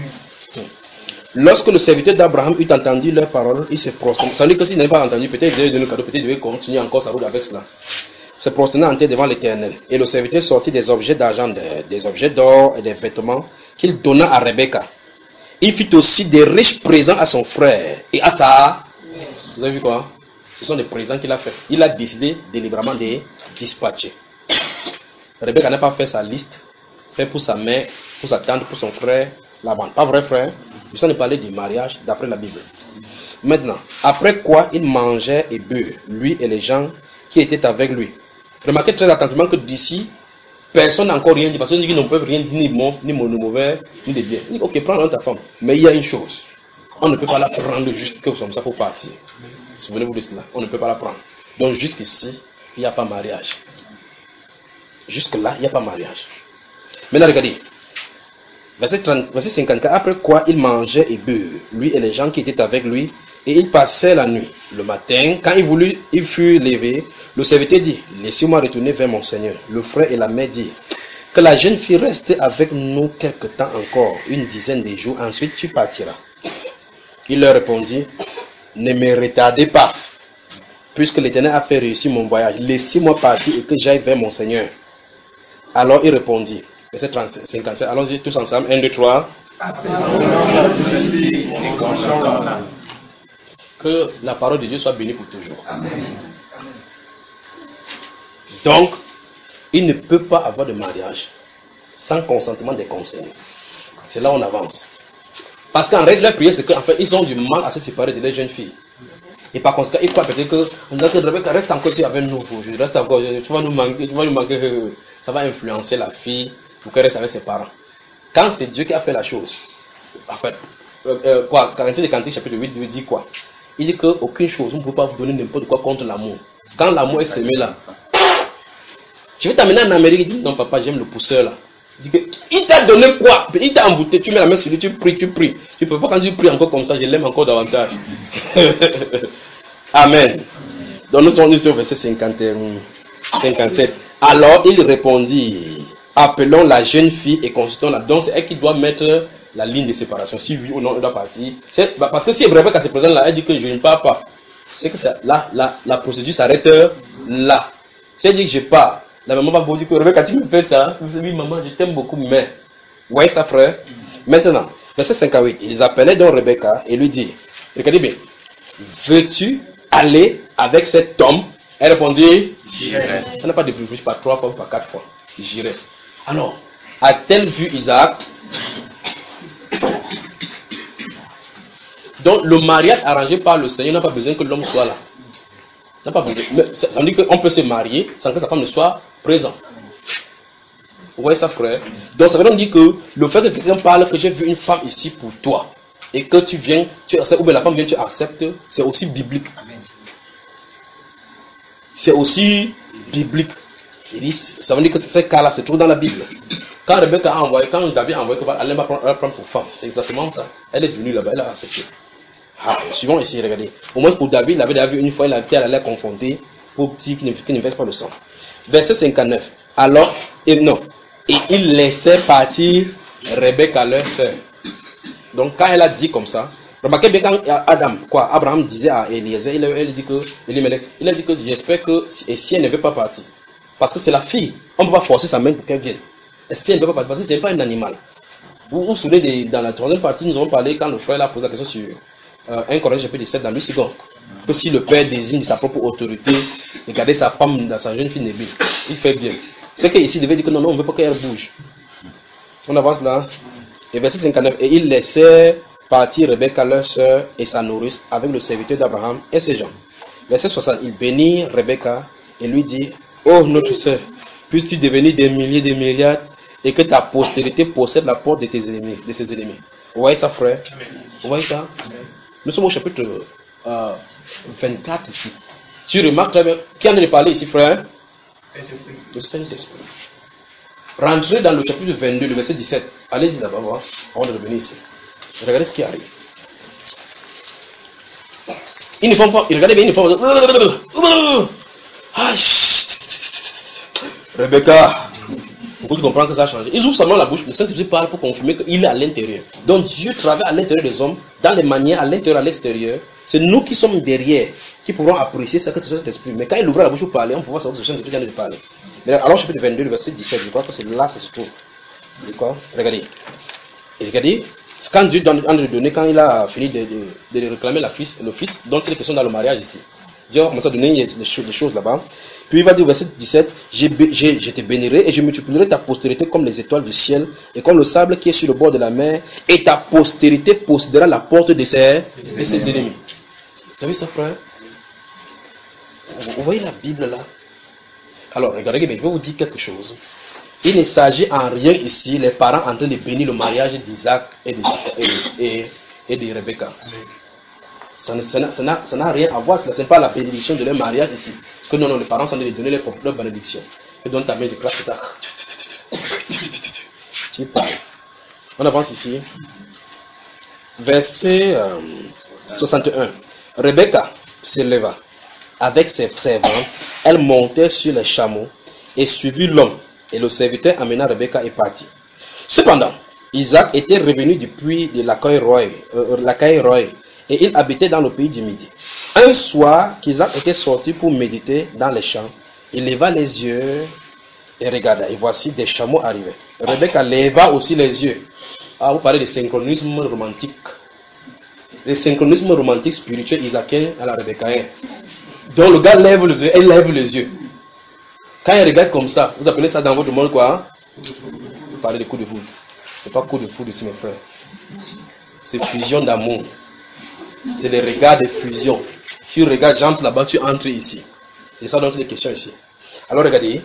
Lorsque le serviteur d'Abraham eut entendu leurs paroles, il se prosterna. Ça veut dire que s'il n'avait pas entendu, peut-être il devait donner le cadeau, peut-être il devait continuer encore sa route avec cela. Se prosterna en terre devant l'Éternel. Et le serviteur sortit des objets d'argent, des objets d'or et des vêtements qu'il donna à Rebecca. Il fit aussi des riches présents à son frère et à sa... Vous avez vu quoi? Ce sont des présents qu'il a fait. Il a décidé délibérément de les dispatcher. Rebecca n'a pas fait sa liste, fait pour sa mère, pour sa tante, pour son frère, Laban. Pas vrai, frère? Je sens de parler du mariage d'après la Bible. Maintenant, après quoi il mangeait et buvait, lui et les gens qui étaient avec lui. Remarquez très attentivement que d'ici, personne n'a encore rien dit, parce qu'ils ne peuvent rien dire, ni mon, ni mon mauvais, ni des biens. Il dit, ok, prends ta femme. Mais il y a une chose, on ne peut pas la prendre juste comme ça pour partir. Souvenez-vous de cela, on ne peut pas la prendre. Donc jusqu'ici, il n'y a pas mariage. Jusque-là, il n'y a pas mariage. Maintenant, regardez. Verset, trente, verset cinquante-quatre, après quoi il mangeait et buvait, lui et les gens qui étaient avec lui, et il passait la nuit. Le matin, quand il voulut, il fut levé, le serviteur dit, laissez-moi retourner vers mon Seigneur. Le frère et la mère dirent, que la jeune fille reste avec nous quelque temps encore, une dizaine de jours, ensuite tu partiras. Il leur répondit, ne me retardez pas, puisque l'Éternel a fait réussir mon voyage, laissez-moi partir et que j'aille vers mon Seigneur. Alors il répondit, verset cinquante-sept, allons-y tous ensemble, un, deux, trois. Que la parole de Dieu soit bénie pour toujours. Amen. Donc, il ne peut pas avoir de mariage sans consentement des conseillers. C'est là où on avance. Parce qu'en règle, leur prière, c'est qu'en fait, ils ont du mal à se séparer de leurs jeunes filles. Et par conséquent, ils croient peut-être que, que Rebecca reste encore ici avec nous. Reste encore, tu vas nous manquer, tu vas nous manquer. Ça va influencer la fille pour qu'elle reste avec ses parents. Quand c'est Dieu qui a fait la chose, en fait, euh, euh, quoi, Corinthiens des Cantiques, chapitre huit, dit quoi? Il dit qu'aucune chose, on ne peut pas vous donner n'importe quoi contre l'amour. Quand l'amour est semé là, je vais t'amener en Amérique. Il dit non, papa, j'aime le pousseur là. Il dit que, il t'a donné quoi? Il t'a envoûté, tu mets la main sur lui, tu pries, tu pries. Tu ne peux pas, quand tu pries encore comme ça, je l'aime encore davantage. Amen. Donc nous sommes sur verset cinquante, cinquante-sept. Alors il répondit, appelons la jeune fille et consultons-la. Donc c'est elle qui doit mettre la ligne de séparation. Si oui ou non, elle doit partir. C'est, bah, parce que si Rebecca se présente là, elle dit que je ne pars pas. C'est que ça, là, la, la procédure s'arrête là. Si elle dit que je pars, la maman va vous dire que Rebecca, tu me fais ça. Vous savez, maman, je t'aime beaucoup, mais. Ouais, ça, frère. Maintenant, verset cinquante-huit. Ils appelaient donc Rebecca et lui dit, regardez bien, veux-tu aller avec cet homme? Elle répondit, j'irai. Ça n'a pas de privilège par trois fois ou par quatre fois. J'irai. Alors, a-t-elle vu Isaac? Donc, le mariage arrangé par le Seigneur n'a pas besoin que l'homme soit là. N'a pas besoin. Mais ça, ça veut dire qu'on peut se marier sans que sa femme ne soit présente. Vous voyez ça, frère? Donc, ça veut donc dire que le fait que quelqu'un parle que j'ai vu une femme ici pour toi et que tu viens, tu acceptes, ou bien la femme vient, tu acceptes, c'est aussi biblique. C'est aussi biblique. Ça veut dire que ce cas-là se trouve dans la Bible. Quand Rebecca a envoyé, quand David a envoyé que elle va prendre, prendre pour femme, c'est exactement ça. Elle est venue là-bas, elle a accepté. Ah, suivons ici, regardez. Au moins pour David, il avait déjà vu une fois, il a été à la confronter pour dire qu'il ne, qu'il ne verse pas le sang. Verset cinquante-neuf. Alors, et non, et il laissait partir Rebecca, leur sœur. Donc quand elle a dit comme ça, remarquez bien quand Adam, quoi, Abraham disait à Eliezer, il, il, dit que, il a dit que j'espère que, et si elle ne veut pas partir, parce que c'est la fille, on ne peut pas forcer sa main pour qu'elle vienne. Et si elle ne veut pas partir, parce que ce n'est pas un animal. Vous vous souvenez, de, dans la troisième partie, nous avons parlé quand le frère a posé la question sur euh, un Corinthiens chapitre dix-sept dans lui second, que si le père désigne sa propre autorité et garder sa femme dans sa jeune fille nébile, il fait bien. C'est qu'ici, il devait dire que non, non, on ne veut pas qu'elle bouge. On avance là. Et verset cinquante-neuf, et il laissait partir Rebecca, leur soeur, et sa nourrice, avec le serviteur d'Abraham et ses gens. Verset soixante, il bénit Rebecca et lui dit, oh notre soeur, puisses-tu devenir des milliers, des milliards, et que ta postérité possède la porte de tes ennemis, de ses ennemis. Vous voyez ça, frère? Vous voyez ça? Nous sommes au chapitre euh, vingt-quatre ici. Tu remarques très bien. Qui en a parlé ici, frère? Le Saint-Esprit. Rentrez dans le chapitre vingt-deux, le verset dix-sept. Allez-y là-bas, voir, avant de revenir ici. Regardez ce qui arrive. Ils ne font pas. Regardez bien, ils ne font pas. Ah, Rebecca. Beaucoup tu comprends que ça a changé. Ils ouvrent seulement la bouche. Le Saint-Esprit parle pour confirmer qu'il est à l'intérieur. Donc Dieu travaille à l'intérieur des hommes, dans les manières, à l'intérieur, à l'extérieur. C'est nous qui sommes derrière, qui pourrons apprécier ce que c'est Saint-Esprit. Mais quand il ouvre la bouche pour parler, on peut voir ce que le Saint-Esprit vient de parler. Mais alors, chapitre vingt-deux, le verset dix-sept, je crois que c'est là, c'est se trouve. D'accord? Regardez. Et regardez, c'est quand Dieu donne de donner, quand il a fini de, de, de réclamer la fils, le fils, dont il est question dans le mariage ici. Dieu a commencé à donner des choses, des choses là-bas. Puis il va dire au verset dix-sept, je, je, je te bénirai et je multiplierai ta postérité comme les étoiles du ciel et comme le sable qui est sur le bord de la mer, et ta postérité possédera la porte de ses, de ses ennemis. Vous savez ça, frère? Vous voyez la Bible là? Alors, regardez, je vais vous dire quelque chose. Il ne s'agit en rien ici, les parents en train de bénir le mariage d'Isaac et de, et, et, et de Rebecca. Ça n'a rien à voir, ce n'est pas la bénédiction de leur mariage ici. Que non, non, les parents sont en train de donner leur propre bénédiction. Et donc ta main de classe, ça. On avance ici. Verset euh, soixante et un. Rebecca se leva. Avec ses servantes, elle montait sur les chameaux et suivit l'homme. Et le serviteur amena Rebecca et partit. Cependant, Isaac était revenu du puits de Lacaille-Roy, euh, Lacaille-Roy, et il habitait dans le pays du Midi. Un soir, qu'Isaac était sorti pour méditer dans les champs, il leva les yeux et regarda. Et voici des chameaux arrivaient. Rebecca leva aussi les yeux. Ah, vous parlez de synchronisme romantique. Le synchronisme romantique spirituel isaacien à la Rebeccaïen. Donc le gars lève les yeux, elle lève les yeux. Quand il regarde comme ça, vous appelez ça dans votre monde quoi? Vous parlez de coup de foudre. C'est pas coup de foudre ici, mes frères. C'est fusion d'amour. C'est les regards de fusion. Tu regardes, j'entre là-bas, tu entres ici. C'est ça dont il est question ici. Alors regardez.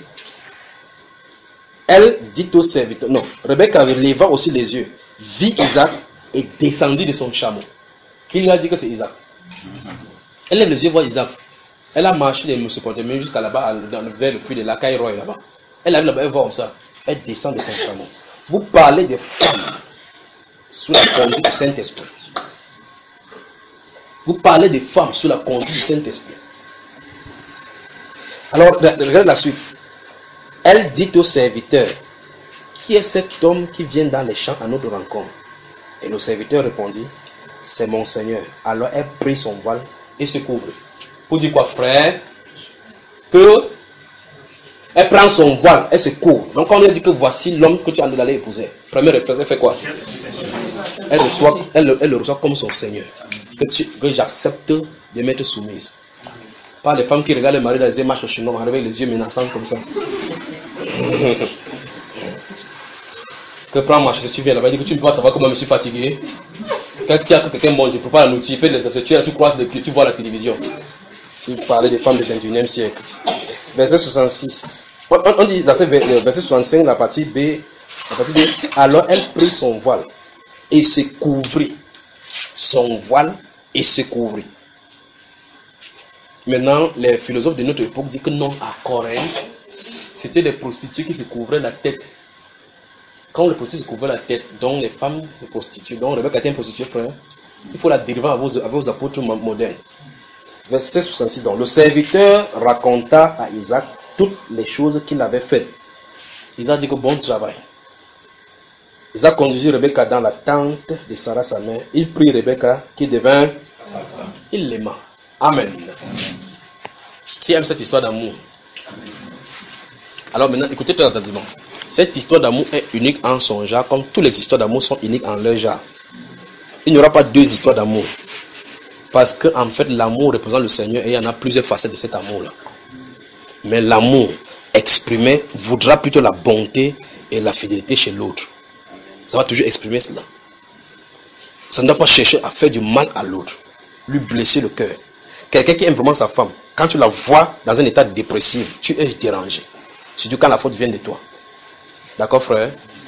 Elle dit au serviteur, non, Rebecca leva aussi les yeux, vit Isaac et descendit de son chameau. Qui lui a dit que c'est Isaac? Elle lève les yeux, voit Isaac. Elle a marché de Mésopotamie jusqu'à là-bas, vers le puits de Lacaille-Roy là-bas. Elle arrive là-bas, elle voit comme ça. Elle descend de son chameau. Vous parlez des femmes sous la conduite du Saint-Esprit. Vous parlez des femmes sous la conduite du Saint-Esprit. Alors, regardez la suite. Elle dit au serviteur, qui est cet homme qui vient dans les champs à notre rencontre? Et le serviteur répondit, c'est mon Seigneur. Alors elle prit son voile et se couvrit. Pour dire quoi, frère? Que elle prend son voile, elle se couvre. Donc quand on lui dit que voici l'homme que tu as envie d'aller épouser, première réflexe, elle fait quoi? Elle, reçoit, elle, elle le reçoit comme son Seigneur. Que, tu, que j'accepte de m'être soumise. Pas les femmes qui regardent le mari dans les yeux marchent au chinois avec les yeux menaçants comme ça. Que prends ma chaise, tu viens là-bas, dis que tu ne peux pas savoir comment je me suis fatigué. Qu'est-ce qu'il y a que quelqu'un mange? Je ne peux pas la nourriture, fais les associés, tu croises les pieds, tu vois la télévision. Tu parlais des femmes du vingt et unième siècle. Verset soixante-six. On, on dit dans ce verset soixante-cinq, la partie B, la partie B, alors elle prit son voile et se couvrit. Son voile et se couvrit. Maintenant, les philosophes de notre époque disent que non, à Corinthe, c'était des prostituées qui se couvraient la tête. Quand les prostituées se couvraient la tête, donc les femmes se prostituent. Donc Rebecca était une prostituée, frère. Il faut la dériver à vos, à vos apôtres modernes. Verset soixante-six. Donc, le serviteur raconta à Isaac toutes les choses qu'il avait faites. Isaac dit que bon travail. Isaac conduisit Rebecca dans la tente de Sarah sa mère. Il prit Rebecca qui devint. Il l'aima. Amen. Qui aime cette histoire d'amour? Alors maintenant, écoutez très attentivement. Cette histoire d'amour est unique en son genre, comme toutes les histoires d'amour sont uniques en leur genre. Il n'y aura pas deux histoires d'amour. Parce que en fait, l'amour représente le Seigneur et il y en a plusieurs facettes de cet amour-là. Mais l'amour exprimé voudra plutôt la bonté et la fidélité chez l'autre. Ça va toujours exprimer cela. Ça ne doit pas chercher à faire du mal à l'autre, lui blesser le cœur. Quelqu'un qui aime vraiment sa femme, quand tu la vois dans un état dépressif, tu es dérangé. Surtout quand la faute vient de toi. D'accord, frère?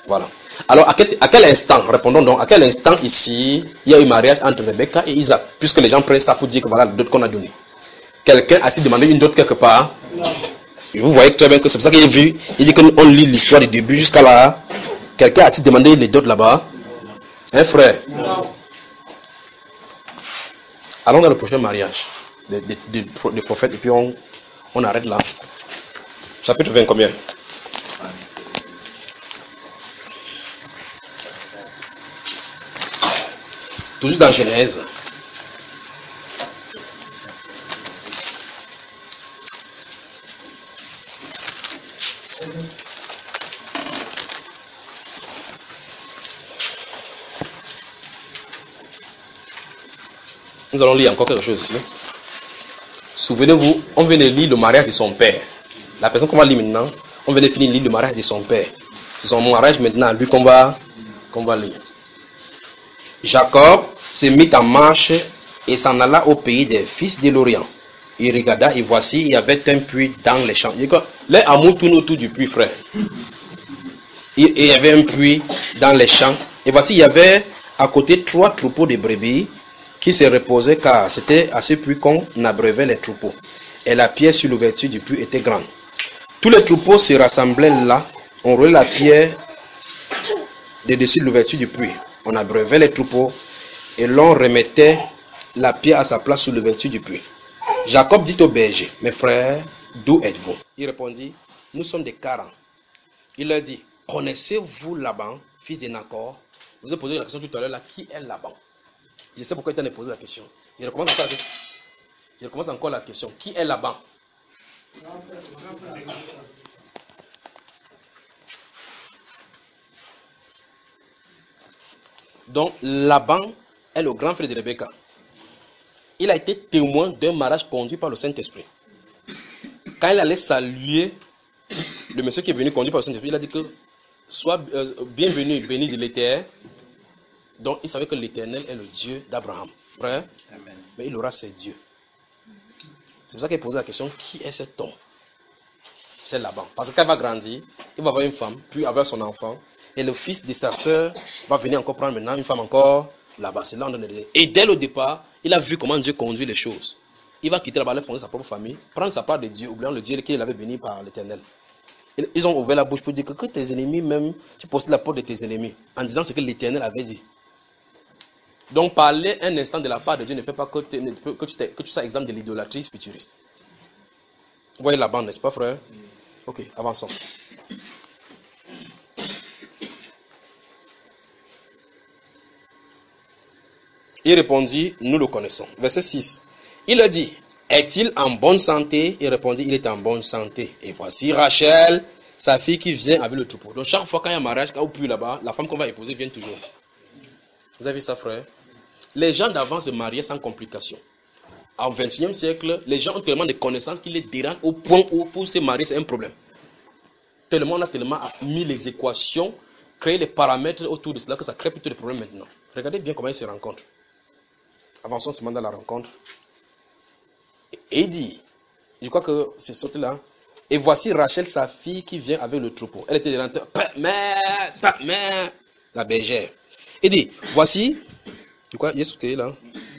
Voilà. Alors, à quel, à quel instant, répondons donc, à quel instant ici, il y a eu mariage entre Rebecca et Isaac, puisque les gens prennent ça pour dire que voilà la dot qu'on a donnée. Quelqu'un a-t-il demandé une dot quelque part? Non. Et vous voyez très bien que c'est pour ça qu'il a vu, il dit qu'on lit l'histoire du début jusqu'à là. Quelqu'un a-t-il demandé les dots là-bas? Un frère? Non. Allons dans le prochain mariage des de, de, de, de prophètes et puis on, on arrête là. Chapitre vingt combien? Toujours dans Genèse. Nous allons lire encore quelque chose ici. Souvenez-vous, on vient de lire le mariage de son père. La personne qu'on va lire maintenant, on vient de finir de lire le mariage de son père. C'est son mariage maintenant, lui qu'on va, qu'on va lire. Jacob se mit en marche et s'en alla au pays des fils de l'Orient. Il regarda et voici, il y avait un puits dans les champs. Les amours tournent autour du puits, frère. Et il y avait un puits dans les champs. Et voici, il y avait à côté trois troupeaux de brebis qui se reposaient car c'était à ce puits qu'on abreuvait les troupeaux. Et la pierre sur l'ouverture du puits était grande. Tous les troupeaux se rassemblaient là. On roulait la pierre de dessus l'ouverture du puits. On abreuvait les troupeaux et l'on remettait la pierre à sa place sous l'ouverture du puits. Jacob dit au berger, mes frères, d'où êtes-vous? Il répondit, nous sommes des Carans. Il leur dit, connaissez-vous Laban, fils de Nacor? Je vous ai posé la question tout à l'heure là, qui est Laban? Je sais pourquoi il t'a posé la question. Je recommence encore, je recommence encore la question. Qui est Laban? Donc, Laban est le grand frère de Rebecca. Il a été témoin d'un mariage conduit par le Saint-Esprit. Quand il allait saluer le monsieur qui est venu conduit par le Saint-Esprit, il a dit que sois euh, bienvenu, béni de l'Éternel. Donc, il savait que l'Éternel est le Dieu d'Abraham. Frère, mais il aura ses dieux. C'est pour ça qu'il posait la question, qui est cet homme? C'est Laban. Parce que quand il va grandir, il va avoir une femme, puis avoir son enfant. Et le fils de sa sœur va venir encore prendre maintenant une femme encore là-bas. C'est là où on est. Et dès le départ, il a vu comment Dieu conduit les choses. Il va quitter là-bas, aller fonder sa propre famille, prendre sa part de Dieu, oubliant le Dieu qu'il avait béni par l'Éternel. Ils ont ouvert la bouche pour dire que, que tes ennemis, même, tu postes la porte de tes ennemis, en disant ce que l'Éternel avait dit. Donc, parler un instant de la part de Dieu ne fait pas que, que, que, tu, que tu sois exemple de l'idolâtrie futuriste. Vous voyez la bande, n'est-ce pas, frère? Ok, avançons. Il répondit, nous le connaissons. Verset six. Il leur dit, est-il en bonne santé? Il répondit, il est en bonne santé. Et voici Rachel, sa fille qui vient avec le troupeau. Donc chaque fois qu'il y a un mariage, quand on pue là-bas, la femme qu'on va épouser vient toujours. Vous avez vu ça, frère? Les gens d'avant se mariaient sans complication. Au vingt et unième siècle, les gens ont tellement de connaissances qu'ils les dérangent au point où pour se marier, c'est un problème. Tellement on a tellement mis les équations, créé les paramètres autour de cela que ça crée plutôt des problèmes maintenant. Regardez bien comment ils se rencontrent. Avançons seulement dans la rencontre. Et il dit, je crois que c'est sauté là. Et voici Rachel, sa fille, qui vient avec le troupeau. Elle était delante, la bergère. Il dit, voici, je crois, il est sauté là.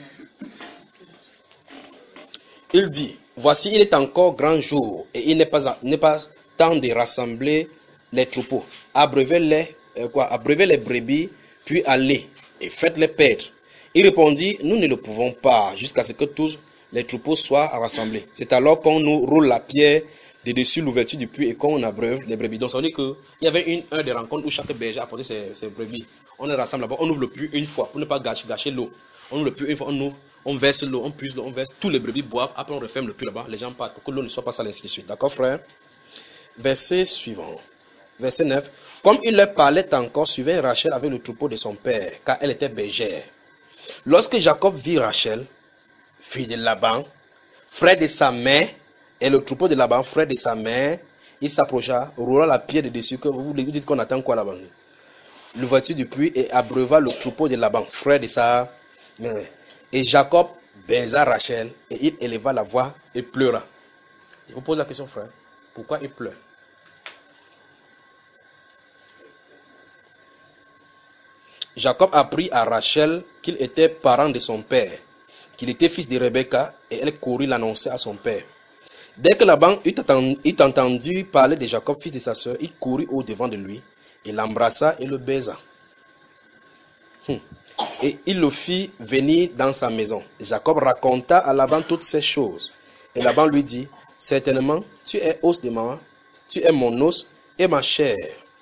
Il dit, voici, il est encore grand jour, et il n'est pas, n'est pas temps de rassembler les troupeaux. Abreuvez-les, euh, quoi, abreuvez les brebis, puis allez, et faites-les perdre. Il répondit, nous ne le pouvons pas, jusqu'à ce que tous les troupeaux soient rassemblés. C'est alors qu'on nous roule la pierre de dessus l'ouverture du puits et qu'on abreuve les brebis. Donc ça veut dire qu'il y avait une heure de rencontre où chaque berger apportait ses, ses brebis. On les rassemble là-bas, on ouvre le puits une fois pour ne pas gâcher, gâcher l'eau. On ouvre le puits une fois, on ouvre, on verse l'eau, on puise l'eau, on verse, tous les brebis boivent, après on referme le puits là-bas, les gens partent pour que l'eau ne soit pas sale, ainsi de suite. D'accord, frère? Verset suivant. Verset neuf. Comme il leur parlait encore, suivait Rachel avec le troupeau de son père, car elle était bergère. Lorsque Jacob vit Rachel, fille de Laban, frère de sa mère, et le troupeau de Laban, frère de sa mère, il s'approcha, roula la pierre de dessus, que vous vous dites qu'on attend quoi là-bas? L'ouverture du puits et abreuva le troupeau de Laban, frère de sa mère. Et Jacob baisa Rachel, et il éleva la voix et pleura. Je vous pose la question, frère. Pourquoi il pleure? Jacob apprit à Rachel qu'il était parent de son père, qu'il était fils de Rebecca, et elle courut l'annoncer à son père. Dès que Laban eut entendu parler de Jacob, fils de sa sœur, il courut au devant de lui, et l'embrassa et le baisa. Hum. Et il le fit venir dans sa maison. Jacob raconta à Laban toutes ces choses. Et Laban lui dit, certainement, tu es os de ma, tu es mon os et ma chair.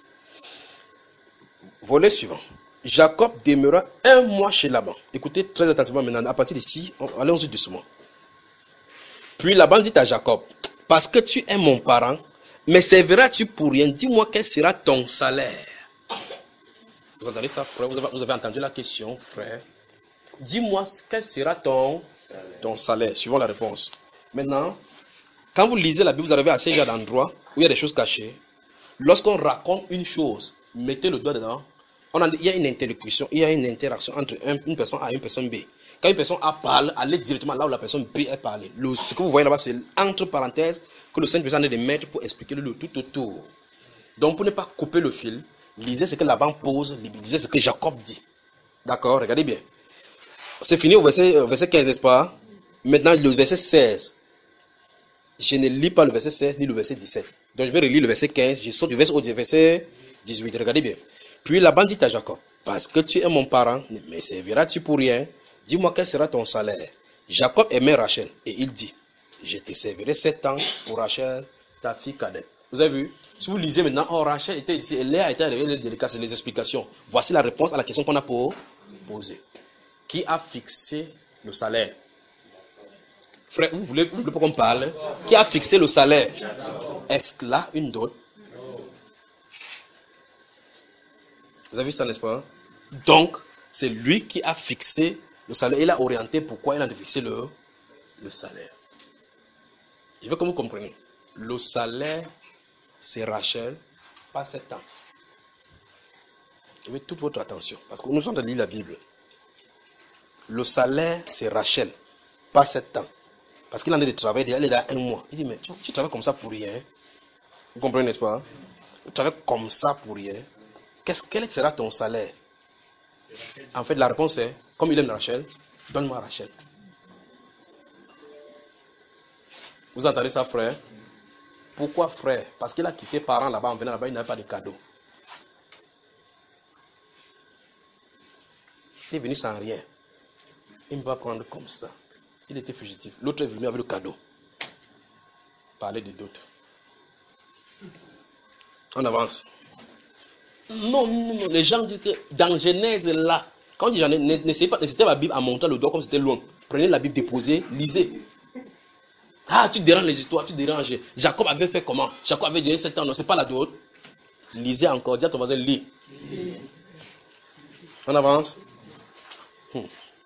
Volet suivant. Jacob demeura un mois chez Laban. Écoutez très attentivement maintenant. À partir d'ici, allons-y doucement. Puis Laban dit à Jacob, parce que tu es mon parent, mais serviras-tu pour rien? Dis-moi quel sera ton salaire. Vous entendez ça, frère? Vous avez, vous avez entendu la question, frère? Dis-moi quel sera ton salaire. ton salaire. Suivons la réponse. Maintenant, quand vous lisez la Bible, vous arrivez à ces genres d'endroits où il y a des choses cachées. Lorsqu'on raconte une chose, mettez le doigt dedans. On a, il y a une interlocution, il y a une interaction entre un, une personne A et une personne B. Quand une personne A parle, allez directement là où la personne B est parlée. Le, ce que vous voyez là-bas, c'est entre parenthèses que le Saint-Esprit est de mettre pour expliquer le tout autour. Donc, pour ne pas couper le fil, lisez ce que Laban pose, lisez ce que Jacob dit. D'accord, regardez bien. C'est fini au verset, verset quinze, n'est-ce pas? Maintenant, le verset seize. Je ne lis pas le verset seize ni le verset dix-sept. Donc, je vais relire le verset quinze. Je saute du verset au verset dix-huit. Regardez bien. Puis Laban dit à Jacob, parce que tu es mon parent, mais serviras-tu pour rien? Dis-moi quel sera ton salaire. Jacob aimait Rachel et il dit, je te servirai sept ans pour Rachel, ta fille cadette. Vous avez vu? Si vous lisez maintenant, oh Rachel était ici, Léa a été arrivée, délicat, c'est les explications. Voici la réponse à la question qu'on a posée. Qui a fixé le salaire? Frère, vous voulez, vous voulez pas qu'on parle? Qui a fixé le salaire? Est-ce là une dot? Vous avez vu ça, n'est-ce pas? Donc, c'est lui qui a fixé le salaire. Il a orienté pourquoi il a fixé le, le salaire. Je veux que vous compreniez. Le salaire, c'est Rachel, pas sept ans. Je veux toute votre attention, parce que nous sommes en train de lire la Bible. Le salaire, c'est Rachel, pas sept ans. Parce qu'il en est de travailler, déjà, il est là un mois. Il dit, mais tu, tu travailles comme ça pour rien. Vous comprenez, n'est-ce pas? Tu travailles comme ça pour rien. Qu'est-ce, quel sera ton salaire? En fait, la réponse est, comme il aime Rachel, donne-moi Rachel. Vous entendez ça, frère? Pourquoi, frère? Parce qu'il a quitté parents là-bas, en venant là-bas, il n'avait pas de cadeau. Il est venu sans rien. Il me va prendre comme ça. Il était fugitif. L'autre est venu avec le cadeau. Parler de d'autres. On avance. Non, non, non, les gens disent que dans Genèse là, quand on dit Genèse, n'essayez pas, n'hésitez pas la Bible à monter le doigt comme c'était loin. Prenez la Bible déposée, lisez. Ah, tu déranges les histoires, tu déranges. Jacob avait fait comment? Jacob avait donné sept ans, non, c'est pas la d'autre. Lisez encore, dis à ton voisin, lis. On avance. Hmm.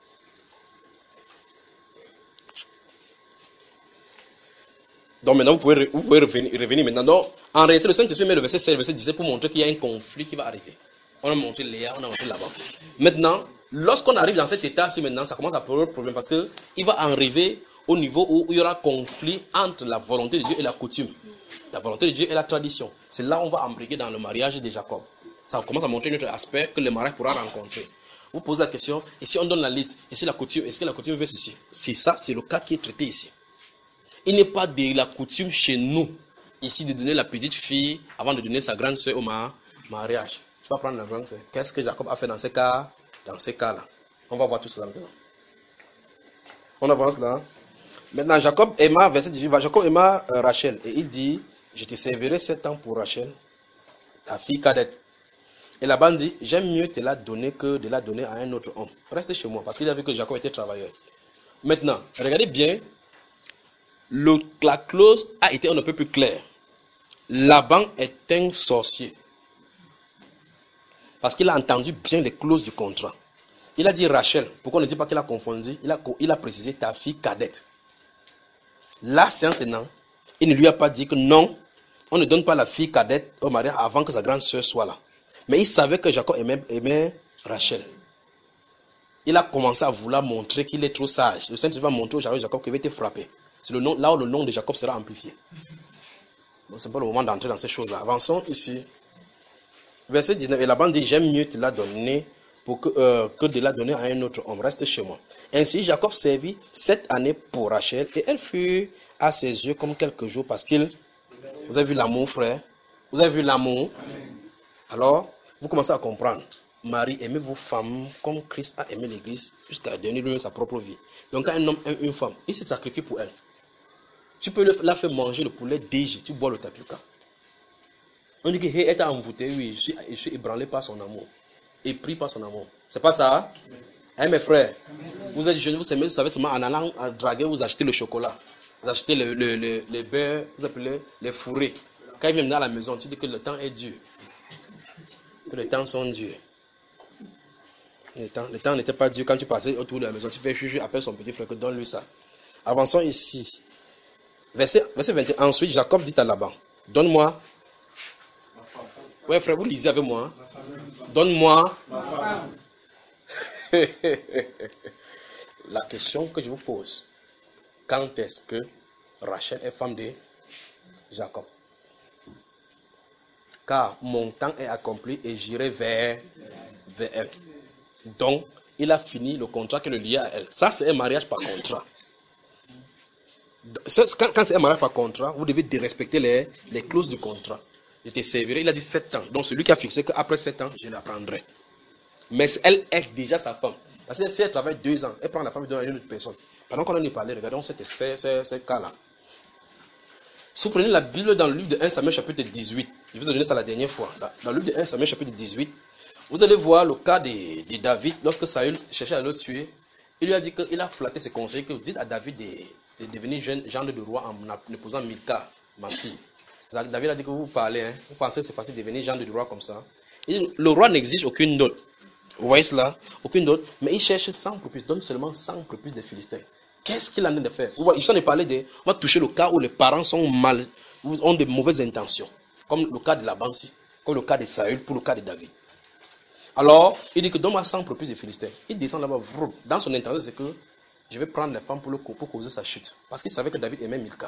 Donc maintenant, vous pouvez, vous pouvez revenir, revenir maintenant. Donc, en réalité, le Saint-Esprit met le verset seize, le verset dix-sept pour montrer qu'il y a un conflit qui va arriver. On a montré Léa, on a montré là-bas. Maintenant, lorsqu'on arrive dans cet état-ci maintenant, ça commence à poser problème parce qu'il va arriver au niveau où il y aura conflit entre la volonté de Dieu et la coutume. La volonté de Dieu et la tradition. C'est là où on va embriquer dans le mariage de Jacob. Ça commence à montrer un autre aspect que le mariage pourra rencontrer. Vous posez la question, et si on donne la liste, et si la coutume, est-ce que la coutume veut ceci? C'est ça, c'est le cas qui est traité ici. Il n'est pas de la coutume chez nous, ici, de donner la petite fille avant de donner sa grande soeur au mariage. Tu vas prendre la grande soeur. Qu'est-ce que Jacob a fait dans ces cas, dans ces cas-là? On va voir tout ça maintenant. On avance là. Maintenant, Jacob aima, verset dix-huit, Jacob aima euh, Rachel, et il dit, je te servirai sept ans pour Rachel, ta fille cadette. Et Laban dit, j'aime mieux te la donner que de la donner à un autre homme. Reste chez moi, parce qu'il a vu que Jacob était travailleur. Maintenant, regardez bien, le, la clause a été un peu plus claire. Laban est un sorcier. Parce qu'il a entendu bien les clauses du contrat. Il a dit Rachel, pourquoi on ne dit pas qu'il a confondu? Il a, il a précisé ta fille cadette. Là, c'est maintenant, il ne lui a pas dit que non, on ne donne pas la fille cadette au mariage avant que sa grande sœur soit là. Mais il savait que Jacob aimait, aimait Rachel. Il a commencé à vouloir montrer qu'il est trop sage. Le Saint-Esprit va montrer au Jacob qu'il va être frappé. C'est le nom, là où le nom de Jacob sera amplifié. Bon, ce n'est pas le moment d'entrer dans ces choses-là. Avançons ici. Verset dix-neuf. Et Laban dit, j'aime mieux te la donner pour que, euh, que de la donner à un autre homme. Reste chez moi. Ainsi, Jacob servit sept années pour Rachel et elle fut à ses yeux comme quelques jours parce qu'il... Vous avez vu l'amour, frère? Vous avez vu l'amour? Alors, vous commencez à comprendre. Marie, aimez vos femmes comme Christ a aimé l'église jusqu'à donner lui-même sa propre vie. Donc, quand un homme aime une femme, il se sacrifie pour elle. Tu peux la faire manger le poulet D G, tu bois le tapioca. On dit qu'elle est envoûtée, oui, je suis, je suis ébranlé par son amour. Épris par son amour. C'est pas ça? Hein, mes frères? Vous êtes jeunes, vous savez, vous savez seulement en allant à draguer, vous achetez le chocolat. Vous achetez le, le, le, le beurre, vous appelez les fourrés. Quand ils viennent dans la maison, tu dis que le temps est dur. Que les temps sont durs. Le temps, le temps n'était pas dur quand tu passais autour de la maison. Tu fais chuchu, appelle son petit frère que donne-lui ça. Avançons ici. Verset, verset vingt et un. Ensuite, Jacob dit à Laban, donne-moi. Ouais, frère, vous lisez avec moi. Hein? Donne-moi. La question que je vous pose, quand est-ce que Rachel est femme de Jacob? Car mon temps est accompli et j'irai vers, vers elle. Donc, il a fini le contrat qui le liait à elle. Ça, c'est un mariage par contrat. Quand, quand c'est un mariage par contrat, vous devez respecter les, les clauses du contrat. Je te servirai, il a dit sept ans. Donc, celui qui a fixé qu'après sept ans, je la prendrai. Mais elle est déjà sa femme. Parce que si elle travaille deux ans, elle prend la femme et donne à une autre personne. Pendant qu'on en est parlé, regardons ces, ces, ces, ces cas-là. Si vous prenez la Bible dans le livre de un Samuel chapitre dix-huit, je vous ai donné ça la dernière fois, dans le livre de un Samuel chapitre dix-huit, vous allez voir le cas de, de David, lorsque Saül cherchait à le tuer, il lui a dit qu'il a flatté ses conseillers, que dites à David de, de devenir jeune, gendre de roi en épousant Milka, ma fille. David a dit que vous parlez, hein, vous pensez que c'est facile de devenir gendre de roi comme ça. Et le roi n'exige aucune dot. Vous voyez cela? Aucune dot, mais il cherche cent prépuces, donne seulement cent prépuces des Philistins. Qu'est-ce qu'il en est de faire? Vous voyez, ils sont de parler de, on va toucher le cas où les parents sont mal, ont de mauvaises intentions, comme le cas de Labansi, comme le cas de Saül, pour le cas de David. Alors, il dit que donne-moi cent prépuces des Philistins. Il descend là-bas, dans son intention, c'est que je vais prendre les femmes pour, le, pour causer sa chute. Parce qu'il savait que David aimait Milka.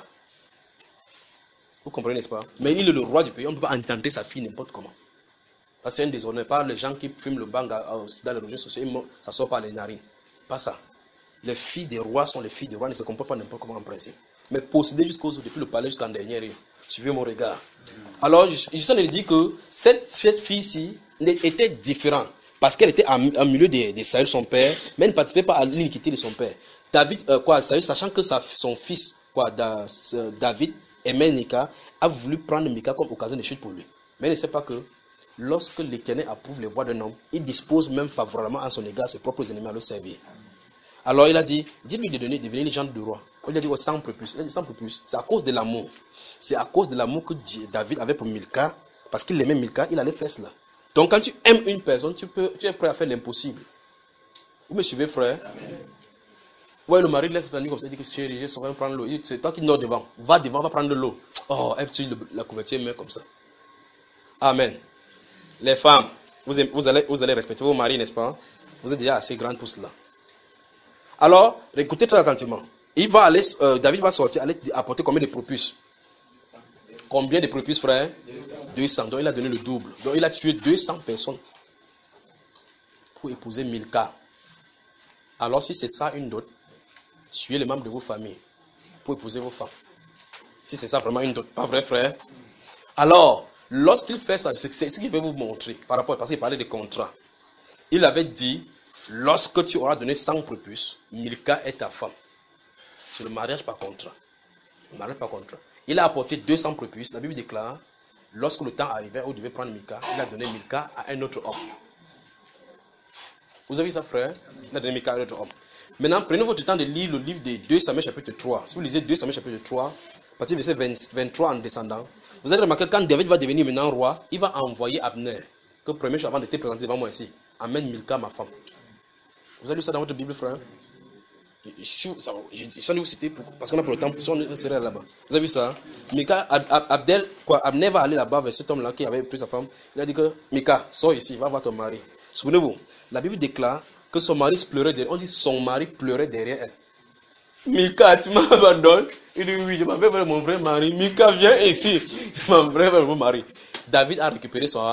Vous comprenez, n'est-ce pas? Mais il est le roi du pays, on ne peut pas entendre sa fille n'importe comment. Parce que c'est un déshonneur, pas les gens qui fument le bang dans les régions sociales, ça sort par les narines. Pas ça. Les filles des rois sont les filles des rois, ne se comportent pas n'importe comment en principe. Mais posséder jusqu'au depuis le palais jusqu'en dernier, suivez mon regard. Alors, je, je suis en train de dire que cette, cette fille-ci était différente. Parce qu'elle était en milieu de, de Saül, son père, mais elle ne participait pas à l'iniquité de son père. David, euh, quoi, Saül, sachant que sa, son fils, quoi, da, David, aimait Mika, a voulu prendre Mika comme occasion de chute pour lui. Mais il ne sait pas que lorsque l'Éternel approuve les voies d'un homme, il dispose même favorablement à son égard ses propres ennemis à le servir. Alors il a dit, dites-lui de donner, de devenir gendre de roi. Il a dit, oh, sans prépuces. Il a dit, sans prépuces. C'est à cause de l'amour. C'est à cause de l'amour que David avait pour Milka, parce qu'il aimait Milka, il allait faire cela. Donc quand tu aimes une personne, tu, peux, tu es prêt à faire l'impossible. Vous me suivez, frère? Amen. Ouais, le mari laisse la nuit comme ça, il dit que chérie, je saurais prendre l'eau. C'est toi qui nord devant. Va devant, va prendre de l'eau. Oh, elle tire la couverture, mais comme ça. Amen. Les femmes, vous, vous, allez, vous allez respecter vos maris, n'est-ce pas? Vous êtes déjà assez grandes pour cela. Alors, écoutez très attentivement. Il va aller, euh, David va sortir, aller apporter combien de prépuces? Combien de prépuces, frère? deux cents. Donc il a donné le double. Donc il a tué deux cents personnes pour épouser Milka. Alors si c'est ça une dot, tuez les membres de vos familles pour épouser vos femmes. Si c'est ça vraiment une dot, pas vrai, frère? Alors, lorsqu'il fait ça, c'est ce qu'il veut vous montrer par rapport, parce qu'il parlait de contrat. Il avait dit, lorsque tu auras donné cent prépuces, Milka est ta femme. C'est le mariage par contrat. Le mariage par contrat. Il a apporté deux cents prépuces. La Bible déclare, lorsque le temps arrivait où il devait prendre Milka, il a donné Milka à un autre homme. Vous avez vu ça, frère? Il a donné Milka à un autre homme. Maintenant, prenez votre temps de lire le livre de deux Samuel chapitre trois. Si vous lisez deux Samuel chapitre trois, à partir du verset vingt-trois en descendant, vous allez remarquer que quand David va devenir maintenant roi, il va envoyer Abner, que première chose avant de te présenter devant moi ici, amène Milka, ma femme. Vous avez lu ça dans votre Bible, frère? Je suis en vous citer parce qu'on a pour le temps, on serait là-bas. Vous avez vu ça? Mika, Abdel, quoi, Abner va aller là-bas vers cet homme-là qui avait pris sa femme. Il a dit que Mika, sors ici, va voir ton mari. Souvenez-vous, la Bible déclare que son mari pleurait derrière. On dit son mari pleurait derrière elle. Mika, tu m'abandonnes? Il dit oui, je m'appelle vers mon vrai mari. Mika, viens ici. Je m'appelle vers mon mari. David a récupéré sa,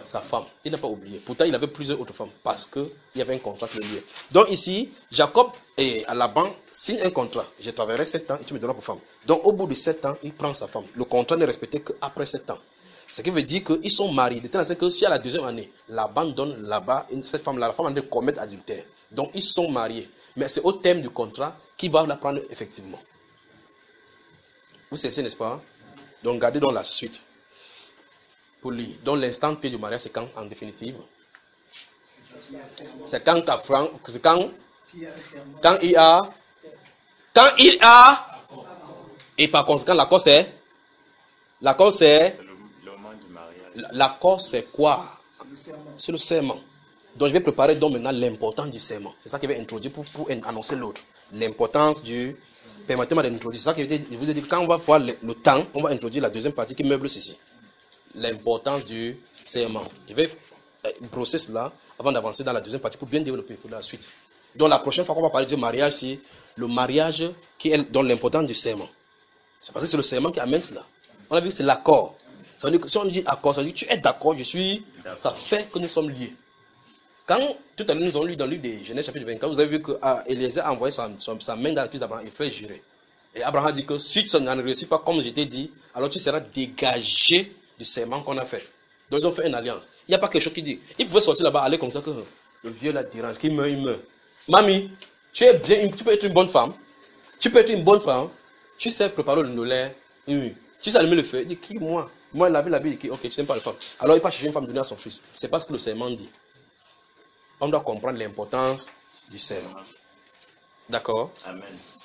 sa femme. Il n'a pas oublié. Pourtant, il avait plusieurs autres femmes parce qu'il y avait un contrat qui le liait. Donc ici, Jacob et Laban signent un contrat. Je travaillerai sept ans et tu me donneras pour femme. Donc au bout de sept ans, il prend sa femme. Le contrat n'est respecté qu'après sept ans. Ce qui veut dire qu'ils sont mariés. De telle sorte que si à la deuxième année, Laban donne là-bas cette femme-là, la femme en train de commettre adultère. Donc ils sont mariés. Mais c'est au terme du contrat qu'il va la prendre effectivement. Vous savez, n'est-ce pas? Donc gardez dans la suite. Pour lui. Donc l'instant T du mariage, c'est quand en définitive? C'est quand, c'est quand, quand il a, quand il a, et par conséquent, l'accord c'est, l'accord c'est, l'accord c'est quoi? C'est le serment. Donc je vais préparer donc maintenant l'importance du serment. C'est ça que je vais introduire pour, pour annoncer l'autre. L'importance du, permettez-moi d'introduire. C'est ça que je vous ai dit, quand on va voir le, le temps, on va introduire la deuxième partie qui meuble ceci. L'importance du serment. Je vais brosser cela avant d'avancer dans la deuxième partie pour bien développer pour la suite. Donc la prochaine fois qu'on va parler du mariage, c'est le mariage qui est dans l'importance du serment. C'est parce que c'est le serment qui amène cela. On a vu que c'est l'accord. Ça veut dire que si on dit accord, ça veut dire que tu es d'accord, je suis, ça fait que nous sommes liés. Quand tout à l'heure nous avons lu dans le livre de Genèse chapitre vingt-quatre, vous avez vu que ah, Eliezer a envoyé sa, sa, sa main dans la cuisse d'Abraham, il fait jurer. Et Abraham a dit que si tu n'en réussis pas comme je t'ai dit, alors tu seras dégagé du serment qu'on a fait. Donc ils ont fait une alliance. Il n'y a pas quelque chose qui dit. Il pouvait sortir là-bas, aller comme ça que le vieux la dérange, qu'il meurt, il meurt. Mamie, tu es bien, tu peux être une bonne femme. Tu peux être une bonne femme. Tu sais préparer le lait. Oui. Tu sais allumer le feu. Il dit qui moi? Moi la vie, la vie, ok, tu n'aimes pas la femme. Alors il part chercher une femme donner à son fils. C'est pas ce que le serment dit. On doit comprendre l'importance du serment. D'accord? Amen.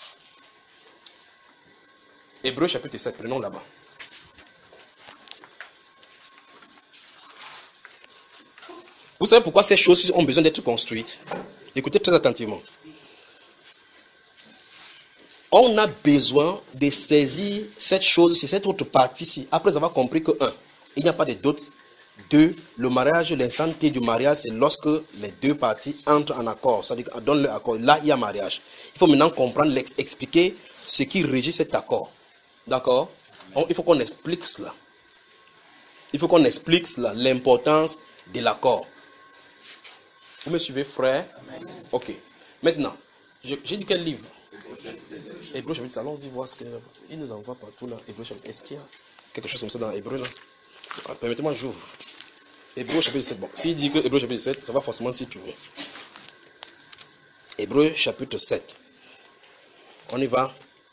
Hébreux chapitre sept, prenons là-bas. Vous savez pourquoi ces choses ont besoin d'être construites? Écoutez très attentivement. On a besoin de saisir cette chose, cette autre partie-ci, après avoir compris que, un, il n'y a pas de doute. Deux, le mariage, l'instant T du mariage, c'est lorsque les deux parties entrent en accord. C'est-à-dire qu'on donne l'accord. Là, il y a mariage. Il faut maintenant comprendre, expliquer ce qui régit cet accord. D'accord? Il faut qu'on explique cela. Il faut qu'on explique cela, l'importance de l'accord. Vous me suivez, frère? Ok. Maintenant, j'ai dit quel livre? Hébreux chapitre, allons-y voir ce qu'il il nous envoie partout là. Hébreux chapitre, est-ce qu'il y a quelque chose comme ça dans Hébreux là? Permettez-moi, j'ouvre. Hébreux chapitre sept. Bon, s'il dit que Hébreux chapitre sept, ça va forcément s'y trouver. Hébreux chapitre sept. On y va.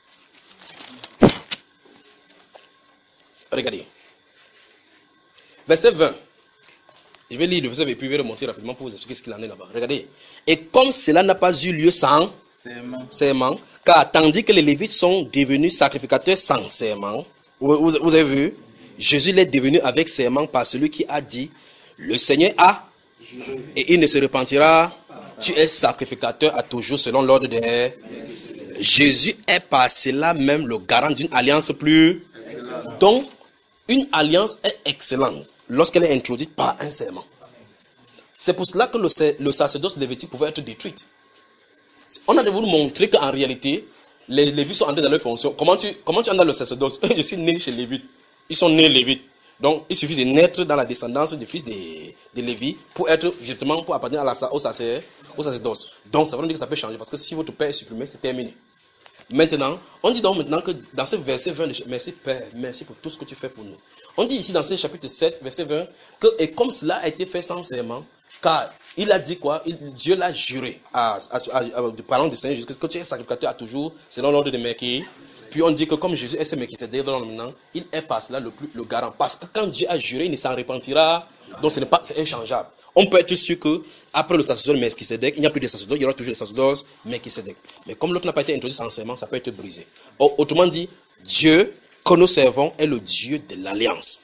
Regardez. Verset vingt. Je vais lire le verset et puis je vais remonter rapidement pour vous expliquer ce qu'il en est là-bas. Regardez. Et comme cela n'a pas eu lieu sans serment, car tandis que les Lévites sont devenus sacrificateurs sans serment, vous, vous, vous avez vu, Jésus l'est devenu avec serment par celui qui a dit, le Seigneur a, et il ne se repentira, tu es sacrificateur à toujours selon l'ordre des... Jésus est par cela même le garant d'une alliance plus... Donc, une alliance est excellente lorsqu'elle est introduite par un serment. C'est pour cela que le, le sacerdoce lévitique pouvait être détruit. On a de vous montrer qu'en réalité, les Lévites sont entrés dans leur fonction. Comment tu, comment tu entres dans le sacerdoce? Je suis né chez Lévite. Ils sont nés Lévites. Donc, il suffit de naître dans la descendance du fils de, de Lévi pour être justement pour appartenir à la, au, sacer, au sacerdoce. Donc, ça veut dire que ça peut changer parce que si votre père est supprimé, c'est terminé. Maintenant, on dit donc maintenant que dans ce verset vingt, merci Père, merci pour tout ce que tu fais pour nous. On dit ici dans ce chapitre sept, verset vingt, que et comme cela a été fait sans serment, car il a dit quoi? Il, Dieu l'a juré, à, à, à, à, parlant du Seigneur, jusqu'à ce que tu es sacrificateur à toujours, selon l'ordre de Melchi. Puis on dit que comme Jésus est ce Melchisédek maintenant, il est par cela le, plus, le garant. Parce que quand Dieu a juré, il ne s'en repentira. Donc ce n'est pas, c'est inchangeable. On peut être sûr que après le sacerdoce Melchisédek, il n'y a plus de sacerdoce, il y aura toujours le sacerdoce Melchisédek. Mais comme l'autre n'a pas été introduit sans serment, ça peut être brisé. Autrement dit, Dieu que nous servons est le Dieu de l'alliance.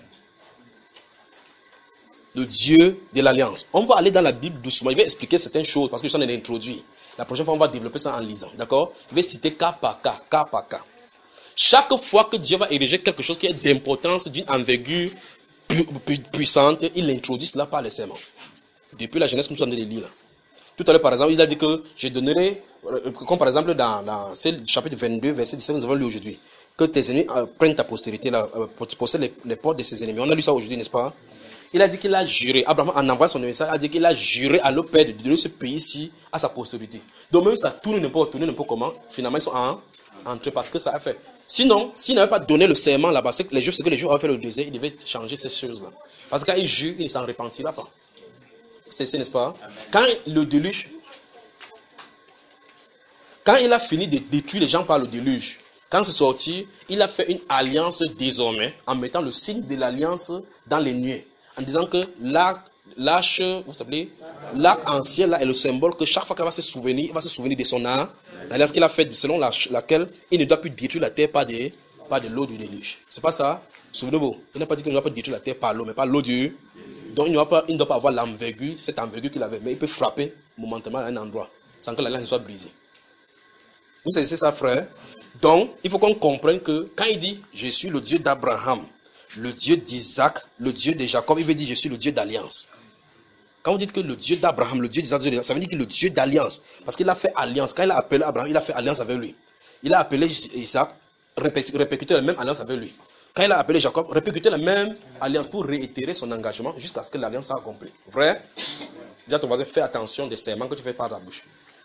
Le Dieu de l'alliance. On va aller dans la Bible doucement. Je vais expliquer certaines choses parce que je suis en train d'introduire. La prochaine fois, on va développer ça en lisant. D'accord? Je vais citer cas par cas, cas par cas. Chaque fois que Dieu va ériger quelque chose qui est d'importance, d'une envergure pu, pu, puissante, il introduit cela par les serments. Depuis la Genèse, comme nous sommes en train de lire là. Tout à l'heure, par exemple, il a dit que je donnerai, comme par exemple dans, dans le chapitre vingt-deux, verset dix-sept, nous avons lu aujourd'hui, que tes ennemis euh, prennent ta postérité, là, euh, possèdent les, les portes de ses ennemis. On a lu ça aujourd'hui, n'est-ce pas? Il a dit qu'il a juré. Abraham, en envoyant son message, a dit qu'il a juré à nos pères de donner ce pays-ci à sa postérité. Donc même ça tourne n'importe tourner n'importe comment, finalement ils sont en, entrés parce que ça a fait. Sinon, s'il n'avait pas donné le serment là-bas, c'est que les Juifs, ce que les Juifs avaient fait le désert, ils devaient changer ces choses-là. Parce que quand ils jurent, ils ne s'en repentira pas. C'est ça, n'est-ce pas? Quand le déluge, quand il a fini de détruire les gens par le déluge, quand c'est sorti, il a fait une alliance désormais en mettant le signe de l'alliance dans les nuées. En disant que l'arc, l'arche, vous savez, l'arc ancien là est le symbole que chaque fois qu'il va se souvenir, il va se souvenir de son âme, l'alliance qu'il a faite selon la, laquelle il ne doit plus détruire la terre par, des, par de l'eau du déluge. C'est pas ça? Souvenez-vous, il n'a pas dit qu'il ne doit pas détruire la terre par l'eau, mais par l'eau du. Donc il, pas, il ne doit pas avoir l'envergure, cette envergure qu'il avait, mais il peut frapper momentanément à un endroit sans que l'alliance soit brisée. Vous savez, c'est ça, frère? Donc, il faut qu'on comprenne que quand il dit « Je suis le Dieu d'Abraham, le Dieu d'Isaac, le Dieu de Jacob », il veut dire « Je suis le Dieu d'alliance ». Quand vous dites que le Dieu d'Abraham, le Dieu d'Isaac, ça veut dire que le Dieu d'alliance. Parce qu'il a fait alliance. Quand il a appelé Abraham, il a fait alliance avec lui. Il a appelé Isaac, répercuté la même alliance avec lui. Quand il a appelé Jacob, répercuté la même alliance pour réitérer son engagement jusqu'à ce que l'alliance soit accomplie. Vrai? Dis à ton voisin, fais attention des serments que tu fais par ta bouche.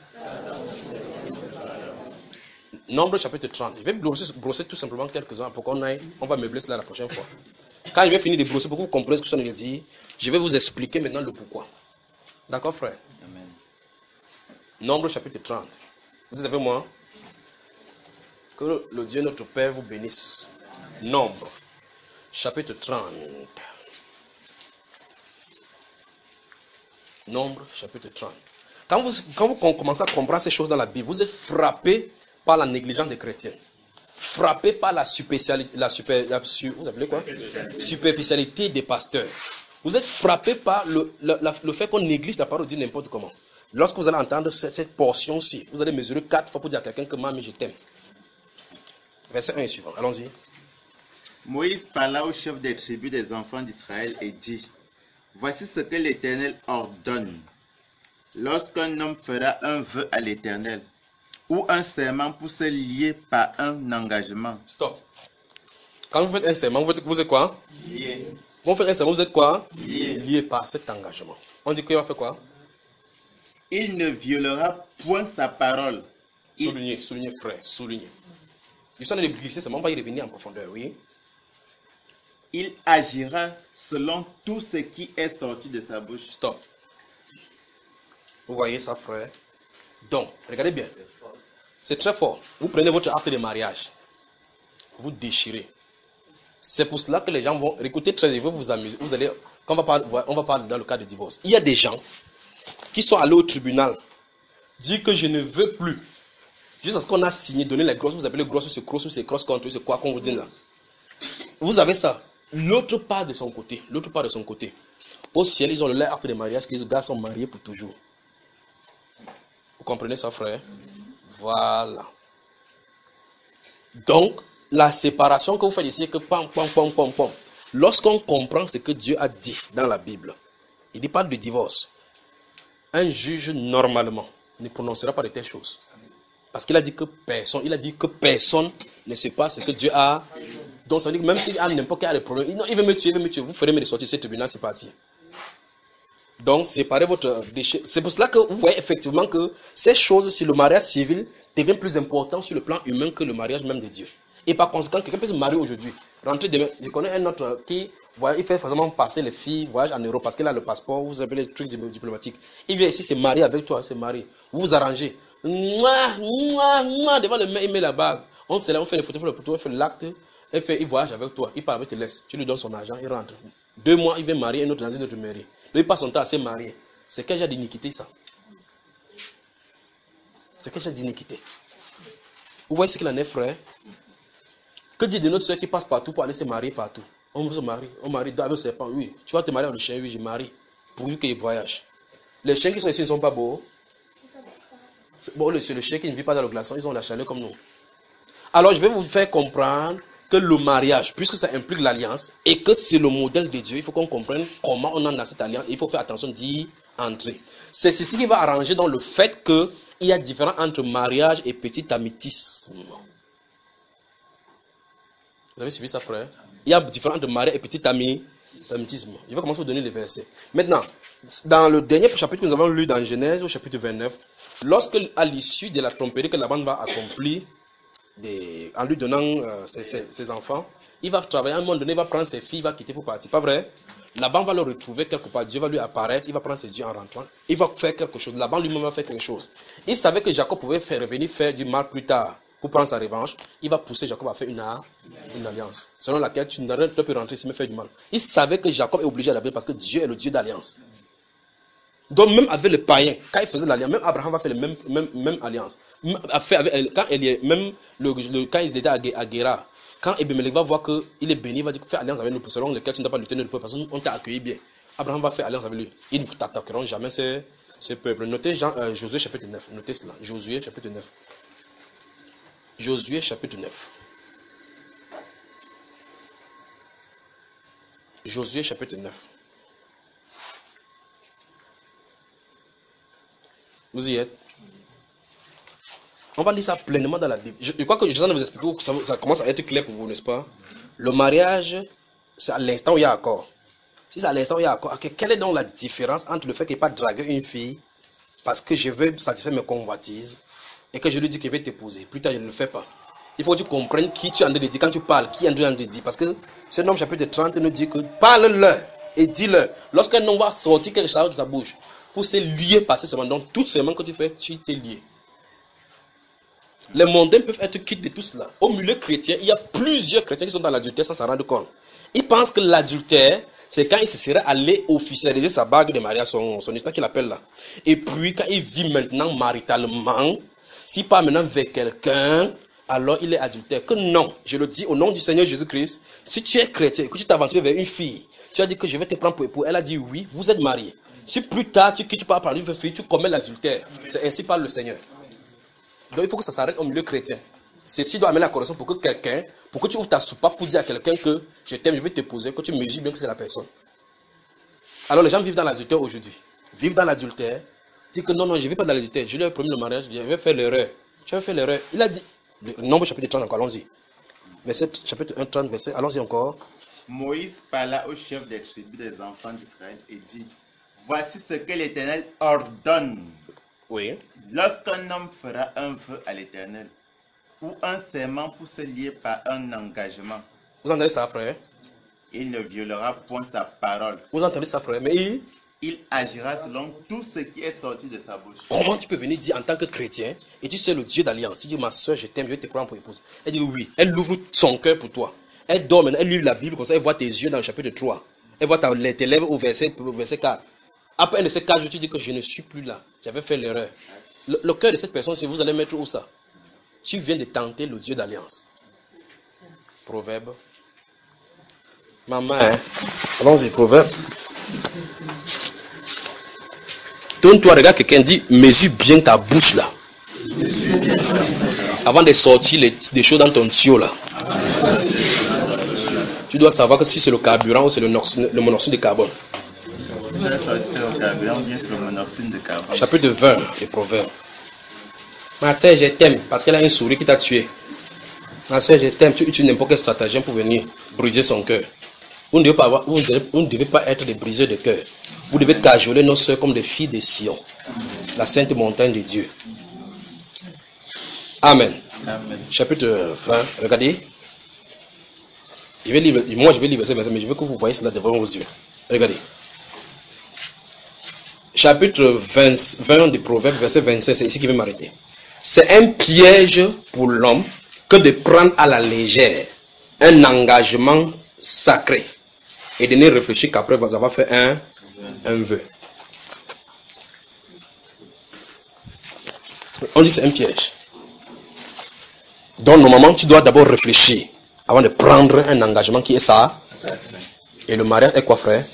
Nombre chapitre trente. Je vais brosser, brosser tout simplement quelques-uns pour qu'on aille. On va meubler cela la prochaine fois. Quand je vais finir de brosser pour que vous compreniez ce que je viens de dire, je vais vous expliquer maintenant le pourquoi. D'accord, frère? Amen. Nombre chapitre trente. Vous êtes avec moi? Que le Dieu notre Père vous bénisse. Nombre chapitre trente. Nombre chapitre trente. Quand vous, quand vous commencez à comprendre ces choses dans la Bible, vous êtes frappé par la négligence des chrétiens, frappé par la superficialité, la super, la, vous appelez quoi? Superficialité des pasteurs. Vous êtes frappé par le, la, la, le fait qu'on néglige la parole de Dieu n'importe comment. Lorsque vous allez entendre cette, cette portion-ci, vous allez mesurer quatre fois pour dire à quelqu'un que maman, je t'aime. Verset un et suivant, allons-y. Moïse parla au chef des tribus des enfants d'Israël et dit, voici ce que l'Éternel ordonne. Lorsqu'un homme fera un vœu à l'Éternel, ou un serment pour se lier par un engagement. Stop. Quand vous faites un serment, vous êtes, vous êtes quoi? Lié. Quand vous faites un serment, vous êtes quoi? Lié. Lié par cet engagement. On dit qu'il va faire quoi? Il ne violera point sa parole. Il... Soulignez, soulignez, frère, soulignez. Je suis en train de glisser seulement, on va y revenir en profondeur, oui. Il agira selon tout ce qui est sorti de sa bouche. Stop. Vous voyez ça, frère? Donc, regardez bien. C'est très fort. Vous prenez votre acte de mariage. Vous déchirez. C'est pour cela que les gens vont... Écoutez très bien, vous vous amuser. Vous allez... Quand on va parler, on va parler dans le cas de divorce. Il y a des gens qui sont allés au tribunal, dire que je ne veux plus. Jusqu'à ce qu'on a signé, donné les grosses, vous appelez grosses, c'est cross, c'est cross country, c'est quoi qu'on vous dit là. Vous avez ça. L'autre part de son côté. L'autre part de son côté. Au ciel, ils ont le acte de mariage, que les gars sont mariés pour toujours. Vous comprenez ça, frère? Voilà. Donc, la séparation que vous faites ici, c'est que pam, pam, pam, pam, pam. Lorsqu'on comprend ce que Dieu a dit dans la Bible, il dit pas de divorce. Un juge, normalement, ne prononcera pas de telles choses. Parce qu'il a dit que personne, il a dit que personne ne sait pas ce que Dieu a. Donc, ça veut dire que même s'il a n'importe quel problème, il, non, il veut me tuer, il veut me tuer. Vous ferez me sortir de ce tribunal, c'est parti. Donc, séparez votre déchet. C'est pour cela que vous voyez effectivement que ces choses sur le mariage civil deviennent plus importantes sur le plan humain que le mariage même de Dieu. Et par conséquent, quelqu'un peut se marier aujourd'hui, rentrer demain. Je connais un autre qui, voilà, il fait forcément passer les filles, voyage en Europe parce qu'il a le passeport, vous avez les trucs diplomatiques. Il vient ici se marier avec toi, se marier. Vous vous arrangez. Mouah, mouah, mouah, devant le main, il met la bague. On se lève, on fait les photos, on fait le photo, on fait l'acte. Il, fait, il voyage avec toi, il part avec, te laisse. Tu lui donnes son argent, il rentre. Deux mois, il vient marier un autre dans une autre mairie. Lui, il passe son temps à se marier. C'est quel genre d'iniquité ça? C'est quel genre d'iniquité? Vous voyez ce qu'il en est, frère? Que dit de nos soeurs qui passent partout pour aller se marier partout? On se marie, on marie avec le serpent, oui. Tu vas te marier avec le chien, oui, je marie. Pourvu qu'il voyage. Les chiens qui sont ici ne sont pas beaux. Bon, c'est le chien qui ne vit pas dans le glaçon, ils ont la chaleur comme nous. Alors, je vais vous faire comprendre que le mariage, puisque ça implique l'alliance, et que c'est le modèle de Dieu, il faut qu'on comprenne comment on en a cette alliance, il faut faire attention d'y entrer. C'est ceci qui va arranger dans le fait qu'il y a différence entre mariage et petit amitisme. Vous avez suivi ça, frère? Il y a différence entre mariage et petit ami. Baptisme. Je vais commencer à vous donner les versets. Maintenant, dans le dernier chapitre que nous avons lu dans Genèse, au chapitre vingt-neuf, lorsque, à l'issue de la tromperie que Laban va accomplir, des, en lui donnant euh, ses, ses, ses enfants, il va travailler, à un moment donné, il va prendre ses filles, il va quitter pour partir. Pas vrai? Laban va le retrouver quelque part, Dieu va lui apparaître, il va prendre ses dieux en rentrant, il va faire quelque chose. Laban lui-même va faire quelque chose. Il savait que Jacob pouvait faire revenir faire du mal plus tard pour prendre sa revanche. Il va pousser Jacob à faire une, une alliance, selon laquelle tu ne peux rentrer ici mais faire du mal. Il savait que Jacob est obligé d'aller parce que Dieu est le Dieu d'alliance. Donc même avec les païens, quand il faisait l'alliance, même Abraham va faire la même, même, même alliance. Avec, quand, il est, même le, le, quand ils étaient à, à Guéra, quand Abimelech va voir qu'il est béni, il va dire fais alliance avec nous, selon lequel tu ne dois pas lutter le peuple, parce qu'on t'a accueilli bien. Abraham va faire alliance avec lui. Ils ne t'attaqueront jamais ces, ces peuples. Notez Jean, euh, Josué chapitre neuf. Notez cela. Josué chapitre neuf. Josué chapitre neuf. Josué chapitre neuf. Vous y êtes? On va lire ça pleinement dans la Bible. Je, je crois que je viens de vous expliquer que ça, ça commence à être clair pour vous, n'est-ce pas? Le mariage, c'est à l'instant où il y a accord. Si c'est à l'instant où il y a accord, okay, quelle est donc la différence entre le fait qu'il n'y ait pas draguer une fille parce que je veux satisfaire mes convoitises et que je lui dis qu'il va t'épouser? Plus tard, je ne le fais pas. Il faut que tu comprennes qui tu es en train de dire quand tu parles, qui est en train de dire. Parce que ce nom chapitre trente nous dit que parle-leur et dis-leur. Lorsqu'un homme va sortir quelque chose de sa bouche, pour se lier par ce serment. Donc, tout serment que tu fais, tu t'es lié. Les mondains peuvent être quittes de tout cela. Au milieu chrétien, il y a plusieurs chrétiens qui sont dans l'adultère sans s'en rendre compte. Ils pensent que l'adultère, c'est quand il se serait allé officialiser sa bague de mariage, son, son histoire qu'il appelle là. Et puis, quand il vit maintenant maritalement, s'il part maintenant vers quelqu'un, alors il est adultère. Que non, je le dis au nom du Seigneur Jésus-Christ, si tu es chrétien, que tu t'aventures vers une fille, tu as dit que je vais te prendre pour époux, elle a dit oui, vous êtes mariés. Si plus tard tu quittes pas prendre une fille, tu commets l'adultère. C'est ainsi par le Seigneur. Donc il faut que ça s'arrête au milieu chrétien. Ceci doit amener la correction pour que quelqu'un, pour que tu ouvres ta soupape pour dire à quelqu'un que je t'aime, je vais t'épouser, que tu mesures bien que c'est la personne. Alors les gens vivent dans l'adultère aujourd'hui. Vivent dans l'adultère, disent que non, non, je ne vais pas dans l'adultère, je lui ai promis le mariage, je vais faire l'erreur. Tu vas faire l'erreur. Il a dit, le nombre chapitre trente encore, allons-y. Verset, chapitre un, trente, verset, allons-y encore. Moïse parla au chef des tribus des enfants d'Israël et dit, voici ce que l'Éternel ordonne. Oui. Lorsqu'un homme fera un vœu à l'Éternel, ou un serment pour se lier par un engagement, vous entendez ça, frère? Il ne violera point sa parole. Vous entendez ça, frère? Mais il... Il agira selon tout ce qui est sorti de sa bouche. Comment tu peux venir dire en tant que chrétien, et tu sais le Dieu d'alliance, tu dis ma soeur, je t'aime, je vais te prendre pour épouse. Elle dit oui, elle ouvre son cœur pour toi. Elle dort maintenant, elle lit la Bible comme ça, elle voit tes yeux dans le chapitre trois. Elle voit tes lèvres au verset, au verset quatre. Après un de ces quatre jours, tu dis que je ne suis plus là. J'avais fait l'erreur. Le, le cœur de cette personne, si vous allez mettre où ça? Tu viens de tenter le Dieu d'alliance. Proverbe. Maman, hein? Allons-y, Proverbe. Tourne-toi, regarde quelqu'un dit, mesure bien ta bouche là. Avant de sortir les, des choses dans ton tuyau là. Tu dois savoir que si c'est le carburant ou c'est le, le monoxyde de carbone. Chapitre vingt des Proverbes. Ma soeur, je t'aime parce qu'elle a une souris qui t'a tué. Ma soeur, je t'aime. Tu utilises n'importe quel stratagème pour venir briser son cœur. Vous ne devez pas, avoir, vous ne devez, vous ne devez pas être des briseurs de cœur. Vous devez cajoler nos soeurs comme des filles de Sion, la sainte montagne de Dieu. Amen. Amen. Chapitre vingt, regardez. Je vais lire, moi, je vais lire ce verset, mais je veux que vous voyez cela devant vos yeux. Regardez. Chapitre vingt, vingt des Proverbes, verset vingt-cinq, c'est ici qu'il veut m'arrêter. C'est un piège pour l'homme que de prendre à la légère un engagement sacré et de ne réfléchir qu'après vous avoir fait un, un vœu. On dit c'est un piège. Donc normalement tu dois d'abord réfléchir avant de prendre un engagement qui est ça. Et le mariage est quoi, frère?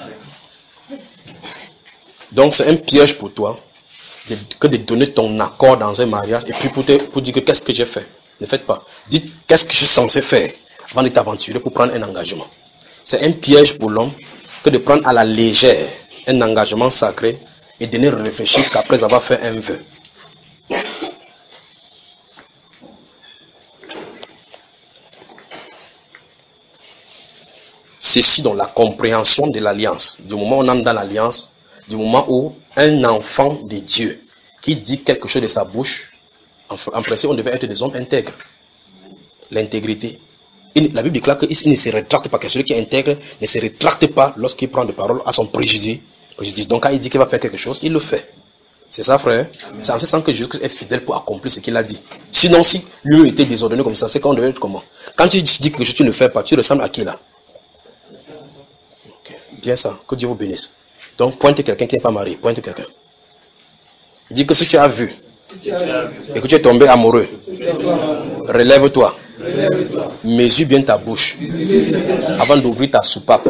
Donc c'est un piège pour toi de, que de donner ton accord dans un mariage et puis pour, te, pour dire que qu'est-ce que j'ai fait. Ne faites pas. Dites qu'est-ce que je suis censé faire avant de t'aventurer pour prendre un engagement. C'est un piège pour l'homme que de prendre à la légère un engagement sacré et de ne réfléchir qu'après avoir fait un vœu. ceci dans la compréhension de l'alliance. Du moment où on entre dans l'alliance, du moment où un enfant de Dieu qui dit quelque chose de sa bouche, en, en principe, on devait être des hommes intègres. L'intégrité. La Bible déclare qu'il ne se rétracte pas, que celui qui est intègre ne se rétracte pas lorsqu'il prend des paroles à son préjudice. Donc quand il dit qu'il va faire quelque chose, il le fait. C'est ça, frère. C'est en ce sens que Jésus est fidèle pour accomplir ce qu'il a dit. Sinon, si lui était désordonné comme ça, c'est qu'on devait être comment? Quand tu dis que tu ne le fais pas, tu ressembles à qui là? Okay. Bien ça. Que Dieu vous bénisse. Donc, pointe quelqu'un qui n'est pas marié. Pointe quelqu'un. Dis que si tu as vu et que tu es tombé amoureux, relève-toi. Mesure bien ta bouche avant d'ouvrir ta soupape.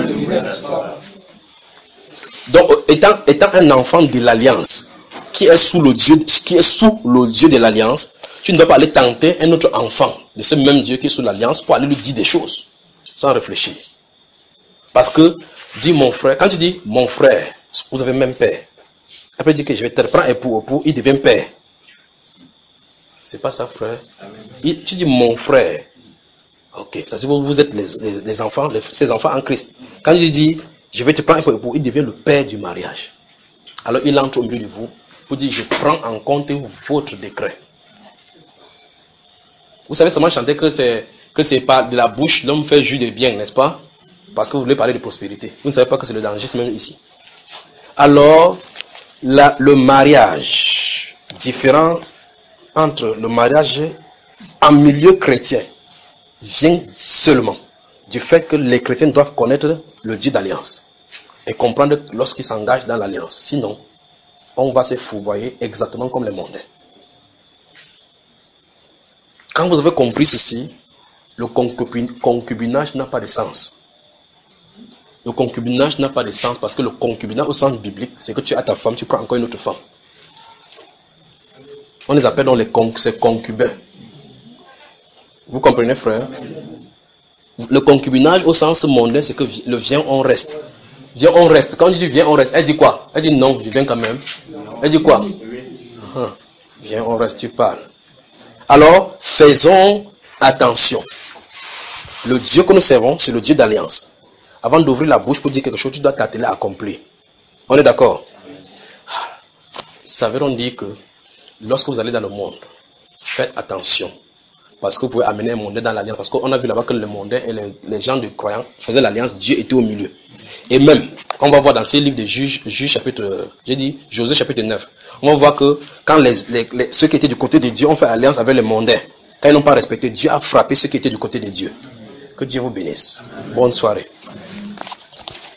Donc, étant, étant un enfant de l'alliance, qui est sous le Dieu, qui est sous le Dieu de l'alliance, tu ne dois pas aller tenter un autre enfant de ce même Dieu qui est sous l'alliance pour aller lui dire des choses sans réfléchir. Parce que, dis mon frère, quand tu dis mon frère, vous avez même père. Après, dire que je vais te prendre époux, époux, il devient père. C'est pas ça, frère. Il, tu dis mon frère. Ok, ça veut dire que vous êtes les, les, les enfants, les, ces enfants en Christ. Quand je dis je vais te prendre pour époux, il devient le père du mariage. Alors il entre au milieu de vous pour dire je prends en compte votre décret. Vous savez seulement chanter que c'est que c'est pas de la bouche l'homme fait jus de bien, n'est-ce pas? Parce que vous voulez parler de prospérité. Vous ne savez pas que c'est le danger, c'est même ici. Alors, la, le mariage, différence entre le mariage en milieu chrétien vient seulement du fait que les chrétiens doivent connaître le Dieu d'alliance et comprendre lorsqu'ils s'engagent dans l'alliance. Sinon, on va se fourvoyer exactement comme les mondains. Quand vous avez compris ceci, le concubinage n'a pas de sens. Le concubinage n'a pas de sens parce que le concubinage au sens biblique, c'est que tu as ta femme, tu prends encore une autre femme. On les appelle donc les concubins. Vous comprenez, frère? Le concubinage au sens mondain, c'est que le viens, on reste. Viens, on reste. Quand je dis viens, on reste, elle dit quoi? Elle dit non, je viens quand même. Elle dit quoi? uh-huh. Viens, on reste, tu parles. Alors, faisons attention. Le Dieu que nous servons, c'est le Dieu d'alliance. Avant d'ouvrir la bouche pour dire quelque chose, tu dois t'atteler à accomplir. On est d'accord? Ça veut dire que lorsque vous allez dans le monde, faites attention. Parce que vous pouvez amener un mondain dans l'alliance. Parce qu'on a vu là-bas que le mondain et les, les gens de croyants faisaient l'alliance, Dieu était au milieu. Et même, on va voir dans ces livres de Juges, Juges chapitre, j'ai dit Josué chapitre neuf, on va voir que quand les, les, les, ceux qui étaient du côté de Dieu ont fait alliance avec les mondains, quand ils n'ont pas respecté, Dieu a frappé ceux qui étaient du côté de Dieu. Que Dieu vous bénisse. Bonne soirée.